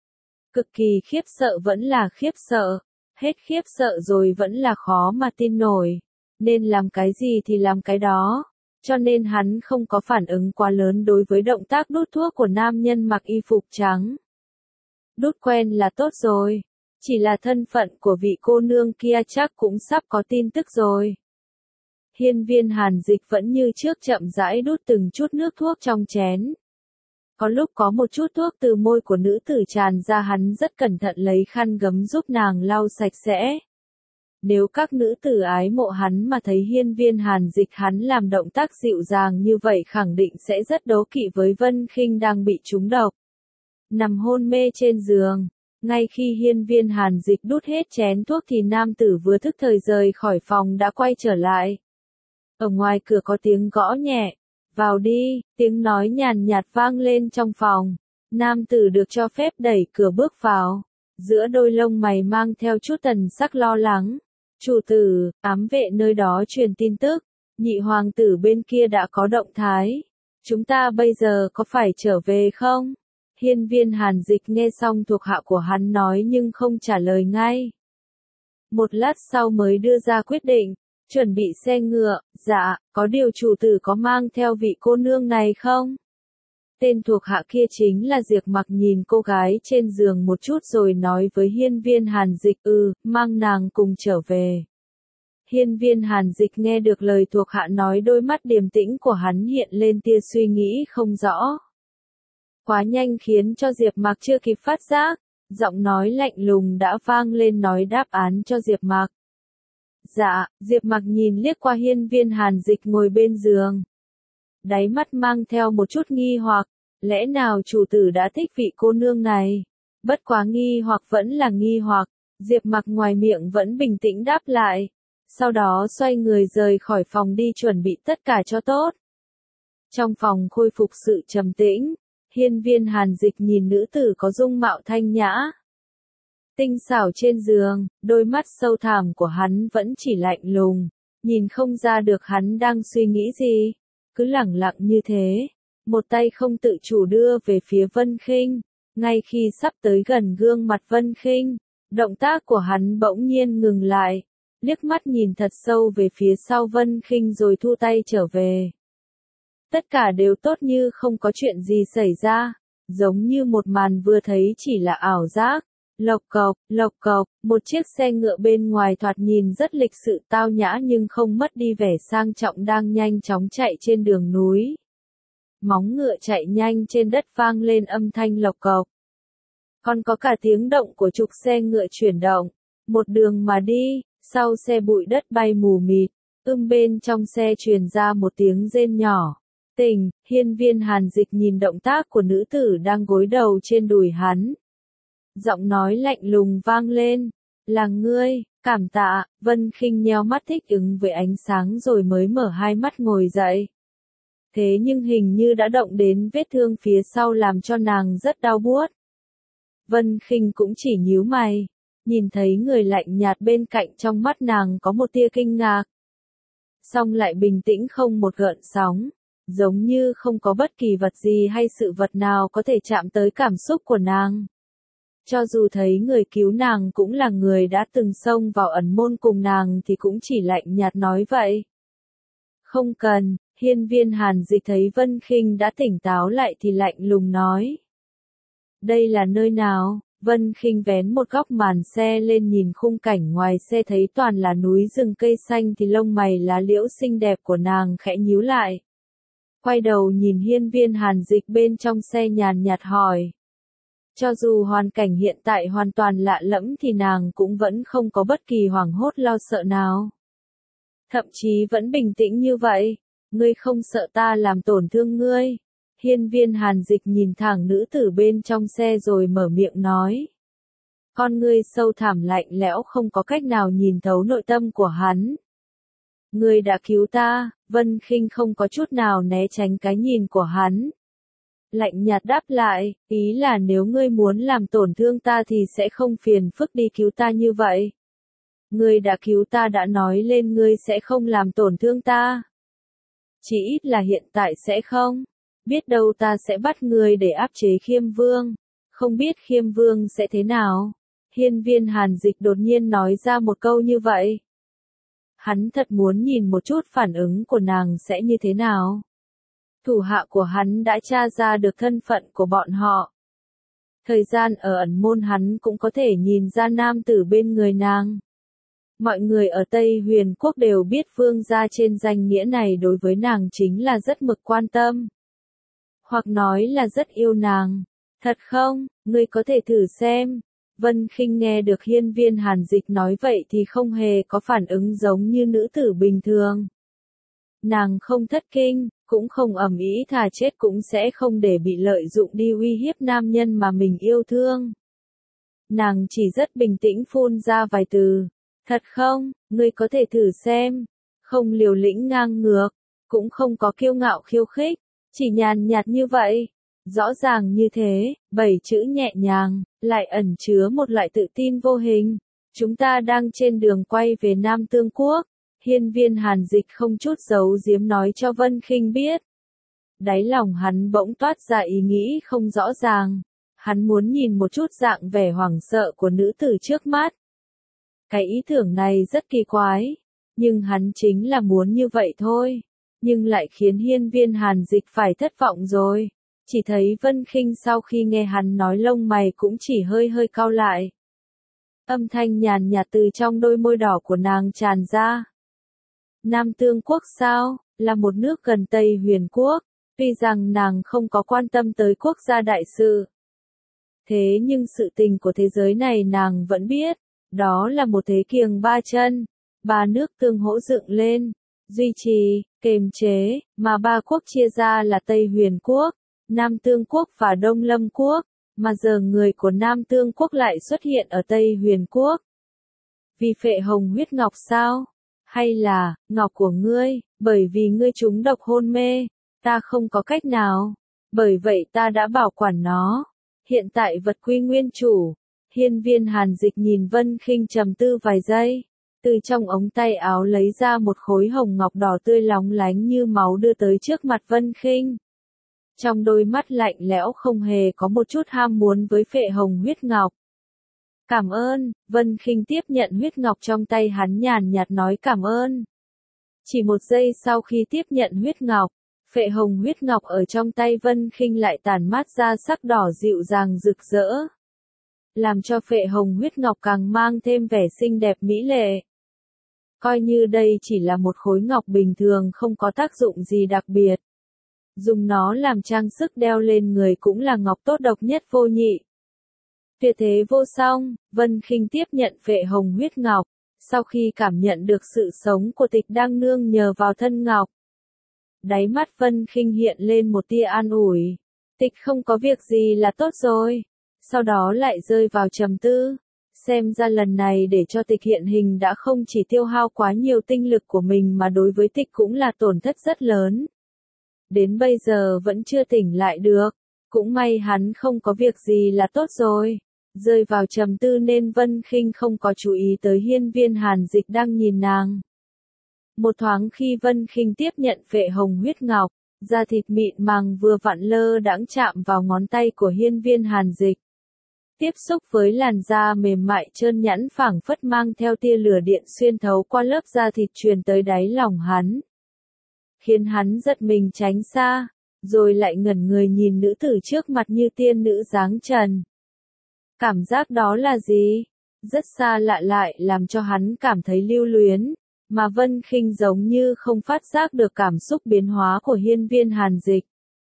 Cực kỳ khiếp sợ vẫn là khiếp sợ, hết khiếp sợ rồi vẫn là khó mà tin nổi. Nên làm cái gì thì làm cái đó. Cho nên hắn không có phản ứng quá lớn đối với động tác đút thuốc của nam nhân mặc y phục trắng. Đút quen là tốt rồi, chỉ là thân phận của vị cô nương kia chắc cũng sắp có tin tức rồi. Hiên Viên Hàn Dịch vẫn như trước chậm rãi đút từng chút nước thuốc trong chén. Có lúc có một chút thuốc từ môi của nữ tử tràn ra, hắn rất cẩn thận lấy khăn gấm giúp nàng lau sạch sẽ. Nếu các nữ tử ái mộ hắn mà thấy Hiên Viên Hàn Dịch hắn làm động tác dịu dàng như vậy khẳng định sẽ rất đố kỵ với Vân Khinh đang bị trúng độc. Nằm hôn mê trên giường, ngay khi Hiên Viên Hàn Dịch đút hết chén thuốc thì nam tử vừa thức thời rời khỏi phòng đã quay trở lại. Ở ngoài cửa có tiếng gõ nhẹ, vào đi, tiếng nói nhàn nhạt vang lên trong phòng. Nam tử được cho phép đẩy cửa bước vào, giữa đôi lông mày mang theo chút thần sắc lo lắng. Chủ tử, ám vệ nơi đó truyền tin tức, nhị hoàng tử bên kia đã có động thái. Chúng ta bây giờ có phải trở về không? Hiên Viên Hàn Dịch nghe xong thuộc hạ của hắn nói nhưng không trả lời ngay. Một lát sau mới đưa ra quyết định, chuẩn bị xe ngựa, dạ, có điều chủ tử có mang theo vị cô nương này không? Tên thuộc hạ kia chính là Diệp Mặc, nhìn cô gái trên giường một chút rồi nói với Hiên Viên Hàn Dịch, mang nàng cùng trở về. Hiên Viên Hàn Dịch nghe được lời thuộc hạ nói, đôi mắt điềm tĩnh của hắn hiện lên tia suy nghĩ không rõ. Quá nhanh khiến cho Diệp Mặc chưa kịp phát giác, giọng nói lạnh lùng đã vang lên nói đáp án cho Diệp Mặc. Dạ, Diệp Mặc nhìn liếc qua Hiên Viên Hàn Dịch ngồi bên giường. Đáy mắt mang theo một chút nghi hoặc, lẽ nào chủ tử đã thích vị cô nương này? Bất quá nghi hoặc vẫn là nghi hoặc, Diệp Mặc ngoài miệng vẫn bình tĩnh đáp lại. Sau đó xoay người rời khỏi phòng đi chuẩn bị tất cả cho tốt. Trong phòng khôi phục sự trầm tĩnh, Hiên Viên Hàn Dịch nhìn nữ tử có dung mạo thanh nhã, tinh xảo trên giường, đôi mắt sâu thẳm của hắn vẫn chỉ lạnh lùng, nhìn không ra được hắn đang suy nghĩ gì, cứ lẳng lặng như thế, một tay không tự chủ đưa về phía Vân Khinh, ngay khi sắp tới gần gương mặt Vân Khinh, động tác của hắn bỗng nhiên ngừng lại, liếc mắt nhìn thật sâu về phía sau Vân Khinh rồi thu tay trở về. Tất cả đều tốt như không có chuyện gì xảy ra, giống như một màn vừa thấy chỉ là ảo giác. Lộc cộc, một chiếc xe ngựa bên ngoài thoạt nhìn rất lịch sự tao nhã nhưng không mất đi vẻ sang trọng đang nhanh chóng chạy trên đường núi. Móng ngựa chạy nhanh trên đất vang lên âm thanh lộc cộc. Còn có cả tiếng động của trục xe ngựa chuyển động, một đường mà đi, sau xe bụi đất bay mù mịt, bên trong xe truyền ra một tiếng rên nhỏ. Tình, Hiên Viên Hàn Dịch nhìn động tác của nữ tử đang gối đầu trên đùi hắn. Giọng nói lạnh lùng vang lên, Là ngươi, cảm tạ, Vân Khinh nheo mắt thích ứng với ánh sáng rồi mới mở hai mắt ngồi dậy. Thế nhưng hình như đã động đến vết thương phía sau làm cho nàng rất đau buốt. Vân Khinh cũng chỉ nhíu mày, nhìn thấy người lạnh nhạt bên cạnh trong mắt nàng có một tia kinh ngạc. Song lại bình tĩnh không một gợn sóng, giống như không có bất kỳ vật gì hay sự vật nào có thể chạm tới cảm xúc của nàng. Cho dù thấy người cứu nàng cũng là người đã từng xông vào ẩn môn cùng nàng thì cũng chỉ lạnh nhạt nói vậy. Không cần, Hiên Viên Hàn Dịch thấy Vân Khinh đã tỉnh táo lại thì lạnh lùng nói. Đây là nơi nào? Vân Khinh vén một góc màn xe lên nhìn khung cảnh ngoài xe thấy toàn là núi rừng cây xanh thì lông mày lá liễu xinh đẹp của nàng khẽ nhíu lại. Quay đầu nhìn Hiên Viên Hàn Dịch bên trong xe nhàn nhạt hỏi. Cho dù hoàn cảnh hiện tại hoàn toàn lạ lẫm thì nàng cũng vẫn không có bất kỳ hoảng hốt lo sợ nào. Thậm chí vẫn bình tĩnh như vậy. Ngươi không sợ ta làm tổn thương ngươi. Hiên Viên Hàn Dịch nhìn thẳng nữ tử bên trong xe rồi mở miệng nói. Con ngươi sâu thẳm lạnh lẽo không có cách nào nhìn thấu nội tâm của hắn. Ngươi đã cứu ta, Vân Khinh không có chút nào né tránh cái nhìn của hắn. Lạnh nhạt đáp lại, ý là nếu ngươi muốn làm tổn thương ta thì sẽ không phiền phức đi cứu ta như vậy. Ngươi đã cứu ta đã nói lên ngươi sẽ không làm tổn thương ta. Chỉ ít là hiện tại sẽ không. Biết đâu ta sẽ bắt ngươi để áp chế Khiêm Vương. Không biết Khiêm Vương sẽ thế nào. Hiên Viên Hàn Dịch đột nhiên nói ra một câu như vậy. Hắn thật muốn nhìn một chút phản ứng của nàng sẽ như thế nào. Thủ hạ của hắn đã tra ra được thân phận của bọn họ. Thời gian ở ẩn môn hắn cũng có thể nhìn ra nam tử bên người nàng. Mọi người ở Tây Huyền Quốc đều biết vương gia trên danh nghĩa này đối với nàng chính là rất mực quan tâm. Hoặc nói là rất yêu nàng. Thật không, ngươi có thể thử xem. Vân Khinh nghe được Hiên Viên Hàn Dịch nói vậy thì không hề có phản ứng giống như nữ tử bình thường. Nàng không thất kinh, cũng không ầm ĩ thà chết cũng sẽ không để bị lợi dụng đi uy hiếp nam nhân mà mình yêu thương. Nàng chỉ rất bình tĩnh phun ra vài từ. Thật không, ngươi có thể thử xem. Không liều lĩnh ngang ngược, cũng không có kiêu ngạo khiêu khích, chỉ nhàn nhạt như vậy. Rõ ràng như thế, 7 chữ nhẹ nhàng, lại ẩn chứa một loại tự tin vô hình. Chúng ta đang trên đường quay về Nam Tương Quốc. Hiên Viên Hàn Dịch không chút giấu giếm nói cho Vân Khinh biết. Đáy lòng hắn bỗng toát ra ý nghĩ không rõ ràng. Hắn muốn nhìn một chút dạng vẻ hoảng sợ của nữ tử trước mắt. Cái ý tưởng này rất kỳ quái. Nhưng hắn chính là muốn như vậy thôi. Nhưng lại khiến Hiên Viên Hàn Dịch phải thất vọng rồi. Chỉ thấy Vân Khinh sau khi nghe hắn nói lông mày cũng chỉ hơi hơi cau lại. Âm thanh nhàn nhạt từ trong đôi môi đỏ của nàng tràn ra. Nam Tương Quốc sao, là một nước gần Tây Huyền Quốc, tuy rằng nàng không có quan tâm tới quốc gia đại sự. Thế nhưng sự tình của thế giới này nàng vẫn biết, đó là một thế kiềng ba chân, ba nước tương hỗ dựng lên, duy trì, kềm chế, mà ba quốc chia ra là Tây Huyền Quốc, Nam Tương Quốc và Đông Lâm Quốc, mà giờ người của Nam Tương Quốc lại xuất hiện ở Tây Huyền Quốc. Vì phệ hồng huyết ngọc sao? Hay là, ngọc của ngươi, bởi vì ngươi trúng độc hôn mê, ta không có cách nào, bởi vậy ta đã bảo quản nó. Hiện tại vật quy nguyên chủ. Hiên Viên Hàn Dịch nhìn Vân Khinh trầm tư vài giây, từ trong ống tay áo lấy ra một khối hồng ngọc đỏ tươi lóng lánh như máu đưa tới trước mặt Vân Khinh. Trong đôi mắt lạnh lẽo không hề có một chút ham muốn với phệ hồng huyết ngọc. Cảm ơn, Vân Khinh tiếp nhận huyết ngọc trong tay hắn nhàn nhạt nói cảm ơn. Chỉ một giây sau khi tiếp nhận huyết ngọc, phệ hồng huyết ngọc ở trong tay Vân Khinh lại tản mát ra sắc đỏ dịu dàng rực rỡ. Làm cho phệ hồng huyết ngọc càng mang thêm vẻ xinh đẹp mỹ lệ. Coi như đây chỉ là một khối ngọc bình thường không có tác dụng gì đặc biệt. Dùng nó làm trang sức đeo lên người cũng là ngọc tốt độc nhất vô nhị. Tuyệt thế vô song, Vân Khinh tiếp nhận phệ hồng huyết ngọc, sau khi cảm nhận được sự sống của Tịch đang nương nhờ vào thân ngọc. Đáy mắt Vân Khinh hiện lên một tia an ủi. Tịch không có việc gì là tốt rồi. Sau đó lại rơi vào trầm tư. Xem ra lần này để cho Tịch hiện hình đã không chỉ tiêu hao quá nhiều tinh lực của mình mà đối với Tịch cũng là tổn thất rất lớn. Đến bây giờ vẫn chưa tỉnh lại được. Cũng may hắn không có việc gì là tốt rồi. Rơi vào trầm tư nên Vân Khinh không có chú ý tới Hiên Viên Hàn Dịch đang nhìn nàng. Một thoáng khi Vân Khinh tiếp nhận phệ hồng huyết ngọc, da thịt mịn màng vừa vặn lơ đãng chạm vào ngón tay của Hiên Viên Hàn Dịch. Tiếp xúc với làn da mềm mại trơn nhẵn phảng phất mang theo tia lửa điện xuyên thấu qua lớp da thịt truyền tới đáy lòng hắn. Khiến hắn giật mình tránh xa, rồi lại ngẩn người nhìn nữ tử trước mặt như tiên nữ dáng trần. Cảm giác đó là gì? Rất xa lạ lại làm cho hắn cảm thấy lưu luyến, mà Vân Khinh giống như không phát giác được cảm xúc biến hóa của Hiên Viên Hàn Dịch.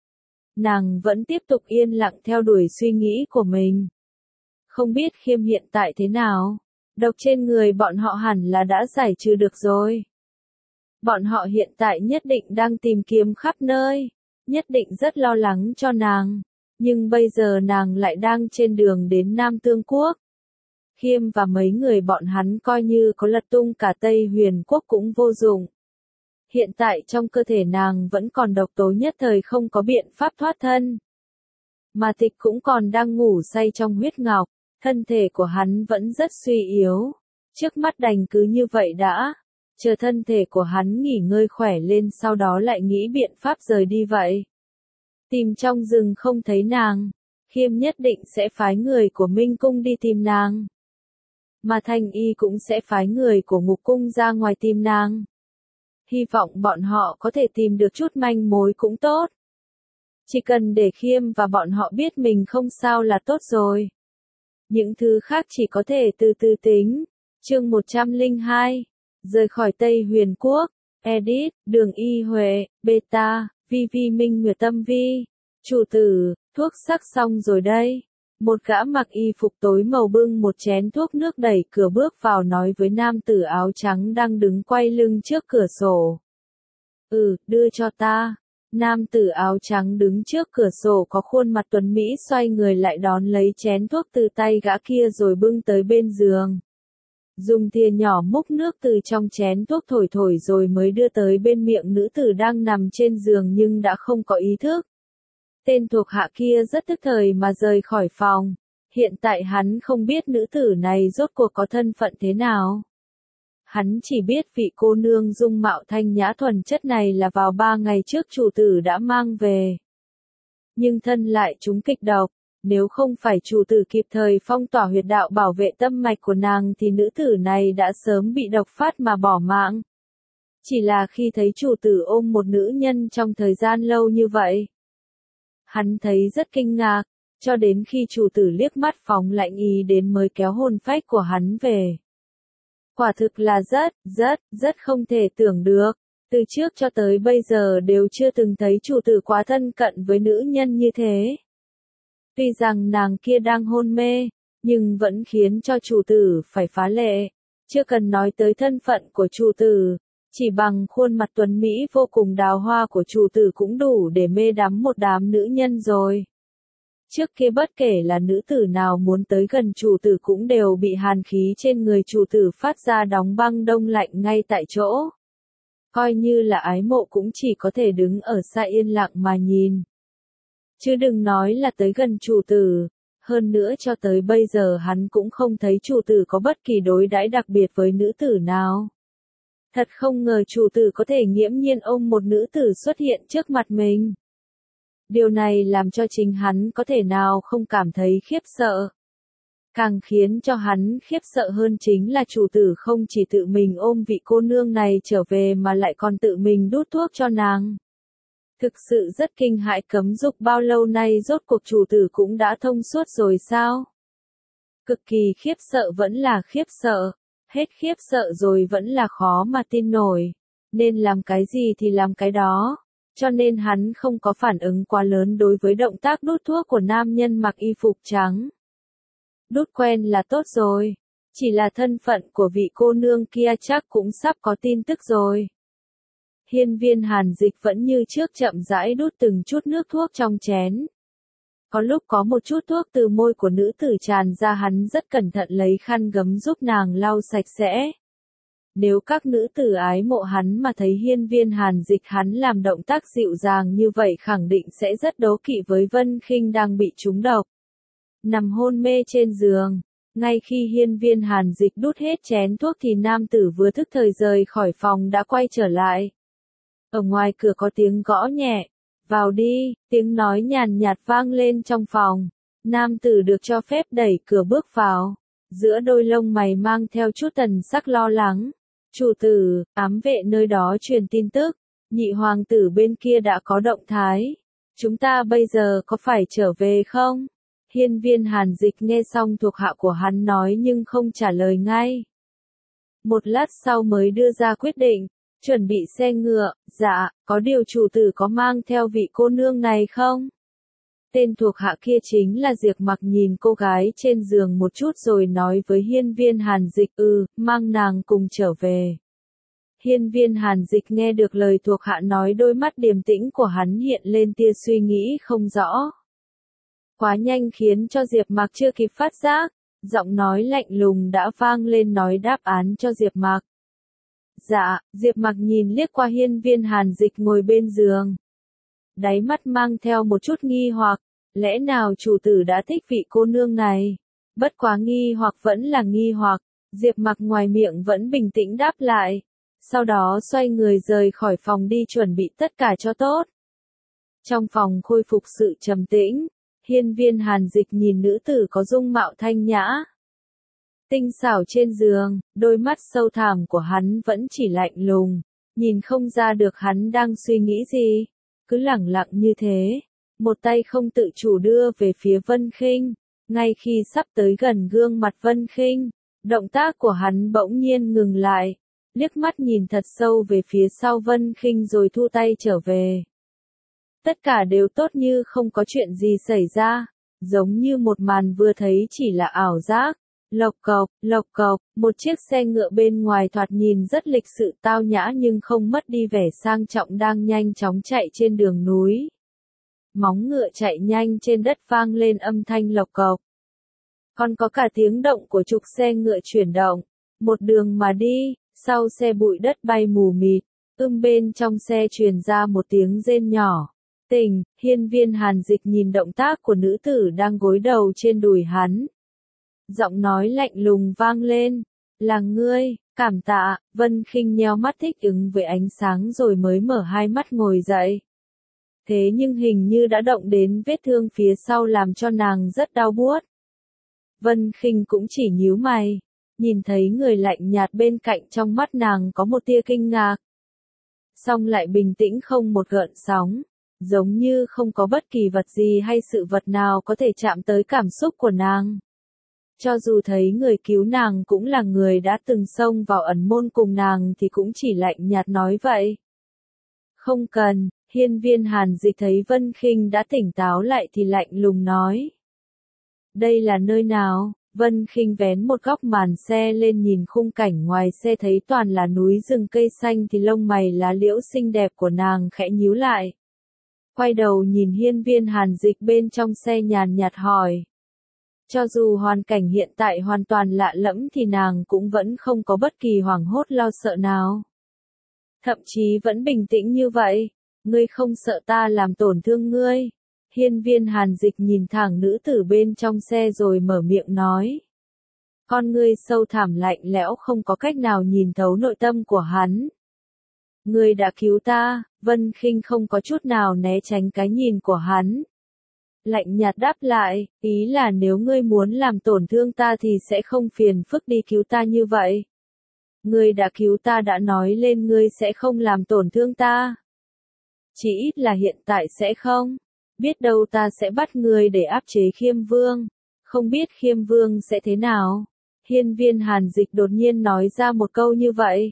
Nàng vẫn tiếp tục yên lặng theo đuổi suy nghĩ của mình. Không biết Khiêm hiện tại thế nào? Độc trên người bọn họ hẳn là đã giải trừ được rồi. Bọn họ hiện tại nhất định đang tìm kiếm khắp nơi, nhất định rất lo lắng cho nàng. Nhưng bây giờ nàng lại đang trên đường đến Nam Tương Quốc. Khiêm và mấy người bọn hắn coi như có lật tung cả Tây Huyền Quốc cũng vô dụng. Hiện tại trong cơ thể nàng vẫn còn độc tố nhất thời không có biện pháp thoát thân. Mà Tịch cũng còn đang ngủ say trong huyết ngọc, thân thể của hắn vẫn rất suy yếu. Trước mắt đành cứ như vậy đã, chờ thân thể của hắn nghỉ ngơi khỏe lên sau đó lại nghĩ biện pháp rời đi vậy. Tìm trong rừng không thấy nàng, Khiêm nhất định sẽ phái người của Minh Cung đi tìm nàng. Mà Thanh Y cũng sẽ phái người của Ngục Cung ra ngoài tìm nàng. Hy vọng bọn họ có thể tìm được chút manh mối cũng tốt. Chỉ cần để Khiêm và bọn họ biết mình không sao là tốt rồi. Những thứ khác chỉ có thể từ từ tính. Chương 102. Rời khỏi Tây Huyền Quốc. Edit, Đường Y Huệ, Beta, Vi Minh Nguyệt Tâm Vi. Chủ tử, thuốc sắc xong rồi đây. Một gã mặc y phục tối màu bưng một chén thuốc nước đẩy cửa bước vào nói với nam tử áo trắng đang đứng quay lưng trước cửa sổ. Đưa cho ta. Nam tử áo trắng đứng trước cửa sổ có khuôn mặt tuấn Mỹ xoay người lại đón lấy chén thuốc từ tay gã kia rồi bưng tới bên giường. Dùng thìa nhỏ múc nước từ trong chén thuốc thổi thổi rồi mới đưa tới bên miệng nữ tử đang nằm trên giường nhưng đã không có ý thức. Tên thuộc hạ kia rất tức thời mà rời khỏi phòng. Hiện tại hắn không biết nữ tử này rốt cuộc có thân phận thế nào. Hắn chỉ biết vị cô nương dung mạo thanh nhã thuần chất này là vào 3 ngày trước chủ tử đã mang về. Nhưng thân lại trúng kịch độc, nếu không phải chủ tử kịp thời phong tỏa huyệt đạo bảo vệ tâm mạch của nàng thì nữ tử này đã sớm bị độc phát mà bỏ mạng. Chỉ là khi thấy chủ tử ôm một nữ nhân trong thời gian lâu như vậy, hắn thấy rất kinh ngạc, cho đến khi chủ tử liếc mắt phóng lạnh ý đến mới kéo hồn phách của hắn về. Quả thực là rất không thể tưởng được, từ trước cho tới bây giờ đều chưa từng thấy chủ tử quá thân cận với nữ nhân như thế. Tuy rằng nàng kia đang hôn mê, nhưng vẫn khiến cho chủ tử phải phá lệ, chưa cần nói tới thân phận của chủ tử. Chỉ bằng khuôn mặt tuấn Mỹ vô cùng đào hoa của chủ tử cũng đủ để mê đắm một đám nữ nhân rồi. Trước kia bất kể là nữ tử nào muốn tới gần chủ tử cũng đều bị hàn khí trên người chủ tử phát ra đóng băng đông lạnh ngay tại chỗ. Coi như là ái mộ cũng chỉ có thể đứng ở xa yên lặng mà nhìn. Chứ đừng nói là tới gần chủ tử. Hơn nữa cho tới bây giờ hắn cũng không thấy chủ tử có bất kỳ đối đãi đặc biệt với nữ tử nào. Thật không ngờ chủ tử có thể nghiễm nhiên ôm một nữ tử xuất hiện trước mặt mình. Điều này làm cho chính hắn có thể nào không cảm thấy khiếp sợ. Càng khiến cho hắn khiếp sợ hơn chính là chủ tử không chỉ tự mình ôm vị cô nương này trở về mà lại còn tự mình đút thuốc cho nàng. Thực sự rất kinh hãi, cấm dục bao lâu nay rốt cuộc chủ tử cũng đã thông suốt rồi sao? Cực kỳ khiếp sợ vẫn là khiếp sợ. Hết khiếp sợ rồi vẫn là khó mà tin nổi. Nên làm cái gì thì làm cái đó. Cho nên hắn không có phản ứng quá lớn đối với động tác đút thuốc của nam nhân mặc y phục trắng. Đút quen là tốt rồi. Chỉ là thân phận của vị cô nương kia chắc cũng sắp có tin tức rồi. Hiên Viên Hàn Dịch vẫn như trước chậm rãi đút từng chút nước thuốc trong chén. Có lúc có một chút thuốc từ môi của nữ tử tràn ra, hắn rất cẩn thận lấy khăn gấm giúp nàng lau sạch sẽ. Nếu các nữ tử ái mộ hắn mà thấy Hiên Viên Hàn Dịch hắn làm động tác dịu dàng như vậy khẳng định sẽ rất đố kỵ với Vân Khinh đang bị trúng độc. Nằm hôn mê trên giường, ngay khi Hiên Viên Hàn Dịch đút hết chén thuốc thì nam tử vừa thức thời rời khỏi phòng đã quay trở lại. Ở ngoài cửa có tiếng gõ nhẹ. Vào đi, tiếng nói nhàn nhạt vang lên trong phòng. Nam tử được cho phép đẩy cửa bước vào. Giữa đôi lông mày mang theo chút thần sắc lo lắng. Chủ tử, ám vệ nơi đó truyền tin tức. Nhị hoàng tử bên kia đã có động thái. Chúng ta bây giờ có phải trở về không? Hiên Viên Hàn Dịch nghe xong thuộc hạ của hắn nói nhưng không trả lời ngay. Một lát sau mới đưa ra quyết định. Chuẩn bị xe ngựa, dạ, có điều chủ tử có mang theo vị cô nương này không? Tên thuộc hạ kia chính là Diệp Mặc, nhìn cô gái trên giường một chút rồi nói với Hiên Viên Hàn Dịch, mang nàng cùng trở về. Hiên Viên Hàn Dịch nghe được lời thuộc hạ nói, đôi mắt điềm tĩnh của hắn hiện lên tia suy nghĩ không rõ. Quá nhanh khiến cho Diệp Mặc chưa kịp phát giác, giọng nói lạnh lùng đã vang lên nói đáp án cho Diệp Mặc. Dạ, Diệp Mặc nhìn liếc qua Hiên Viên Hàn Dịch ngồi bên giường. Đáy mắt mang theo một chút nghi hoặc, lẽ nào chủ tử đã thích vị cô nương này? Bất quá nghi hoặc vẫn là nghi hoặc, Diệp Mặc ngoài miệng vẫn bình tĩnh đáp lại. Sau đó xoay người rời khỏi phòng đi chuẩn bị tất cả cho tốt. Trong phòng khôi phục sự trầm tĩnh, Hiên Viên Hàn Dịch nhìn nữ tử có dung mạo thanh nhã, tinh xảo trên giường, đôi mắt sâu thẳm của hắn vẫn chỉ lạnh lùng, nhìn không ra được hắn đang suy nghĩ gì, cứ lẳng lặng như thế, một tay không tự chủ đưa về phía Vân Khinh, ngay khi sắp tới gần gương mặt Vân Khinh, động tác của hắn bỗng nhiên ngừng lại, liếc mắt nhìn thật sâu về phía sau Vân Khinh rồi thu tay trở về. Tất cả đều tốt như không có chuyện gì xảy ra, giống như một màn vừa thấy chỉ là ảo giác. Lộc cộc, một chiếc xe ngựa bên ngoài thoạt nhìn rất lịch sự tao nhã nhưng không mất đi vẻ sang trọng đang nhanh chóng chạy trên đường núi. Móng ngựa chạy nhanh trên đất vang lên âm thanh lộc cộc. Còn có cả tiếng động của trục xe ngựa chuyển động. Một đường mà đi, sau xe bụi đất bay mù mịt, bên trong xe truyền ra một tiếng rên nhỏ. Tỉnh, Hiên Viên Hàn Dịch nhìn động tác của nữ tử đang gối đầu trên đùi hắn. Giọng nói lạnh lùng vang lên, là ngươi, cảm tạ, Vân Khinh nheo mắt thích ứng với ánh sáng rồi mới mở hai mắt ngồi dậy. Thế nhưng hình như đã động đến vết thương phía sau làm cho nàng rất đau buốt. Vân Khinh cũng chỉ nhíu mày, nhìn thấy người lạnh nhạt bên cạnh trong mắt nàng có một tia kinh ngạc. Song lại bình tĩnh không một gợn sóng, giống như không có bất kỳ vật gì hay sự vật nào có thể chạm tới cảm xúc của nàng. Cho dù thấy người cứu nàng cũng là người đã từng xông vào ẩn môn cùng nàng thì cũng chỉ lạnh nhạt nói vậy. Không cần, Hiên Viên Hàn Dịch thấy Vân Khinh đã tỉnh táo lại thì lạnh lùng nói. Đây là nơi nào? Vân Khinh vén một góc màn xe lên nhìn khung cảnh ngoài xe thấy toàn là núi rừng cây xanh thì lông mày lá liễu xinh đẹp của nàng khẽ nhíu lại. Quay đầu nhìn Hiên Viên Hàn Dịch bên trong xe nhàn nhạt hỏi. Cho dù hoàn cảnh hiện tại hoàn toàn lạ lẫm thì nàng cũng vẫn không có bất kỳ hoảng hốt lo sợ nào. Thậm chí vẫn bình tĩnh như vậy, ngươi không sợ ta làm tổn thương ngươi. Hiên Viên Hàn Dịch nhìn thẳng nữ tử bên trong xe rồi mở miệng nói. Con ngươi sâu thẳm lạnh lẽo không có cách nào nhìn thấu nội tâm của hắn. Ngươi đã cứu ta, Vân Khinh không có chút nào né tránh cái nhìn của hắn. Lạnh nhạt đáp lại, ý là nếu ngươi muốn làm tổn thương ta thì sẽ không phiền phức đi cứu ta như vậy. Ngươi đã cứu ta đã nói lên ngươi sẽ không làm tổn thương ta. Chỉ ít là hiện tại sẽ không. Biết đâu ta sẽ bắt ngươi để áp chế Khiêm Vương. Không biết Khiêm Vương sẽ thế nào. Hiên Viên Hàn Dịch đột nhiên nói ra một câu như vậy.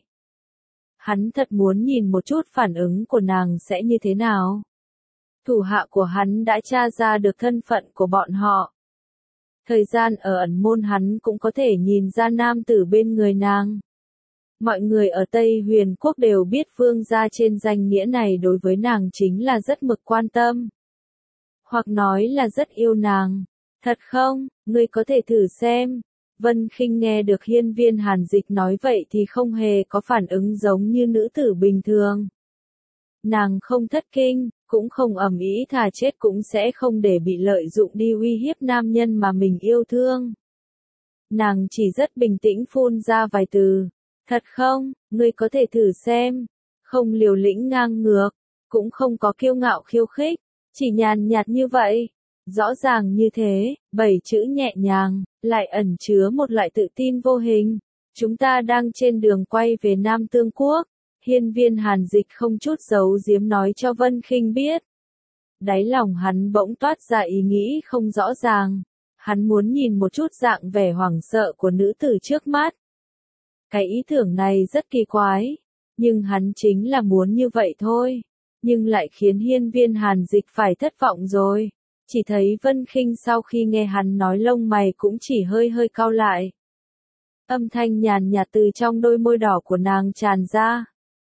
Hắn thật muốn nhìn một chút phản ứng của nàng sẽ như thế nào. Thủ hạ của hắn đã tra ra được thân phận của bọn họ. Thời gian ở ẩn môn hắn cũng có thể nhìn ra nam tử bên người nàng. Mọi người ở Tây Huyền Quốc đều biết vương gia trên danh nghĩa này đối với nàng chính là rất mực quan tâm. hoặc nói là rất yêu nàng. Thật không, ngươi có thể thử xem. Vân Khinh nghe được Hiên Viên Hàn Dịch nói vậy thì không hề có phản ứng giống như nữ tử bình thường. Nàng không thất kinh, cũng không ầm ĩ thà chết cũng sẽ không để bị lợi dụng đi uy hiếp nam nhân mà mình yêu thương. Nàng chỉ rất bình tĩnh phun ra vài từ. Thật không, ngươi có thể thử xem. Không liều lĩnh ngang ngược, cũng không có kiêu ngạo khiêu khích, chỉ nhàn nhạt như vậy. Rõ ràng như thế, 7 chữ nhẹ nhàng, lại ẩn chứa một loại tự tin vô hình. Chúng ta đang trên đường quay về Nam Tương Quốc. Hiên Viên Hàn Dịch không chút giấu giếm nói cho Vân Khinh biết. Đáy lòng hắn bỗng toát ra ý nghĩ không rõ ràng. Hắn muốn nhìn một chút dạng vẻ hoảng sợ của nữ tử trước mắt. Cái ý tưởng này rất kỳ quái, nhưng hắn chính là muốn như vậy thôi. Nhưng lại khiến Hiên Viên Hàn Dịch phải thất vọng rồi. Chỉ thấy Vân Khinh sau khi nghe hắn nói lông mày cũng chỉ hơi hơi cau lại. Âm thanh nhàn nhạt từ trong đôi môi đỏ của nàng tràn ra.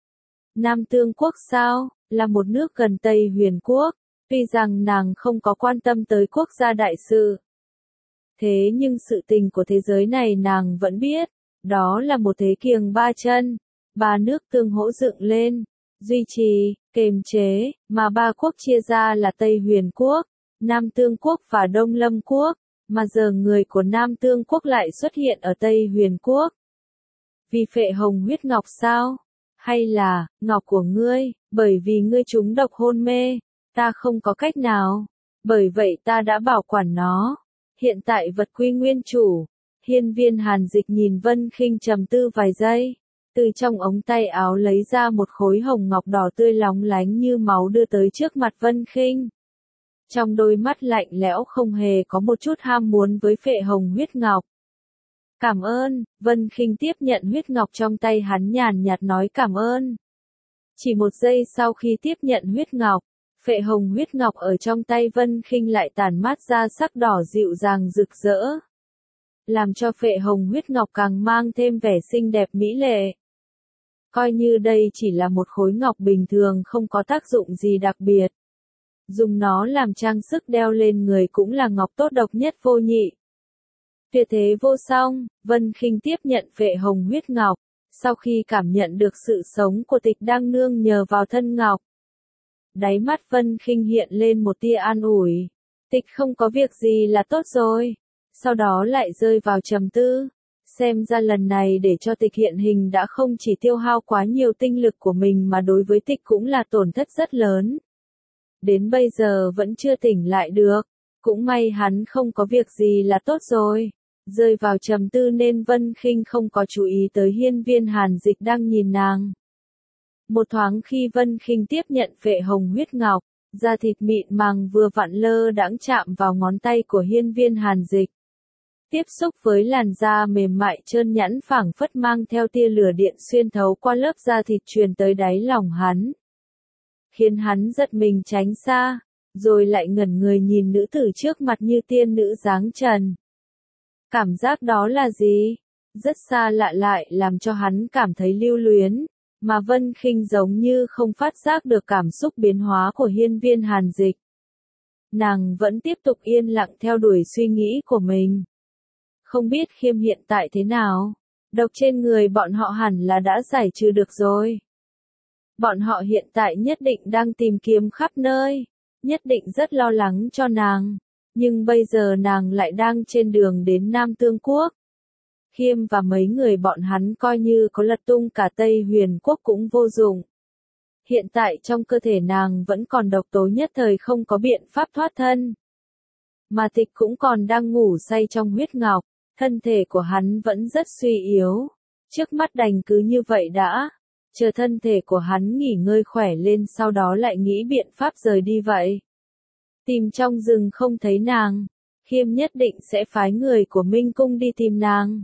Nam Tương Quốc sao, là một nước gần Tây Huyền Quốc, tuy rằng nàng không có quan tâm tới quốc gia đại sự. Thế nhưng sự tình của thế giới này nàng vẫn biết, đó là một thế kiềng ba chân, ba nước tương hỗ dựng lên, duy trì, kềm chế, mà ba quốc chia ra là Tây Huyền Quốc, Nam Tương Quốc và Đông Lâm Quốc, mà giờ người của Nam Tương Quốc lại xuất hiện ở Tây Huyền Quốc. Vì phệ hồng huyết ngọc sao? Hay là, ngọc của ngươi, bởi vì ngươi trúng độc hôn mê, ta không có cách nào, bởi vậy ta đã bảo quản nó. Hiện tại vật quy nguyên chủ. Hiên Viên Hàn Dịch nhìn Vân Khinh trầm tư vài giây, từ trong ống tay áo lấy ra một khối hồng ngọc đỏ tươi lóng lánh như máu đưa tới trước mặt Vân Khinh. Trong đôi mắt lạnh lẽo không hề có một chút ham muốn với phệ hồng huyết ngọc. Cảm ơn, Vân Khinh tiếp nhận huyết ngọc trong tay hắn nhàn nhạt nói cảm ơn. Chỉ một giây sau khi tiếp nhận huyết ngọc, phệ hồng huyết ngọc ở trong tay Vân Khinh lại tản mát ra sắc đỏ dịu dàng rực rỡ. Làm cho phệ hồng huyết ngọc càng mang thêm vẻ xinh đẹp mỹ lệ. Coi như đây chỉ là một khối ngọc bình thường không có tác dụng gì đặc biệt. Dùng nó làm trang sức đeo lên người cũng là ngọc tốt độc nhất vô nhị. Tuyệt thế vô song, Vân Khinh tiếp nhận phệ hồng huyết ngọc, sau khi cảm nhận được sự sống của Tịch đang nương nhờ vào thân ngọc. Đáy mắt Vân Khinh hiện lên một tia an ủi. Tịch không có việc gì là tốt rồi. Sau đó lại rơi vào trầm tư. Xem ra lần này để cho Tịch hiện hình đã không chỉ tiêu hao quá nhiều tinh lực của mình mà đối với Tịch cũng là tổn thất rất lớn. Đến bây giờ vẫn chưa tỉnh lại được. Cũng may hắn không có việc gì là tốt rồi. Rơi vào trầm tư nên Vân Khinh không có chú ý tới Hiên Viên Hàn Dịch đang nhìn nàng. Một thoáng khi Vân Khinh tiếp nhận phệ hồng huyết ngọc, da thịt mịn màng vừa vặn lơ đãng chạm vào ngón tay của Hiên Viên Hàn Dịch. Tiếp xúc với làn da mềm mại trơn nhẵn phảng phất mang theo tia lửa điện xuyên thấu qua lớp da thịt truyền tới đáy lòng hắn. Khiến hắn giật mình tránh xa, rồi lại ngẩn người nhìn nữ tử trước mặt như tiên nữ dáng trần. Cảm giác đó là gì? Rất xa lạ lại làm cho hắn cảm thấy lưu luyến, mà Vân Khinh giống như không phát giác được cảm xúc biến hóa của Hiên Viên Hàn Dịch. Nàng vẫn tiếp tục yên lặng theo đuổi suy nghĩ của mình. Không biết Khiêm hiện tại thế nào? Độc trên người bọn họ hẳn là đã giải trừ được rồi. Bọn họ hiện tại nhất định đang tìm kiếm khắp nơi, nhất định rất lo lắng cho nàng. Nhưng bây giờ nàng lại đang trên đường đến Nam Tương Quốc. Khiêm và mấy người bọn hắn coi như có lật tung cả Tây Huyền Quốc cũng vô dụng. Hiện tại trong cơ thể nàng vẫn còn độc tố nhất thời không có biện pháp thoát thân. Mà Tịch cũng còn đang ngủ say trong huyết ngọc, thân thể của hắn vẫn rất suy yếu. Trước mắt đành cứ như vậy đã, chờ thân thể của hắn nghỉ ngơi khỏe lên sau đó lại nghĩ biện pháp rời đi vậy. Tìm trong rừng không thấy nàng, Khiêm nhất định sẽ phái người của Minh Cung đi tìm nàng.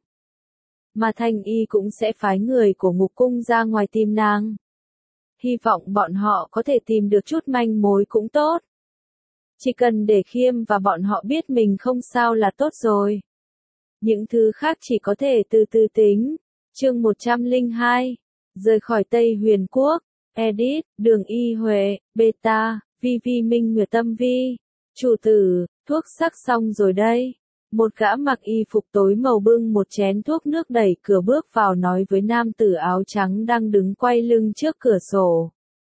Mà Thanh Y cũng sẽ phái người của Ngục Cung ra ngoài tìm nàng. Hy vọng bọn họ có thể tìm được chút manh mối cũng tốt. Chỉ cần để Khiêm và bọn họ biết mình không sao là tốt rồi. Những thứ khác chỉ có thể từ từ tính. Chương 102. Rời khỏi Tây Huyền Quốc. Edit, Đường Y Huệ, Beta, Vi Vi Minh Nguyệt Tâm Vi. Chủ tử, thuốc sắc xong rồi đây. Một gã mặc y phục tối màu bưng một chén thuốc nước đẩy cửa bước vào nói với nam tử áo trắng đang đứng quay lưng trước cửa sổ.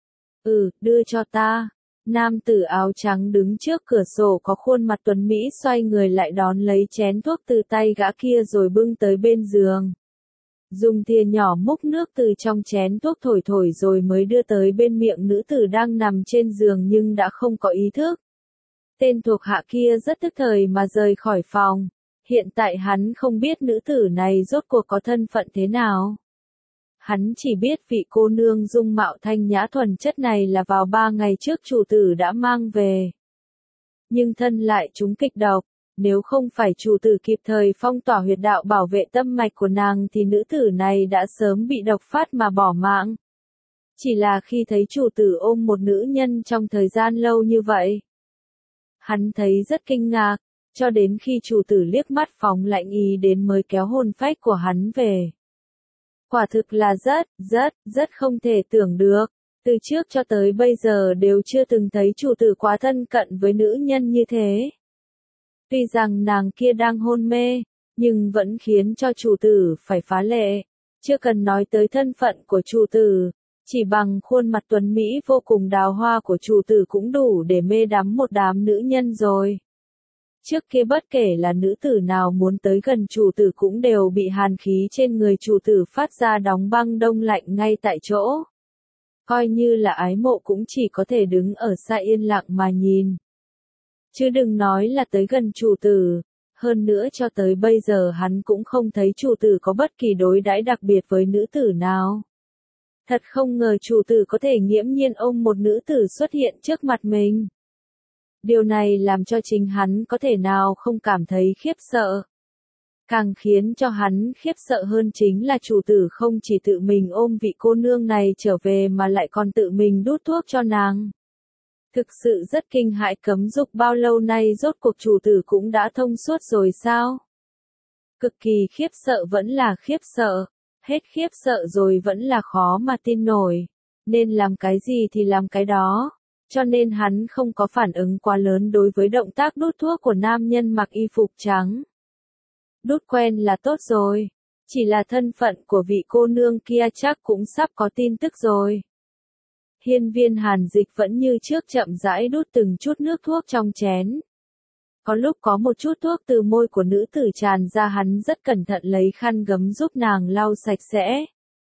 Đưa cho ta. Nam tử áo trắng đứng trước cửa sổ có khuôn mặt tuấn mỹ xoay người lại đón lấy chén thuốc từ tay gã kia rồi bưng tới bên giường. Dùng thìa nhỏ múc nước từ trong chén thuốc thổi thổi rồi mới đưa tới bên miệng nữ tử đang nằm trên giường nhưng đã không có ý thức. Tên thuộc hạ kia rất tức thời mà rời khỏi phòng. Hiện tại hắn không biết nữ tử này rốt cuộc có thân phận thế nào. Hắn chỉ biết vị cô nương dung mạo thanh nhã thuần chất này là vào 3 ngày trước chủ tử đã mang về. Nhưng thân lại trúng kịch độc, nếu không phải chủ tử kịp thời phong tỏa huyệt đạo bảo vệ tâm mạch của nàng thì nữ tử này đã sớm bị độc phát mà bỏ mạng. Chỉ là khi thấy chủ tử ôm một nữ nhân trong thời gian lâu như vậy, hắn thấy rất kinh ngạc, cho đến khi chủ tử liếc mắt phóng lạnh ý đến mới kéo hồn phách của hắn về. Quả thực là rất không thể tưởng được. Từ trước cho tới bây giờ đều chưa từng thấy chủ tử quá thân cận với nữ nhân như thế. Tuy rằng nàng kia đang hôn mê, nhưng vẫn khiến cho chủ tử phải phá lệ. Chưa cần nói tới thân phận của chủ tử, chỉ bằng khuôn mặt tuấn mỹ vô cùng đào hoa của chủ tử cũng đủ để mê đắm một đám nữ nhân rồi. Trước kia bất kể là nữ tử nào muốn tới gần chủ tử cũng đều bị hàn khí trên người chủ tử phát ra đóng băng đông lạnh ngay tại chỗ. Coi như là ái mộ cũng chỉ có thể đứng ở xa yên lặng mà nhìn. Chứ đừng nói là tới gần chủ tử. Hơn nữa cho tới bây giờ hắn cũng không thấy chủ tử có bất kỳ đối đãi đặc biệt với nữ tử nào. Thật không ngờ chủ tử có thể nghiễm nhiên ôm một nữ tử xuất hiện trước mặt mình. Điều này làm cho chính hắn có thể nào không cảm thấy khiếp sợ. Càng khiến cho hắn khiếp sợ hơn chính là chủ tử không chỉ tự mình ôm vị cô nương này trở về mà lại còn tự mình đút thuốc cho nàng. Thực sự rất kinh hãi, cấm dục bao lâu nay rốt cuộc chủ tử cũng đã thông suốt rồi sao? Cực kỳ khiếp sợ vẫn là khiếp sợ, hết khiếp sợ rồi vẫn là khó mà tin nổi. Nên làm cái gì thì làm cái đó. Cho nên hắn không có phản ứng quá lớn đối với động tác đút thuốc của nam nhân mặc y phục trắng. Đút quen là tốt rồi. Chỉ là thân phận của vị cô nương kia chắc cũng sắp có tin tức rồi. Hiên Viên Hàn Dịch vẫn như trước chậm rãi đút từng chút nước thuốc trong chén. Có lúc có một chút thuốc từ môi của nữ tử tràn ra, hắn rất cẩn thận lấy khăn gấm giúp nàng lau sạch sẽ.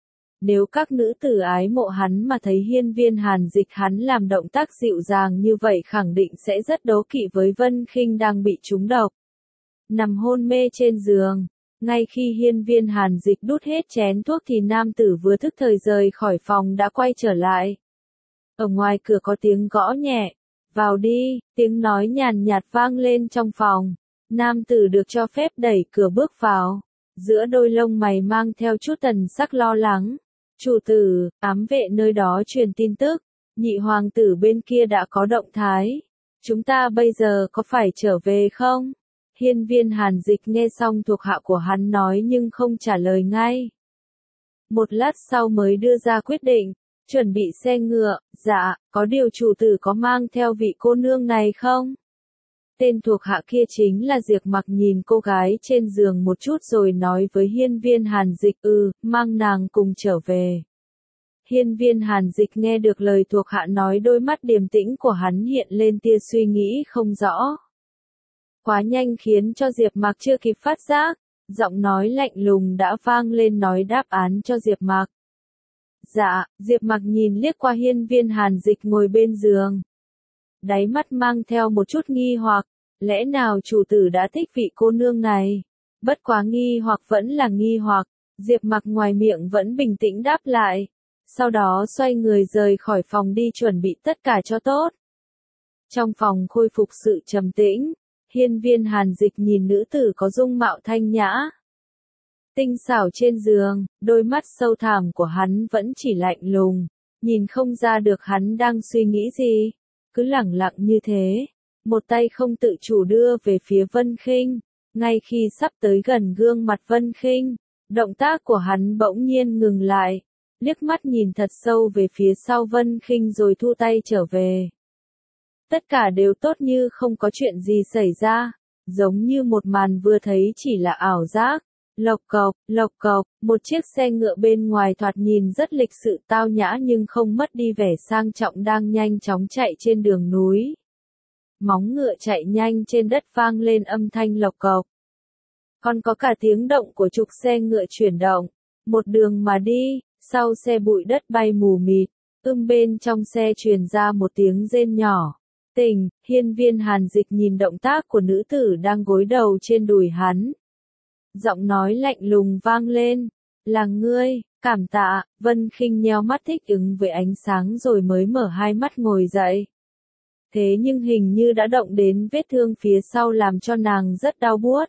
Nếu các nữ tử ái mộ hắn mà thấy Hiên Viên Hàn Dịch hắn làm động tác dịu dàng như vậy khẳng định sẽ rất đố kỵ với Vân Khinh đang bị trúng độc. Nằm hôn mê trên giường, ngay khi Hiên Viên Hàn Dịch đút hết chén thuốc thì nam tử vừa thức thời rời khỏi phòng đã quay trở lại. Ở ngoài cửa có tiếng gõ nhẹ, vào đi, tiếng nói nhàn nhạt vang lên trong phòng. Nam tử được cho phép đẩy cửa bước vào, giữa đôi lông mày mang theo chút thần sắc lo lắng. Chủ tử, ám vệ nơi đó truyền tin tức, nhị hoàng tử bên kia đã có động thái. Chúng ta bây giờ có phải trở về không? Hiên Viên Hàn Dịch nghe xong thuộc hạ của hắn nói nhưng không trả lời ngay. Một lát sau mới đưa ra quyết định, chuẩn bị xe ngựa. Dạ, có điều chủ tử có mang theo vị cô nương này không? Tên thuộc hạ kia chính là Diệp Mặc, nhìn cô gái trên giường một chút rồi nói với Hiên Viên Hàn Dịch, mang nàng cùng trở về. Hiên Viên Hàn Dịch nghe được lời thuộc hạ nói, đôi mắt điềm tĩnh của hắn hiện lên tia suy nghĩ không rõ. Quá nhanh khiến cho Diệp Mặc chưa kịp phát giác, giọng nói lạnh lùng đã vang lên nói đáp án cho Diệp Mặc. Dạ, Diệp Mặc nhìn liếc qua Hiên Viên Hàn Dịch ngồi bên giường. Đáy mắt mang theo một chút nghi hoặc, lẽ nào chủ tử đã thích vị cô nương này? Bất quá nghi hoặc vẫn là nghi hoặc, Diệp Mặc ngoài miệng vẫn bình tĩnh đáp lại. Sau đó xoay người rời khỏi phòng đi chuẩn bị tất cả cho tốt. Trong phòng khôi phục sự trầm tĩnh, Hiên Viên Hàn Dịch nhìn nữ tử có dung mạo thanh nhã, tinh xảo trên giường, đôi mắt sâu thẳm của hắn vẫn chỉ lạnh lùng, nhìn không ra được hắn đang suy nghĩ gì, cứ lẳng lặng như thế, một tay không tự chủ đưa về phía Vân Khinh, ngay khi sắp tới gần gương mặt Vân Khinh, động tác của hắn bỗng nhiên ngừng lại, liếc mắt nhìn thật sâu về phía sau Vân Khinh rồi thu tay trở về. Tất cả đều tốt như không có chuyện gì xảy ra, giống như một màn vừa thấy chỉ là ảo giác. Lộc cộc, một chiếc xe ngựa bên ngoài thoạt nhìn rất lịch sự tao nhã nhưng không mất đi vẻ sang trọng đang nhanh chóng chạy trên đường núi. Móng ngựa chạy nhanh trên đất vang lên âm thanh lộc cộc. Còn có cả tiếng động của trục xe ngựa chuyển động. Một đường mà đi, sau xe bụi đất bay mù mịt, bên trong xe truyền ra một tiếng rên nhỏ. Tỉnh, Hiên Viên Hàn Dịch nhìn động tác của nữ tử đang gối đầu trên đùi hắn. Giọng nói lạnh lùng vang lên, là ngươi, cảm tạ. Vân Khinh nheo mắt thích ứng với ánh sáng rồi mới mở hai mắt ngồi dậy. Thế nhưng hình như đã động đến vết thương phía sau làm cho nàng rất đau buốt.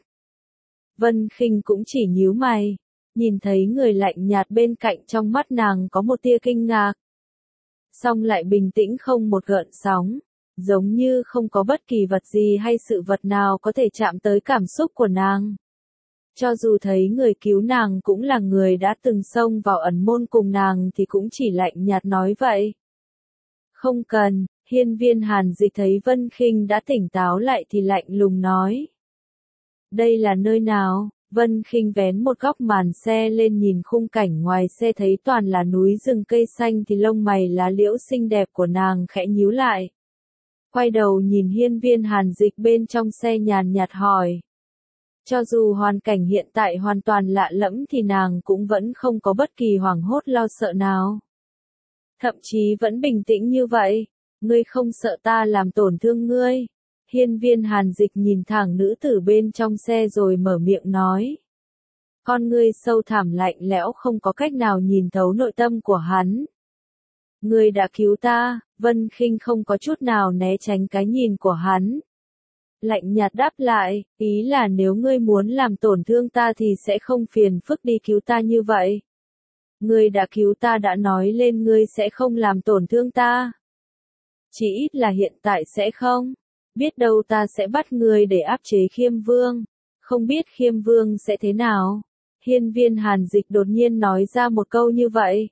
Vân Khinh cũng chỉ nhíu mày, nhìn thấy người lạnh nhạt bên cạnh trong mắt nàng có một tia kinh ngạc. Song lại bình tĩnh không một gợn sóng, giống như không có bất kỳ vật gì hay sự vật nào có thể chạm tới cảm xúc của nàng. Cho dù thấy người cứu nàng cũng là người đã từng xông vào ẩn môn cùng nàng thì cũng chỉ lạnh nhạt nói vậy. Không cần. Hiên Viên Hàn Dịch thấy Vân Khinh đã tỉnh táo lại thì lạnh lùng nói. Đây là nơi nào? Vân Khinh vén một góc màn xe lên nhìn khung cảnh ngoài xe thấy toàn là núi rừng cây xanh thì lông mày lá liễu xinh đẹp của nàng khẽ nhíu lại. Quay đầu nhìn Hiên Viên Hàn Dịch bên trong xe nhàn nhạt hỏi. Cho dù hoàn cảnh hiện tại hoàn toàn lạ lẫm thì nàng cũng vẫn không có bất kỳ hoảng hốt lo sợ nào. Thậm chí vẫn bình tĩnh như vậy. Ngươi không sợ ta làm tổn thương ngươi. Hiên Viên Hàn Dịch nhìn thẳng nữ tử bên trong xe rồi mở miệng nói. Con ngươi sâu thẳm lạnh lẽo không có cách nào nhìn thấu nội tâm của hắn. Ngươi đã cứu ta. Vân Khinh không có chút nào né tránh cái nhìn của hắn. Lạnh nhạt đáp lại, ý là nếu ngươi muốn làm tổn thương ta thì sẽ không phiền phức đi cứu ta như vậy. Ngươi đã cứu ta đã nói lên ngươi sẽ không làm tổn thương ta. Chỉ ít là hiện tại sẽ không. Biết đâu ta sẽ bắt ngươi để áp chế Khiêm Vương. Không biết Khiêm Vương sẽ thế nào. Hiên Viên Hàn Dịch đột nhiên nói ra một câu như vậy.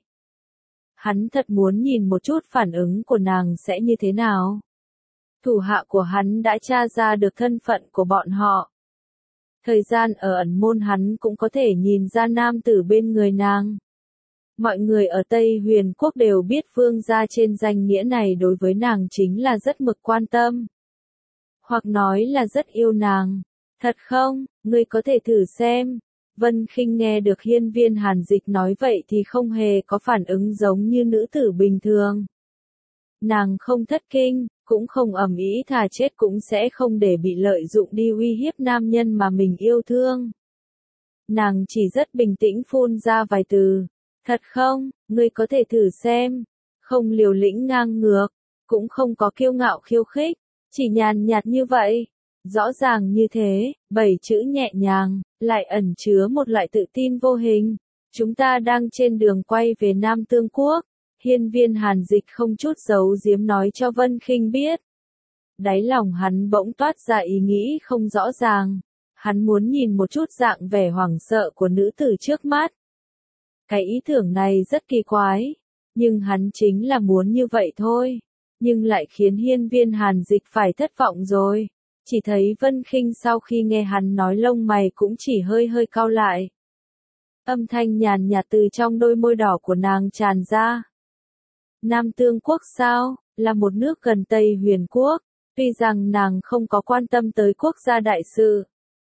Hắn thật muốn nhìn một chút phản ứng của nàng sẽ như thế nào. Thủ hạ của hắn đã tra ra được thân phận của bọn họ. Thời gian ở ẩn môn hắn cũng có thể nhìn ra nam tử bên người nàng. Mọi người ở Tây Huyền Quốc đều biết vương gia trên danh nghĩa này đối với nàng chính là rất mực quan tâm. Hoặc nói là rất yêu nàng. Thật không, ngươi có thể thử xem. Vân Khinh nghe được Hiên Viên Hàn Dịch nói vậy thì không hề có phản ứng giống như nữ tử bình thường. Nàng không thất kinh, cũng không ầm ĩ thà chết cũng sẽ không để bị lợi dụng đi uy hiếp nam nhân mà mình yêu thương. Nàng chỉ rất bình tĩnh phun ra vài từ. Thật không, ngươi có thể thử xem. Không liều lĩnh ngang ngược, cũng không có kiêu ngạo khiêu khích, chỉ nhàn nhạt như vậy. Rõ ràng như thế, 7 chữ nhẹ nhàng, lại ẩn chứa một loại tự tin vô hình. Chúng ta đang trên đường quay về Nam Tương Quốc. Hiên Viên Hàn Dịch không chút giấu giếm nói cho Vân Khinh biết. Đáy lòng hắn bỗng toát ra ý nghĩ không rõ ràng. Hắn muốn nhìn một chút dạng vẻ hoảng sợ của nữ tử trước mắt. Cái ý tưởng này rất kỳ quái, nhưng hắn chính là muốn như vậy thôi. Nhưng lại khiến Hiên Viên Hàn Dịch phải thất vọng rồi. Chỉ thấy Vân Khinh sau khi nghe hắn nói lông mày cũng chỉ hơi hơi cau lại. Âm thanh nhàn nhạt từ trong đôi môi đỏ của nàng tràn ra. Nam Tương Quốc sao, là một nước gần Tây Huyền Quốc, tuy rằng nàng không có quan tâm tới quốc gia đại sự.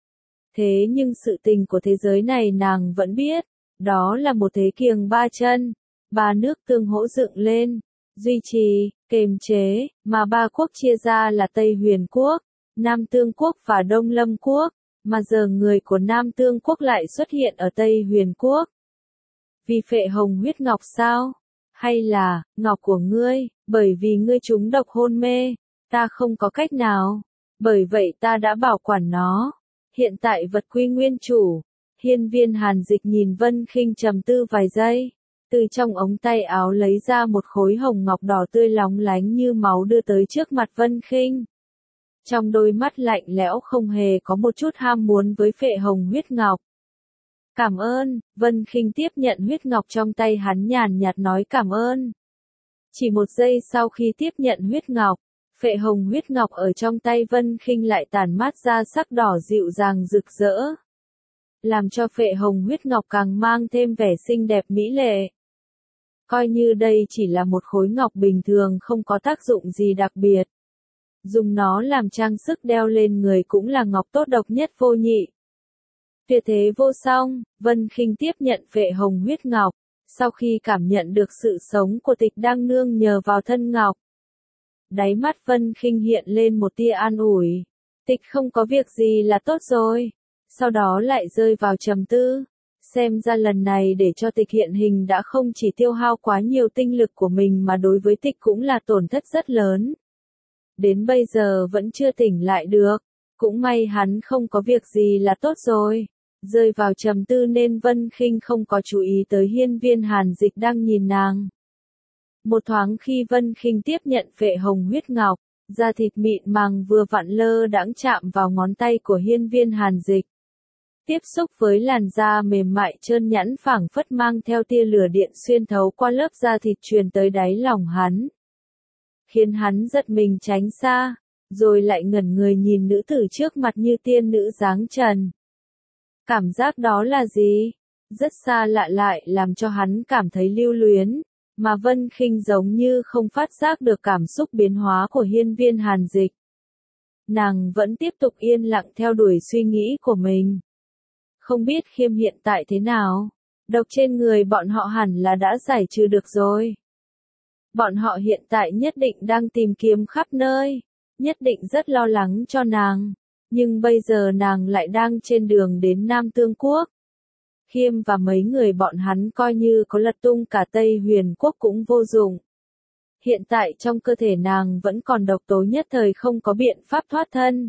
Thế nhưng sự tình của thế giới này nàng vẫn biết, đó là một thế kiềng ba chân, ba nước tương hỗ dựng lên, duy trì, kềm chế, mà ba quốc chia ra là Tây Huyền Quốc, Nam Tương Quốc và Đông Lâm Quốc, mà giờ người của Nam Tương Quốc lại xuất hiện ở Tây Huyền Quốc. Vì phệ hồng huyết ngọc sao? Hay là, ngọc của ngươi, bởi vì ngươi trúng độc hôn mê, ta không có cách nào, bởi vậy ta đã bảo quản nó. Hiện tại vật quy nguyên chủ. Hiên Viên Hàn Dịch nhìn Vân Khinh trầm tư vài giây, từ trong ống tay áo lấy ra một khối hồng ngọc đỏ tươi lóng lánh như máu đưa tới trước mặt Vân Khinh. Trong đôi mắt lạnh lẽo không hề có một chút ham muốn với phệ hồng huyết ngọc. Cảm ơn. Vân Khinh tiếp nhận huyết ngọc trong tay hắn nhàn nhạt nói cảm ơn. Chỉ một giây sau khi tiếp nhận huyết ngọc, Phệ hồng huyết ngọc ở trong tay Vân Khinh lại tản mát ra sắc đỏ dịu dàng rực rỡ, làm cho phệ hồng huyết ngọc càng mang thêm vẻ xinh đẹp mỹ lệ. Coi như đây chỉ là một khối ngọc bình thường không có tác dụng gì đặc biệt. Dùng nó làm trang sức đeo lên người cũng là ngọc tốt độc nhất vô nhị. Tuyệt thế vô song, Vân Khinh tiếp nhận phệ hồng huyết ngọc, sau khi cảm nhận được sự sống của Tịch đang nương nhờ vào thân ngọc. Đáy mắt Vân Khinh hiện lên một tia an ủi. Tịch không có việc gì là tốt rồi. Sau đó lại rơi vào trầm tư. Xem ra lần này để cho Tịch hiện hình đã không chỉ tiêu hao quá nhiều tinh lực của mình mà đối với Tịch cũng là tổn thất rất lớn. Đến bây giờ vẫn chưa tỉnh lại được. Cũng may hắn không có việc gì là tốt rồi. Rơi vào trầm tư nên Vân Khinh không có chú ý tới Hiên Viên Hàn Dịch đang nhìn nàng. Một thoáng khi Vân Khinh tiếp nhận phệ hồng huyết ngọc, da thịt mịn màng vừa vặn lơ đãng chạm vào ngón tay của Hiên Viên Hàn Dịch. Tiếp xúc với làn da mềm mại trơn nhẵn phảng phất mang theo tia lửa điện xuyên thấu qua lớp da thịt truyền tới đáy lòng hắn. Khiến hắn giật mình tránh xa, rồi lại ngẩn người nhìn nữ tử trước mặt như tiên nữ dáng trần. Cảm giác đó là gì? Rất xa lạ lại làm cho hắn cảm thấy lưu luyến, mà Vân Khinh giống như không phát giác được cảm xúc biến hóa của Hiên Viên Hàn Dịch. Nàng vẫn tiếp tục yên lặng theo đuổi suy nghĩ của mình. Không biết Khiêm hiện tại thế nào? Độc trên người bọn họ hẳn là đã giải trừ được rồi. Bọn họ hiện tại nhất định đang tìm kiếm khắp nơi, nhất định rất lo lắng cho nàng. Nhưng bây giờ nàng lại đang trên đường đến Nam Tương Quốc. Khiêm và mấy người bọn hắn coi như có lật tung cả Tây Huyền Quốc cũng vô dụng. Hiện tại trong cơ thể nàng vẫn còn độc tố nhất thời không có biện pháp thoát thân.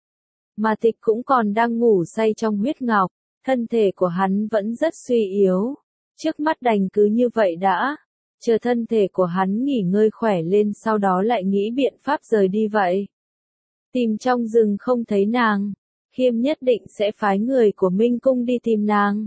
Mà Tịch cũng còn đang ngủ say trong huyết ngọc, thân thể của hắn vẫn rất suy yếu. Trước mắt đành cứ như vậy đã, chờ thân thể của hắn nghỉ ngơi khỏe lên sau đó lại nghĩ biện pháp rời đi vậy. Tìm trong rừng không thấy nàng, Khiêm nhất định sẽ phái người của Minh Cung đi tìm nàng.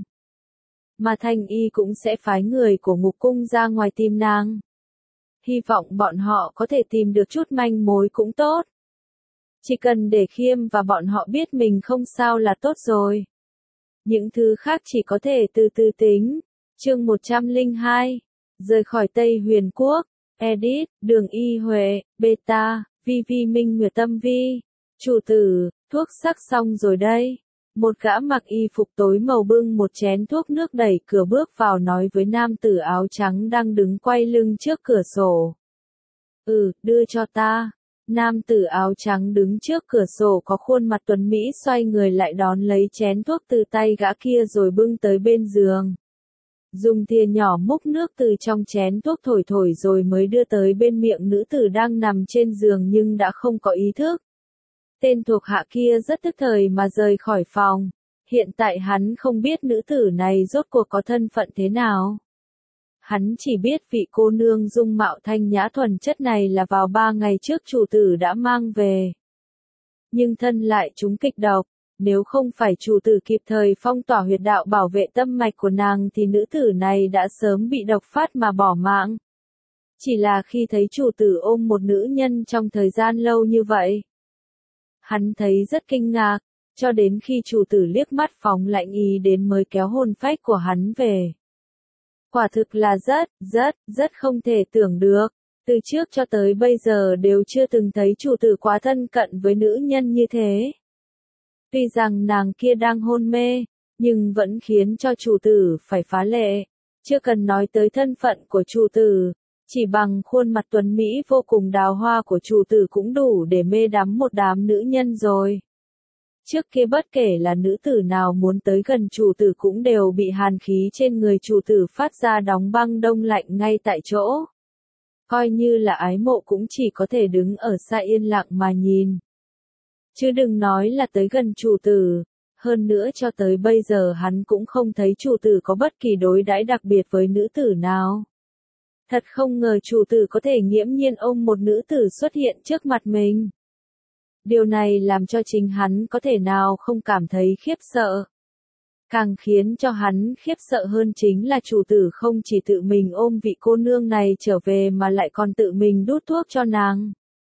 Mà Thanh Y cũng sẽ phái người của Ngục Cung ra ngoài tìm nàng. Hy vọng bọn họ có thể tìm được chút manh mối cũng tốt. Chỉ cần để Khiêm và bọn họ biết mình không sao là tốt rồi. Những thứ khác chỉ có thể từ từ tính. Chương 102. Rời khỏi Tây Huyền Quốc. Edit, Đường Y Huệ, Beta, Vi Minh Nguyệt Tâm Vi. Chủ tử, thuốc sắc xong rồi đây. Một gã mặc y phục tối màu bưng một chén thuốc nước đẩy cửa bước vào nói với nam tử áo trắng đang đứng quay lưng trước cửa sổ. Đưa cho ta. Nam tử áo trắng đứng trước cửa sổ có khuôn mặt tuấn mỹ xoay người lại đón lấy chén thuốc từ tay gã kia rồi bưng tới bên giường. Dùng thìa nhỏ múc nước từ trong chén thuốc thổi thổi rồi mới đưa tới bên miệng nữ tử đang nằm trên giường nhưng đã không có ý thức. Tên thuộc hạ kia rất tức thời mà rời khỏi phòng. Hiện tại hắn không biết nữ tử này rốt cuộc có thân phận thế nào. Hắn chỉ biết vị cô nương dung mạo thanh nhã thuần chất này là vào 3 ngày trước chủ tử đã mang về. Nhưng thân lại trúng kịch độc, nếu không phải chủ tử kịp thời phong tỏa huyệt đạo bảo vệ tâm mạch của nàng thì nữ tử này đã sớm bị độc phát mà bỏ mạng. Chỉ là khi thấy chủ tử ôm một nữ nhân trong thời gian lâu như vậy, hắn thấy rất kinh ngạc, cho đến khi chủ tử liếc mắt phóng lạnh ý đến mới kéo hồn phách của hắn về. Quả thực là rất không thể tưởng được, từ trước cho tới bây giờ đều chưa từng thấy chủ tử quá thân cận với nữ nhân như thế. Tuy rằng nàng kia đang hôn mê, nhưng vẫn khiến cho chủ tử phải phá lệ. Chưa cần nói tới thân phận của chủ tử, chỉ bằng khuôn mặt tuấn mỹ vô cùng đào hoa của chủ tử cũng đủ để mê đắm một đám nữ nhân rồi. Trước kia bất kể là nữ tử nào muốn tới gần chủ tử cũng đều bị hàn khí trên người chủ tử phát ra đóng băng đông lạnh ngay tại chỗ. Coi như là ái mộ cũng chỉ có thể đứng ở xa yên lặng mà nhìn. Chứ đừng nói là tới gần chủ tử, hơn nữa cho tới bây giờ hắn cũng không thấy chủ tử có bất kỳ đối đãi đặc biệt với nữ tử nào. Thật không ngờ chủ tử có thể nghiễm nhiên ôm một nữ tử xuất hiện trước mặt mình. Điều này làm cho chính hắn có thể nào không cảm thấy khiếp sợ. Càng khiến cho hắn khiếp sợ hơn chính là chủ tử không chỉ tự mình ôm vị cô nương này trở về mà lại còn tự mình đút thuốc cho nàng.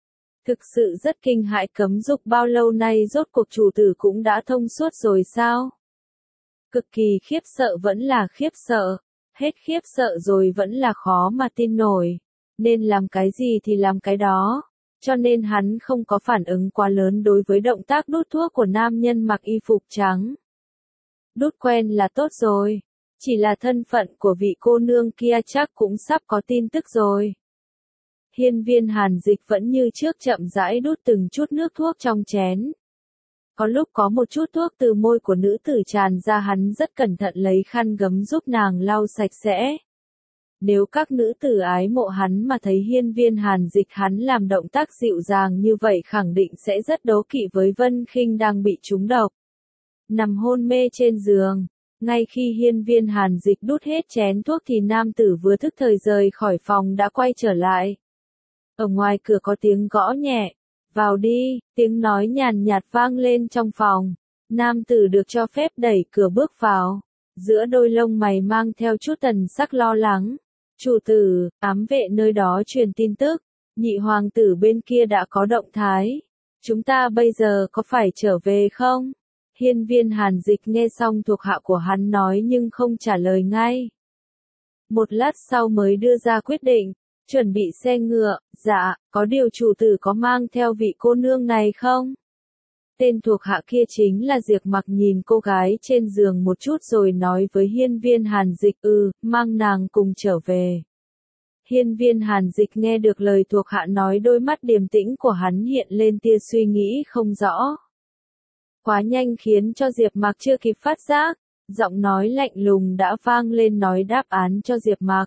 Thực sự rất kinh hãi, cấm dục bao lâu nay rốt cuộc chủ tử cũng đã thông suốt rồi sao? Cực kỳ khiếp sợ vẫn là khiếp sợ, hết khiếp sợ rồi vẫn là khó mà tin nổi, nên làm cái gì thì làm cái đó, cho nên hắn không có phản ứng quá lớn đối với động tác đút thuốc của nam nhân mặc y phục trắng. Đút quen là tốt rồi, chỉ là thân phận của vị cô nương kia chắc cũng sắp có tin tức rồi. Hiên Viên Hàn Dịch vẫn như trước chậm rãi đút từng chút nước thuốc trong chén. Có lúc có một chút thuốc từ môi của nữ tử tràn ra, hắn rất cẩn thận lấy khăn gấm giúp nàng lau sạch sẽ. Nếu các nữ tử ái mộ hắn mà thấy Hiên Viên Hàn Dịch hắn làm động tác dịu dàng như vậy khẳng định sẽ rất đố kỵ với Vân Khinh đang bị trúng độc. Nằm hôn mê trên giường, ngay khi Hiên Viên Hàn Dịch đút hết chén thuốc thì nam tử vừa thức thời rời khỏi phòng đã quay trở lại. Ở ngoài cửa có tiếng gõ nhẹ. Vào đi, tiếng nói nhàn nhạt vang lên trong phòng. Nam tử được cho phép đẩy cửa bước vào. Giữa đôi lông mày mang theo chút thần sắc lo lắng. Chủ tử, ám vệ nơi đó truyền tin tức. Nhị hoàng tử bên kia đã có động thái. Chúng ta bây giờ có phải trở về không? Hiên Viên Hàn Dịch nghe xong thuộc hạ của hắn nói nhưng không trả lời ngay. Một lát sau mới đưa ra quyết định. Chuẩn bị xe ngựa, dạ, có điều chủ tử có mang theo vị cô nương này không? Tên thuộc hạ kia chính là Diệp Mặc, nhìn cô gái trên giường một chút rồi nói với Hiên Viên Hàn Dịch, mang nàng cùng trở về. Hiên Viên Hàn Dịch nghe được lời thuộc hạ nói, đôi mắt điềm tĩnh của hắn hiện lên tia suy nghĩ không rõ. Quá nhanh khiến cho Diệp Mặc chưa kịp phát giác, giọng nói lạnh lùng đã vang lên nói đáp án cho Diệp Mặc.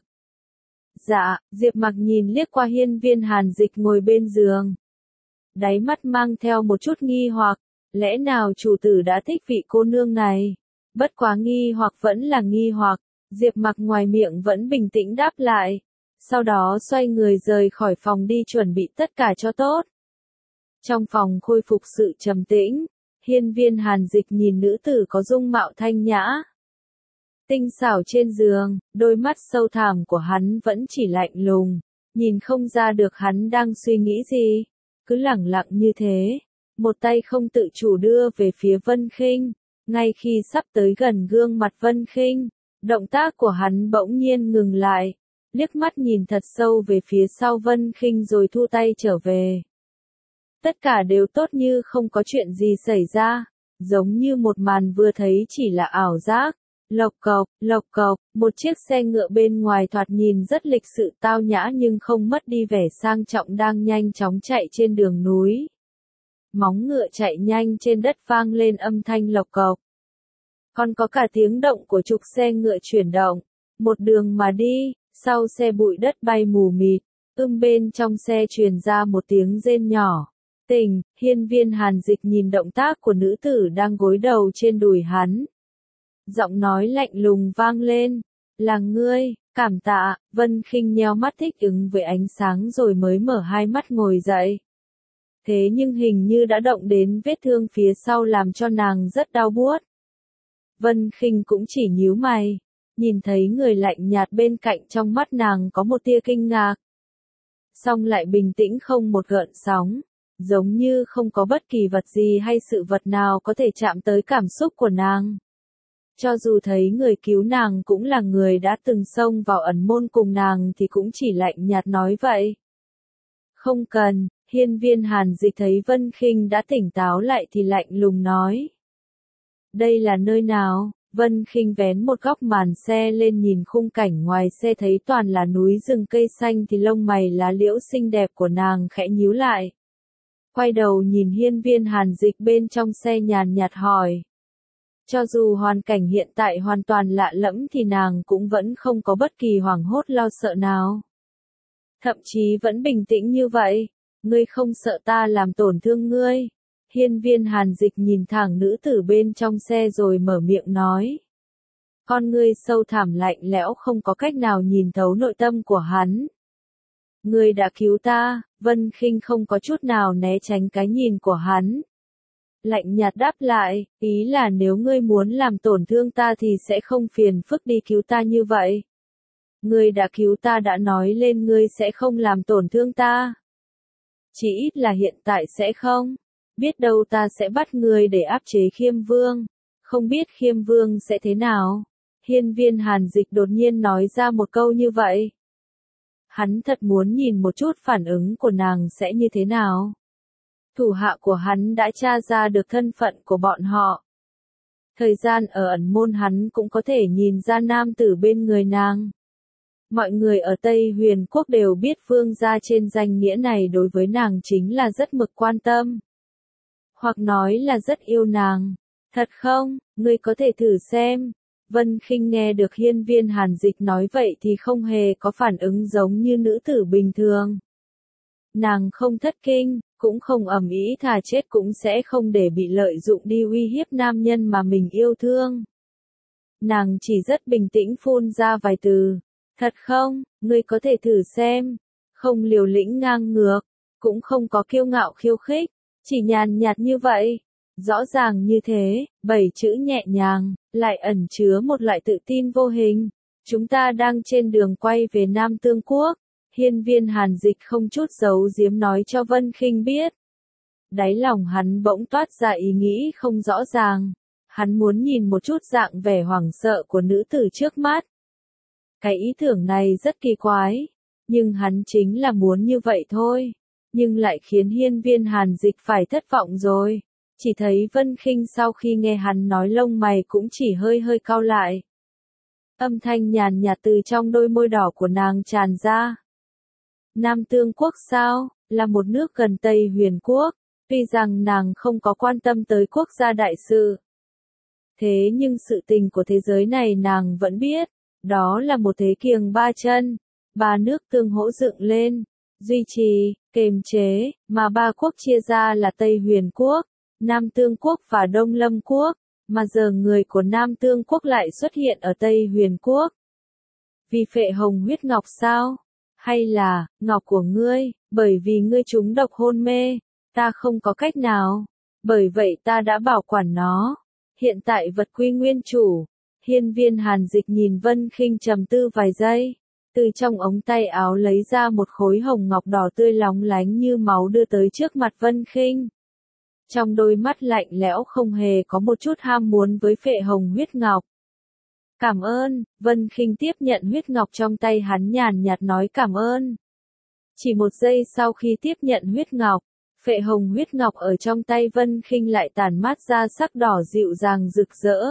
Dạ, Diệp Mặc nhìn liếc qua Hiên Viên Hàn Dịch ngồi bên giường. Đáy mắt mang theo một chút nghi hoặc, lẽ nào chủ tử đã thích vị cô nương này? Bất quá nghi hoặc vẫn là nghi hoặc, Diệp Mặc ngoài miệng vẫn bình tĩnh đáp lại. Sau đó xoay người rời khỏi phòng đi chuẩn bị tất cả cho tốt. Trong phòng khôi phục sự trầm tĩnh, Hiên Viên Hàn Dịch nhìn nữ tử có dung mạo thanh nhã, tinh xảo trên giường, đôi mắt sâu thẳm của hắn vẫn chỉ lạnh lùng, nhìn không ra được hắn đang suy nghĩ gì, cứ lẳng lặng như thế, một tay không tự chủ đưa về phía Vân Khinh, ngay khi sắp tới gần gương mặt Vân Khinh, động tác của hắn bỗng nhiên ngừng lại, liếc mắt nhìn thật sâu về phía sau Vân Khinh rồi thu tay trở về. Tất cả đều tốt như không có chuyện gì xảy ra, giống như một màn vừa thấy chỉ là ảo giác. Lộc cộc, một chiếc xe ngựa bên ngoài thoạt nhìn rất lịch sự tao nhã nhưng không mất đi vẻ sang trọng đang nhanh chóng chạy trên đường núi. Móng ngựa chạy nhanh trên đất vang lên âm thanh lộc cộc. Còn có cả tiếng động của trục xe ngựa chuyển động. Một đường mà đi, sau xe bụi đất bay mù mịt, bên trong xe truyền ra một tiếng rên nhỏ. Tình, Hiên Viên Hàn Dịch nhìn động tác của nữ tử đang gối đầu trên đùi hắn. Giọng nói lạnh lùng vang lên, là ngươi, cảm tạ. Vân Khinh nheo mắt thích ứng với ánh sáng rồi mới mở hai mắt ngồi dậy. Thế nhưng hình như đã động đến vết thương phía sau làm cho nàng rất đau buốt. Vân Khinh cũng chỉ nhíu mày, nhìn thấy người lạnh nhạt bên cạnh, trong mắt nàng có một tia kinh ngạc. Song lại bình tĩnh không một gợn sóng, giống như không có bất kỳ vật gì hay sự vật nào có thể chạm tới cảm xúc của nàng. Cho dù thấy người cứu nàng cũng là người đã từng xông vào ẩn môn cùng nàng thì cũng chỉ lạnh nhạt nói vậy. Không cần. Hiên Viên Hàn Dịch thấy Vân Khinh đã tỉnh táo lại thì lạnh lùng nói. Đây là nơi nào? Vân Khinh vén một góc màn xe lên nhìn khung cảnh ngoài xe thấy toàn là núi rừng cây xanh thì lông mày lá liễu xinh đẹp của nàng khẽ nhíu lại. Quay đầu nhìn Hiên Viên Hàn Dịch bên trong xe nhàn nhạt hỏi. Cho dù hoàn cảnh hiện tại hoàn toàn lạ lẫm thì nàng cũng vẫn không có bất kỳ hoảng hốt lo sợ nào. Thậm chí vẫn bình tĩnh như vậy. Ngươi không sợ ta làm tổn thương ngươi? Hiên Viên Hàn Dịch nhìn thẳng nữ tử bên trong xe rồi mở miệng nói. Con ngươi sâu thẳm lạnh lẽo không có cách nào nhìn thấu nội tâm của hắn. Ngươi đã cứu ta. Vân Khinh không có chút nào né tránh cái nhìn của hắn. Lạnh nhạt đáp lại, ý là nếu ngươi muốn làm tổn thương ta thì sẽ không phiền phức đi cứu ta như vậy. Ngươi đã cứu ta đã nói lên ngươi sẽ không làm tổn thương ta. Chỉ ít là hiện tại sẽ không. Biết đâu ta sẽ bắt ngươi để áp chế Khiêm Vương. Không biết Khiêm Vương sẽ thế nào? Hiên Viên Hàn Dịch đột nhiên nói ra một câu như vậy. Hắn thật muốn nhìn một chút phản ứng của nàng sẽ như thế nào. Thủ hạ của hắn đã tra ra được thân phận của bọn họ. Thời gian ở ẩn môn hắn cũng có thể nhìn ra nam tử bên người nàng. Mọi người ở Tây Huyền Quốc đều biết vương gia trên danh nghĩa này đối với nàng chính là rất mực quan tâm. Hoặc nói là rất yêu nàng. Thật không, ngươi có thể thử xem. Vân Khinh nghe được Hiên Viên Hàn Dịch nói vậy thì không hề có phản ứng giống như nữ tử bình thường. Nàng không thất kinh, cũng không ầm ĩ thà chết cũng sẽ không để bị lợi dụng đi uy hiếp nam nhân mà mình yêu thương. Nàng chỉ rất bình tĩnh phun ra vài từ. Thật không, ngươi có thể thử xem. Không liều lĩnh ngang ngược, cũng không có kiêu ngạo khiêu khích, chỉ nhàn nhạt như vậy. Rõ ràng như thế, 7 chữ nhẹ nhàng, lại ẩn chứa một loại tự tin vô hình. Chúng ta đang trên đường quay về Nam Tương Quốc. Hiên Viên Hàn Dịch không chút giấu giếm nói cho Vân Khinh biết. Đáy lòng hắn bỗng toát ra ý nghĩ không rõ ràng. Hắn muốn nhìn một chút dạng vẻ hoảng sợ của nữ tử trước mắt. Cái ý tưởng này rất kỳ quái. Nhưng hắn chính là muốn như vậy thôi. Nhưng lại khiến Hiên Viên Hàn Dịch phải thất vọng rồi. Chỉ thấy Vân Khinh sau khi nghe hắn nói lông mày cũng chỉ hơi hơi cau lại. Âm thanh nhàn nhạt từ trong đôi môi đỏ của nàng tràn ra. Nam Tương Quốc sao, là một nước gần Tây Huyền Quốc, tuy rằng nàng không có quan tâm tới quốc gia đại sự. Thế nhưng sự tình của thế giới này nàng vẫn biết, đó là một thế kiềng ba chân, ba nước tương hỗ dựng lên, duy trì, kềm chế, mà ba quốc chia ra là Tây Huyền Quốc, Nam Tương Quốc và Đông Lâm Quốc, mà giờ người của Nam Tương Quốc lại xuất hiện ở Tây Huyền Quốc. Vì phệ hồng huyết ngọc sao? Hay là, ngọc của ngươi, bởi vì ngươi trúng độc hôn mê, ta không có cách nào, bởi vậy ta đã bảo quản nó. Hiện tại vật quy nguyên chủ. Hiên Viên Hàn Dịch nhìn Vân Khinh trầm tư vài giây, từ trong ống tay áo lấy ra một khối hồng ngọc đỏ tươi lóng lánh như máu đưa tới trước mặt Vân Khinh. Trong đôi mắt lạnh lẽo không hề có một chút ham muốn với phệ hồng huyết ngọc. Cảm ơn, Vân Khinh tiếp nhận huyết ngọc trong tay hắn nhàn nhạt nói cảm ơn. Chỉ một giây sau khi tiếp nhận huyết ngọc, phệ hồng huyết ngọc ở trong tay Vân Khinh lại tản mát ra sắc đỏ dịu dàng rực rỡ.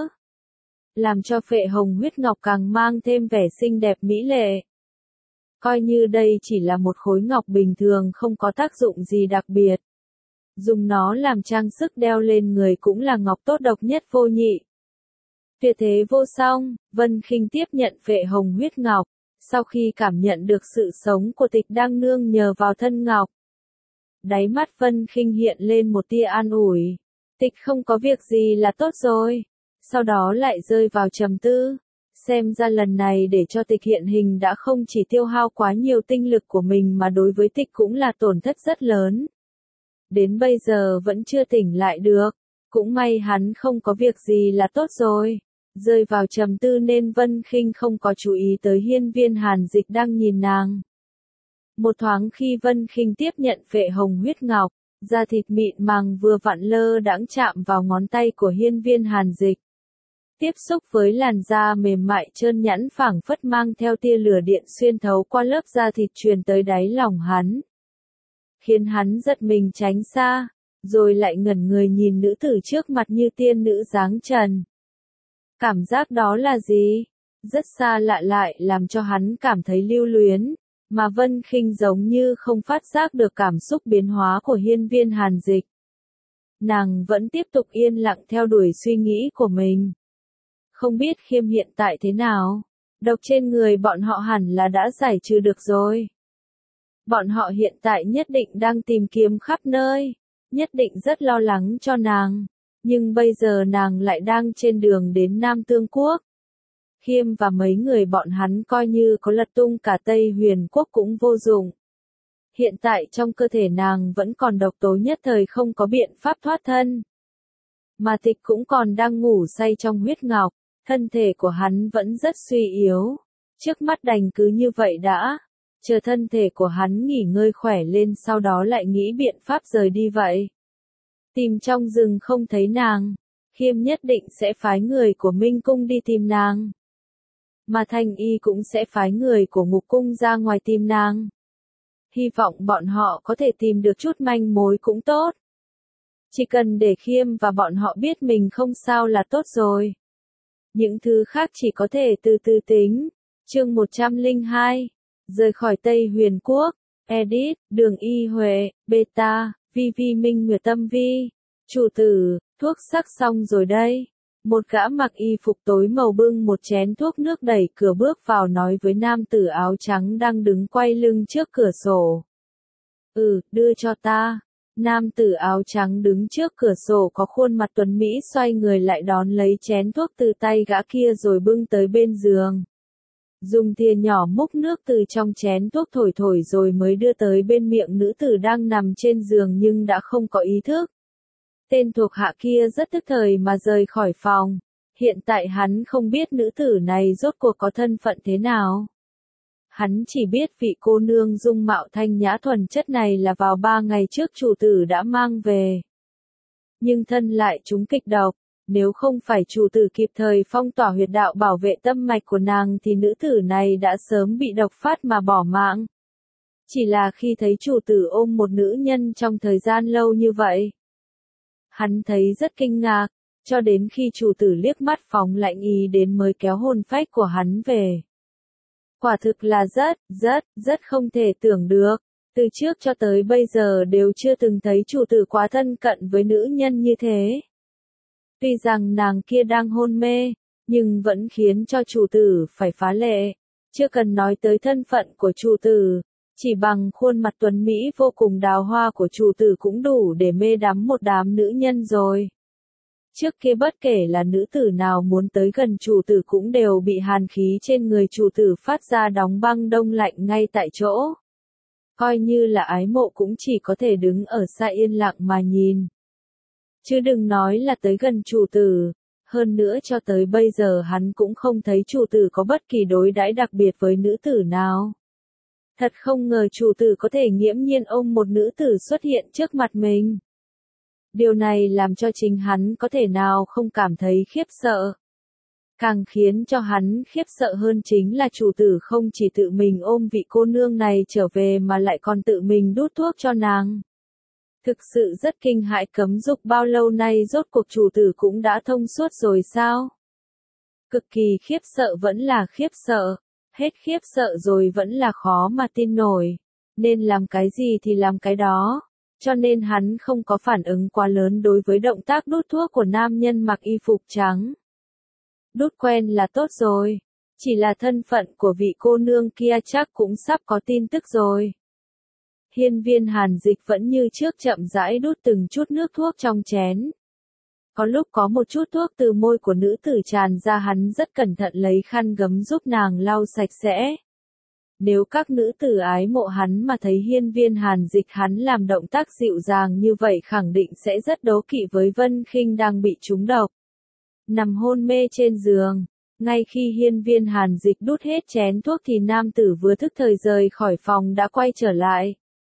Làm cho phệ hồng huyết ngọc càng mang thêm vẻ xinh đẹp mỹ lệ. Coi như đây chỉ là một khối ngọc bình thường không có tác dụng gì đặc biệt. Dùng nó làm trang sức đeo lên người cũng là ngọc tốt độc nhất vô nhị. Tuyệt thế vô song, Vân Khinh tiếp nhận phệ hồng huyết ngọc, sau khi cảm nhận được sự sống của Tịch đang nương nhờ vào thân ngọc. Đáy mắt Vân Khinh hiện lên một tia an ủi. Tịch không có việc gì là tốt rồi. Sau đó lại rơi vào trầm tư. Xem ra lần này để cho Tịch hiện hình đã không chỉ tiêu hao quá nhiều tinh lực của mình mà đối với Tịch cũng là tổn thất rất lớn. Đến bây giờ vẫn chưa tỉnh lại được. Cũng may hắn không có việc gì là tốt rồi. Rơi vào trầm tư nên Vân Khinh không có chú ý tới Hiên Viên Hàn Dịch đang nhìn nàng. Một thoáng khi Vân Khinh tiếp nhận phệ hồng huyết ngọc, da thịt mịn màng vừa vặn lơ đãng chạm vào ngón tay của Hiên Viên Hàn Dịch. Tiếp xúc với làn da mềm mại trơn nhẵn phảng phất mang theo tia lửa điện xuyên thấu qua lớp da thịt truyền tới đáy lòng hắn. Khiến hắn giật mình tránh xa, rồi lại ngẩn người nhìn nữ tử trước mặt như tiên nữ dáng trần. Cảm giác đó là gì? Rất xa lạ lại làm cho hắn cảm thấy lưu luyến, mà Vân Khinh giống như không phát giác được cảm xúc biến hóa của Hiên Viên Hàn Dịch. Nàng vẫn tiếp tục yên lặng theo đuổi suy nghĩ của mình. Không biết Khiêm hiện tại thế nào? Độc trên người bọn họ hẳn là đã giải trừ được rồi. Bọn họ hiện tại nhất định đang tìm kiếm khắp nơi, nhất định rất lo lắng cho nàng. Nhưng bây giờ nàng lại đang trên đường đến Nam Tương Quốc. Khiêm và mấy người bọn hắn coi như có lật tung cả Tây Huyền Quốc cũng vô dụng. Hiện tại trong cơ thể nàng vẫn còn độc tố nhất thời không có biện pháp thoát thân. Mà Tịch cũng còn đang ngủ say trong huyết ngọc, thân thể của hắn vẫn rất suy yếu. Trước mắt đành cứ như vậy đã. chờ thân thể của hắn nghỉ ngơi khỏe lên sau đó lại nghĩ biện pháp rời đi vậy. Tìm trong rừng không thấy nàng, Khiêm nhất định sẽ phái người của Minh Cung đi tìm nàng. Mà Thanh Y cũng sẽ phái người của Ngục Cung ra ngoài tìm nàng. Hy vọng bọn họ có thể tìm được chút manh mối cũng tốt. Chỉ cần để Khiêm và bọn họ biết mình không sao là tốt rồi. Những thứ khác chỉ có thể từ từ tính. Chương 102. Rời khỏi Tây Huyền Quốc. Edit, Đường Y Huệ, Beta, Vi Minh Nguyệt Tâm Vi. Chủ tử, thuốc sắc xong rồi đây. Một gã mặc y phục tối màu bưng một chén thuốc nước đẩy cửa bước vào nói với nam tử áo trắng đang đứng quay lưng trước cửa sổ. Đưa cho ta. Nam tử áo trắng đứng trước cửa sổ có khuôn mặt tuấn mỹ xoay người lại đón lấy chén thuốc từ tay gã kia rồi bưng tới bên giường. Dùng thìa nhỏ múc nước từ trong chén thuốc thổi thổi rồi mới đưa tới bên miệng nữ tử đang nằm trên giường nhưng đã không có ý thức. Tên thuộc hạ kia rất tức thời mà rời khỏi phòng. Hiện tại hắn không biết nữ tử này rốt cuộc có thân phận thế nào. Hắn chỉ biết vị cô nương dung mạo thanh nhã thuần chất này là vào 3 ngày trước chủ tử đã mang về. Nhưng thân lại trúng kịch độc, nếu không phải chủ tử kịp thời phong tỏa huyệt đạo bảo vệ tâm mạch của nàng thì nữ tử này đã sớm bị độc phát mà bỏ mạng. Chỉ là khi thấy chủ tử ôm một nữ nhân trong thời gian lâu như vậy, hắn thấy rất kinh ngạc, cho đến khi chủ tử liếc mắt phóng lạnh ý đến mới kéo hồn phách của hắn về. Quả thực là rất không thể tưởng được, từ trước cho tới bây giờ đều chưa từng thấy chủ tử quá thân cận với nữ nhân như thế. Tuy rằng nàng kia đang hôn mê, nhưng vẫn khiến cho chủ tử phải phá lệ, chưa cần nói tới thân phận của chủ tử. Chỉ bằng khuôn mặt tuấn Mỹ vô cùng đào hoa của chủ tử cũng đủ để mê đắm một đám nữ nhân rồi. Trước kia bất kể là nữ tử nào muốn tới gần chủ tử cũng đều bị hàn khí trên người chủ tử phát ra đóng băng đông lạnh ngay tại chỗ. Coi như là ái mộ cũng chỉ có thể đứng ở xa yên lặng mà nhìn. Chứ đừng nói là tới gần chủ tử. Hơn nữa cho tới bây giờ hắn cũng không thấy chủ tử có bất kỳ đối đãi đặc biệt với nữ tử nào. Thật không ngờ chủ tử có thể nghiễm nhiên ôm một nữ tử xuất hiện trước mặt mình. Điều này làm cho chính hắn có thể nào không cảm thấy khiếp sợ. Càng khiến cho hắn khiếp sợ hơn chính là chủ tử không chỉ tự mình ôm vị cô nương này trở về mà lại còn tự mình đút thuốc cho nàng. Thực sự rất kinh hãi, cấm dục bao lâu nay rốt cuộc chủ tử cũng đã thông suốt rồi sao? Cực kỳ khiếp sợ vẫn là khiếp sợ. Hết khiếp sợ rồi vẫn là khó mà tin nổi. Nên làm cái gì thì làm cái đó. Cho nên hắn không có phản ứng quá lớn đối với động tác đút thuốc của nam nhân mặc y phục trắng. Đút quen là tốt rồi. Chỉ là thân phận của vị cô nương kia chắc cũng sắp có tin tức rồi. Hiên Viên Hàn Dịch vẫn như trước chậm rãi đút từng chút nước thuốc trong chén. Có lúc có một chút thuốc từ môi của nữ tử tràn ra, hắn rất cẩn thận lấy khăn gấm giúp nàng lau sạch sẽ. Nếu các nữ tử ái mộ hắn mà thấy Hiên Viên Hàn Dịch hắn làm động tác dịu dàng như vậy khẳng định sẽ rất đố kỵ với Vân Khinh đang bị trúng độc. Nằm hôn mê trên giường, ngay khi Hiên Viên Hàn Dịch đút hết chén thuốc thì nam tử vừa thức thời rời khỏi phòng đã quay trở lại.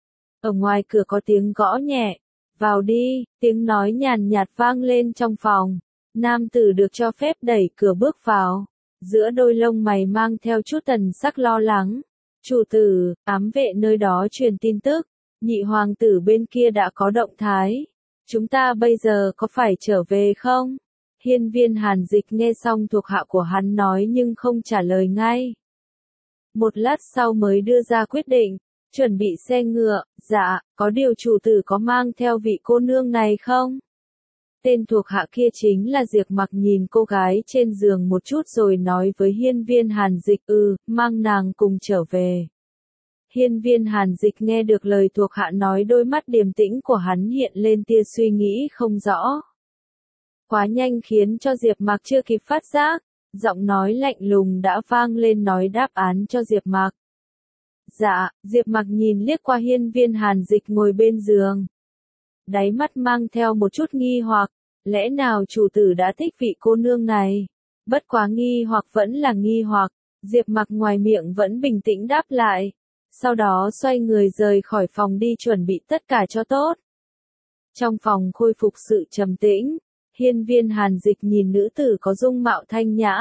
Ở ngoài cửa có tiếng gõ nhẹ. Vào đi, tiếng nói nhàn nhạt vang lên trong phòng. Nam tử được cho phép đẩy cửa bước vào. Giữa đôi lông mày mang theo chút thần sắc lo lắng. Chủ tử, ám vệ nơi đó truyền tin tức. Nhị hoàng tử bên kia đã có động thái. Chúng ta bây giờ có phải trở về không? Hiên Viên Hàn Dịch nghe xong thuộc hạ của hắn nói nhưng không trả lời ngay. Một lát sau mới đưa ra quyết định. Chuẩn bị xe ngựa, dạ, có điều chủ tử có mang theo vị cô nương này không? Tên thuộc hạ kia chính là Diệp Mặc, nhìn cô gái trên giường một chút rồi nói với Hiên Viên Hàn Dịch, mang nàng cùng trở về. Hiên Viên Hàn Dịch nghe được lời thuộc hạ nói, đôi mắt điềm tĩnh của hắn hiện lên tia suy nghĩ không rõ. Quá nhanh khiến cho Diệp Mặc chưa kịp phát giác, giọng nói lạnh lùng đã vang lên nói đáp án cho Diệp Mặc. Dạ, Diệp Mặc nhìn liếc qua Hiên Viên Hàn Dịch ngồi bên giường. Đáy mắt mang theo một chút nghi hoặc, lẽ nào chủ tử đã thích vị cô nương này? Bất quá nghi hoặc vẫn là nghi hoặc, Diệp Mặc ngoài miệng vẫn bình tĩnh đáp lại. Sau đó xoay người rời khỏi phòng đi chuẩn bị tất cả cho tốt. Trong phòng khôi phục sự trầm tĩnh, Hiên Viên Hàn Dịch nhìn nữ tử có dung mạo thanh nhã,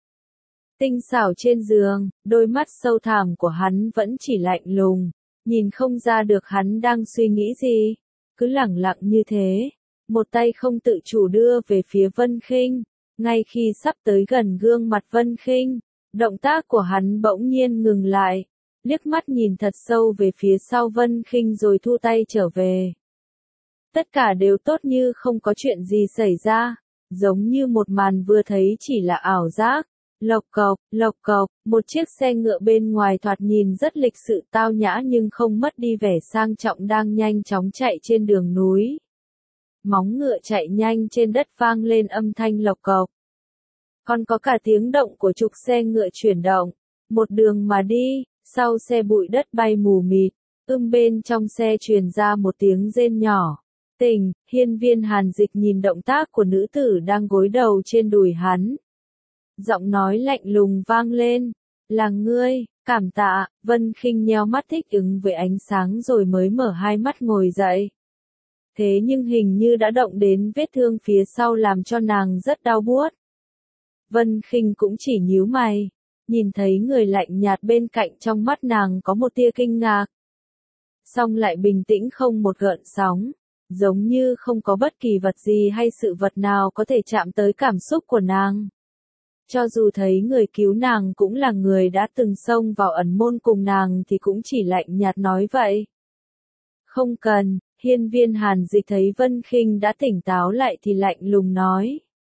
tinh xảo trên giường, đôi mắt sâu thẳm của hắn vẫn chỉ lạnh lùng, nhìn không ra được hắn đang suy nghĩ gì, cứ lẳng lặng như thế, một tay không tự chủ đưa về phía Vân Khinh, ngay khi sắp tới gần gương mặt Vân Khinh, động tác của hắn bỗng nhiên ngừng lại, liếc mắt nhìn thật sâu về phía sau Vân Khinh rồi thu tay trở về. Tất cả đều tốt như không có chuyện gì xảy ra, giống như một màn vừa thấy chỉ là ảo giác. Lộc cộc, một chiếc xe ngựa bên ngoài thoạt nhìn rất lịch sự tao nhã nhưng không mất đi vẻ sang trọng đang nhanh chóng chạy trên đường núi. Móng ngựa chạy nhanh trên đất vang lên âm thanh lộc cộc. Còn có cả tiếng động của trục xe ngựa chuyển động, một đường mà đi, sau xe bụi đất bay mù mịt, bên trong xe truyền ra một tiếng rên nhỏ. Hiên Viên Hàn Dịch nhìn động tác của nữ tử đang gối đầu trên đùi hắn. Giọng nói lạnh lùng vang lên, là ngươi, cảm tạ, Vân Khinh nheo mắt thích ứng với ánh sáng rồi mới mở hai mắt ngồi dậy. Thế nhưng hình như đã động đến vết thương phía sau làm cho nàng rất đau buốt. Vân Khinh cũng chỉ nhíu mày, nhìn thấy người lạnh nhạt bên cạnh trong mắt nàng có một tia kinh ngạc. Song lại bình tĩnh không một gợn sóng, giống như không có bất kỳ vật gì hay sự vật nào có thể chạm tới cảm xúc của nàng. Cho dù thấy người cứu nàng cũng là người đã từng xông vào ẩn môn cùng nàng thì cũng chỉ lạnh nhạt nói vậy. Không cần, Hiên Viên Hàn Dịch thấy Vân Khinh đã tỉnh táo lại thì lạnh lùng nói.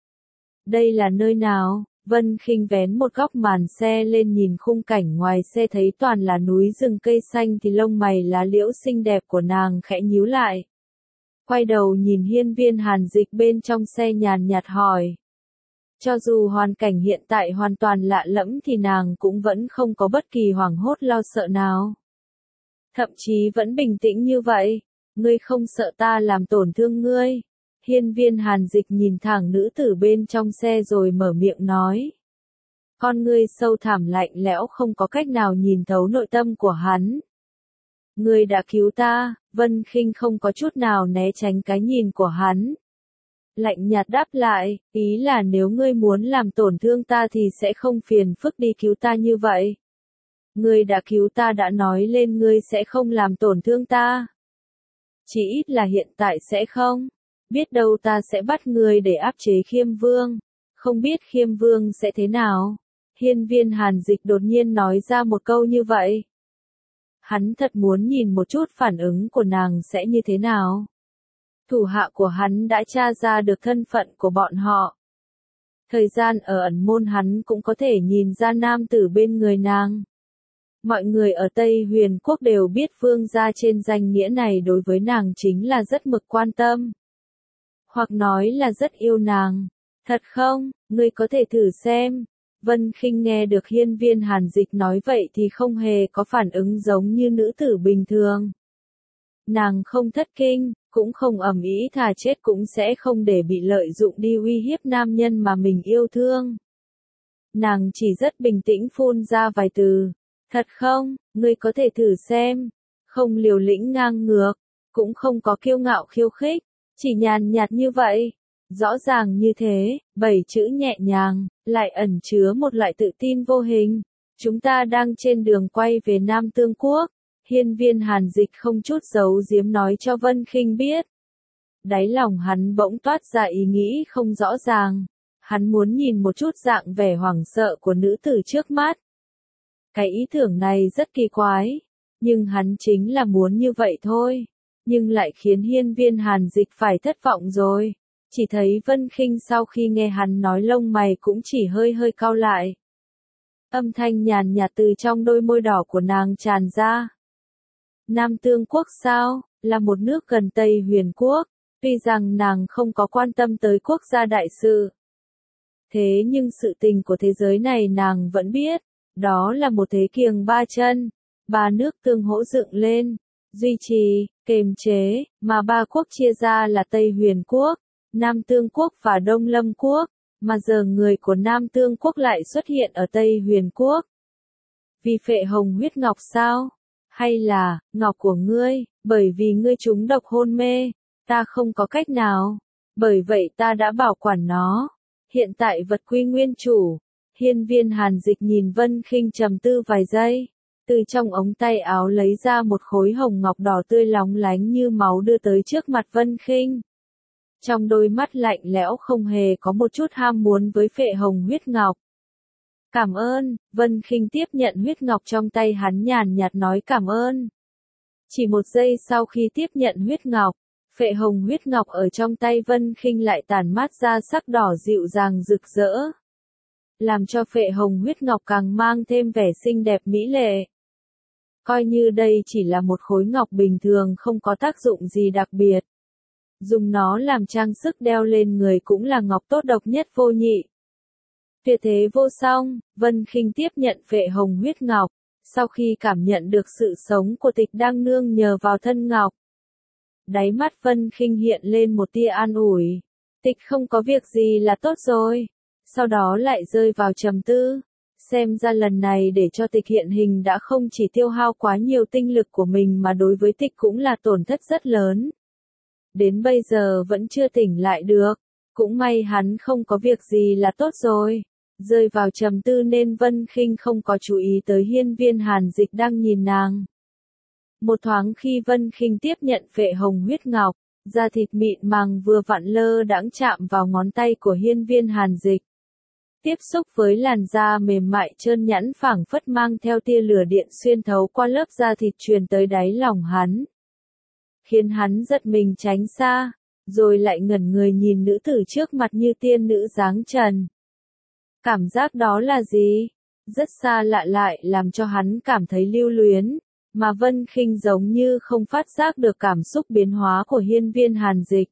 Đây là nơi nào? Vân Khinh vén một góc màn xe lên nhìn khung cảnh ngoài xe thấy toàn là núi rừng cây xanh thì lông mày lá liễu xinh đẹp của nàng khẽ nhíu lại. Quay đầu nhìn Hiên Viên Hàn Dịch bên trong xe nhàn nhạt hỏi. Cho dù hoàn cảnh hiện tại hoàn toàn lạ lẫm thì nàng cũng vẫn không có bất kỳ hoảng hốt lo sợ nào. Thậm chí vẫn bình tĩnh như vậy, ngươi không sợ ta làm tổn thương ngươi. Hiên Viên Hàn Dịch nhìn thẳng nữ tử bên trong xe rồi mở miệng nói. Con ngươi sâu thẳm lạnh lẽo không có cách nào nhìn thấu nội tâm của hắn. Ngươi đã cứu ta, Vân Khinh không có chút nào né tránh cái nhìn của hắn. Lạnh nhạt đáp lại, ý là nếu ngươi muốn làm tổn thương ta thì sẽ không phiền phức đi cứu ta như vậy. Ngươi đã cứu ta đã nói lên ngươi sẽ không làm tổn thương ta. Chỉ ít là hiện tại sẽ không. Biết đâu ta sẽ bắt ngươi để áp chế Khiêm Vương. Không biết Khiêm Vương sẽ thế nào. Hiên Viên Hàn Dịch đột nhiên nói ra một câu như vậy. Hắn thật muốn nhìn một chút phản ứng của nàng sẽ như thế nào. Thủ hạ của hắn đã tra ra được thân phận của bọn họ. Thời gian ở ẩn môn hắn cũng có thể nhìn ra nam tử bên người nàng. Mọi người ở Tây Huyền Quốc đều biết vương gia trên danh nghĩa này đối với nàng chính là rất mực quan tâm. Hoặc nói là rất yêu nàng. Thật không, ngươi có thể thử xem. Vân Khinh nghe được Hiên Viên Hàn Dịch nói vậy thì không hề có phản ứng giống như nữ tử bình thường. Nàng không thất kinh, cũng không ầm ĩ thà chết cũng sẽ không để bị lợi dụng đi uy hiếp nam nhân mà mình yêu thương. Nàng chỉ rất bình tĩnh phun ra vài từ. Thật không, ngươi có thể thử xem. Không liều lĩnh ngang ngược, cũng không có kiêu ngạo khiêu khích, chỉ nhàn nhạt như vậy. Rõ ràng như thế, 7 chữ nhẹ nhàng, lại ẩn chứa một loại tự tin vô hình. Chúng ta đang trên đường quay về Nam Tương Quốc. Hiên Viên Hàn Dịch không chút giấu giếm nói cho Vân Khinh biết. Đáy lòng hắn bỗng toát ra ý nghĩ không rõ ràng. Hắn muốn nhìn một chút dạng vẻ hoảng sợ của nữ tử trước mắt. Cái ý tưởng này rất kỳ quái, nhưng hắn chính là muốn như vậy thôi. Nhưng lại khiến Hiên Viên Hàn Dịch phải thất vọng rồi. Chỉ thấy Vân Khinh sau khi nghe hắn nói lông mày cũng chỉ hơi hơi cau lại. Âm thanh nhàn nhạt từ trong đôi môi đỏ của nàng tràn ra. Nam Tương Quốc sao, là một nước gần Tây Huyền Quốc, tuy rằng nàng không có quan tâm tới quốc gia đại sự. Thế nhưng sự tình của thế giới này nàng vẫn biết, đó là một thế kiềng ba chân, ba nước tương hỗ dựng lên, duy trì, kềm chế, mà ba quốc chia ra là Tây Huyền Quốc, Nam Tương Quốc và Đông Lâm Quốc, mà giờ người của Nam Tương Quốc lại xuất hiện ở Tây Huyền Quốc. Vì phệ hồng huyết ngọc sao? Hay là, ngọc của ngươi, bởi vì ngươi trúng độc hôn mê, ta không có cách nào. Bởi vậy ta đã bảo quản nó. Hiện tại vật quy nguyên chủ. Hiên Viên Hàn Dịch nhìn Vân Khinh trầm tư vài giây. Từ trong ống tay áo lấy ra một khối hồng ngọc đỏ tươi lóng lánh như máu đưa tới trước mặt Vân Khinh. Trong đôi mắt lạnh lẽo không hề có một chút ham muốn với phệ hồng huyết ngọc. Cảm ơn, Vân Khinh tiếp nhận huyết ngọc trong tay hắn nhàn nhạt nói cảm ơn. Chỉ một giây sau khi tiếp nhận huyết ngọc, phệ hồng huyết ngọc ở trong tay Vân Khinh lại tản mát ra sắc đỏ dịu dàng rực rỡ. Làm cho phệ hồng huyết ngọc càng mang thêm vẻ xinh đẹp mỹ lệ. Coi như đây chỉ là một khối ngọc bình thường không có tác dụng gì đặc biệt. Dùng nó làm trang sức đeo lên người cũng là ngọc tốt độc nhất vô nhị. Tuyệt thế vô song, Vân Khinh tiếp nhận phệ hồng huyết ngọc, sau khi cảm nhận được sự sống của Tịch đang nương nhờ vào thân ngọc. Đáy mắt Vân Khinh hiện lên một tia an ủi. Tịch không có việc gì là tốt rồi. Sau đó lại rơi vào trầm tư. Xem ra lần này để cho Tịch hiện hình đã không chỉ tiêu hao quá nhiều tinh lực của mình mà đối với Tịch cũng là tổn thất rất lớn. Đến bây giờ vẫn chưa tỉnh lại được. Cũng may hắn không có việc gì là tốt rồi. Rơi vào trầm tư nên Vân Khinh không có chú ý tới Hiên Viên Hàn Dịch đang nhìn nàng. Một thoáng khi Vân Khinh tiếp nhận phệ hồng huyết ngọc, da thịt mịn màng vừa vặn lơ đãng chạm vào ngón tay của Hiên Viên Hàn Dịch. Tiếp xúc với làn da mềm mại trơn nhẵn phảng phất mang theo tia lửa điện xuyên thấu qua lớp da thịt truyền tới đáy lòng hắn. Khiến hắn giật mình tránh xa, rồi lại ngẩn người nhìn nữ tử trước mặt như tiên nữ dáng trần. Cảm giác đó là gì? Rất xa lạ lại làm cho hắn cảm thấy lưu luyến, mà Vân Khinh giống như không phát giác được cảm xúc biến hóa của Hiên Viên Hàn Dịch.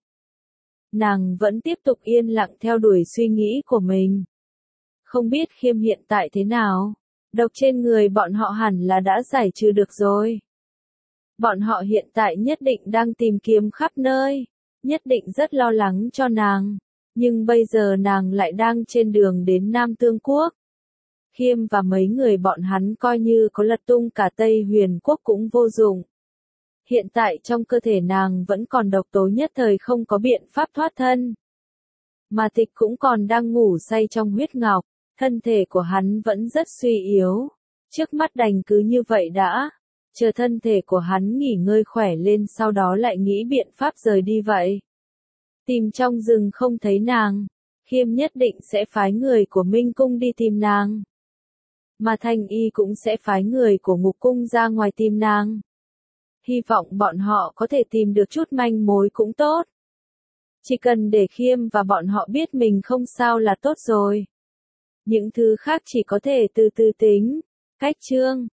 Nàng vẫn tiếp tục yên lặng theo đuổi suy nghĩ của mình. Không biết Khiêm hiện tại thế nào? Độc trên người bọn họ hẳn là đã giải trừ được rồi. Bọn họ hiện tại nhất định đang tìm kiếm khắp nơi, nhất định rất lo lắng cho nàng. Nhưng bây giờ nàng lại đang trên đường đến Nam Tương Quốc. Khiêm và mấy người bọn hắn coi như có lật tung cả Tây Huyền Quốc cũng vô dụng. Hiện tại trong cơ thể nàng vẫn còn độc tố nhất thời không có biện pháp thoát thân. Mà Tịch cũng còn đang ngủ say trong huyết ngọc, thân thể của hắn vẫn rất suy yếu. Trước mắt đành cứ như vậy đã, chờ thân thể của hắn nghỉ ngơi khỏe lên sau đó lại nghĩ biện pháp rời đi vậy. Tìm trong rừng không thấy nàng, Khiêm nhất định sẽ phái người của Minh Cung đi tìm nàng. Mà Thanh Y cũng sẽ phái người của Ngục Cung ra ngoài tìm nàng. Hy vọng bọn họ có thể tìm được chút manh mối cũng tốt. Chỉ cần để Khiêm và bọn họ biết mình không sao là tốt rồi. Những thứ khác chỉ có thể từ từ tính. Cách chương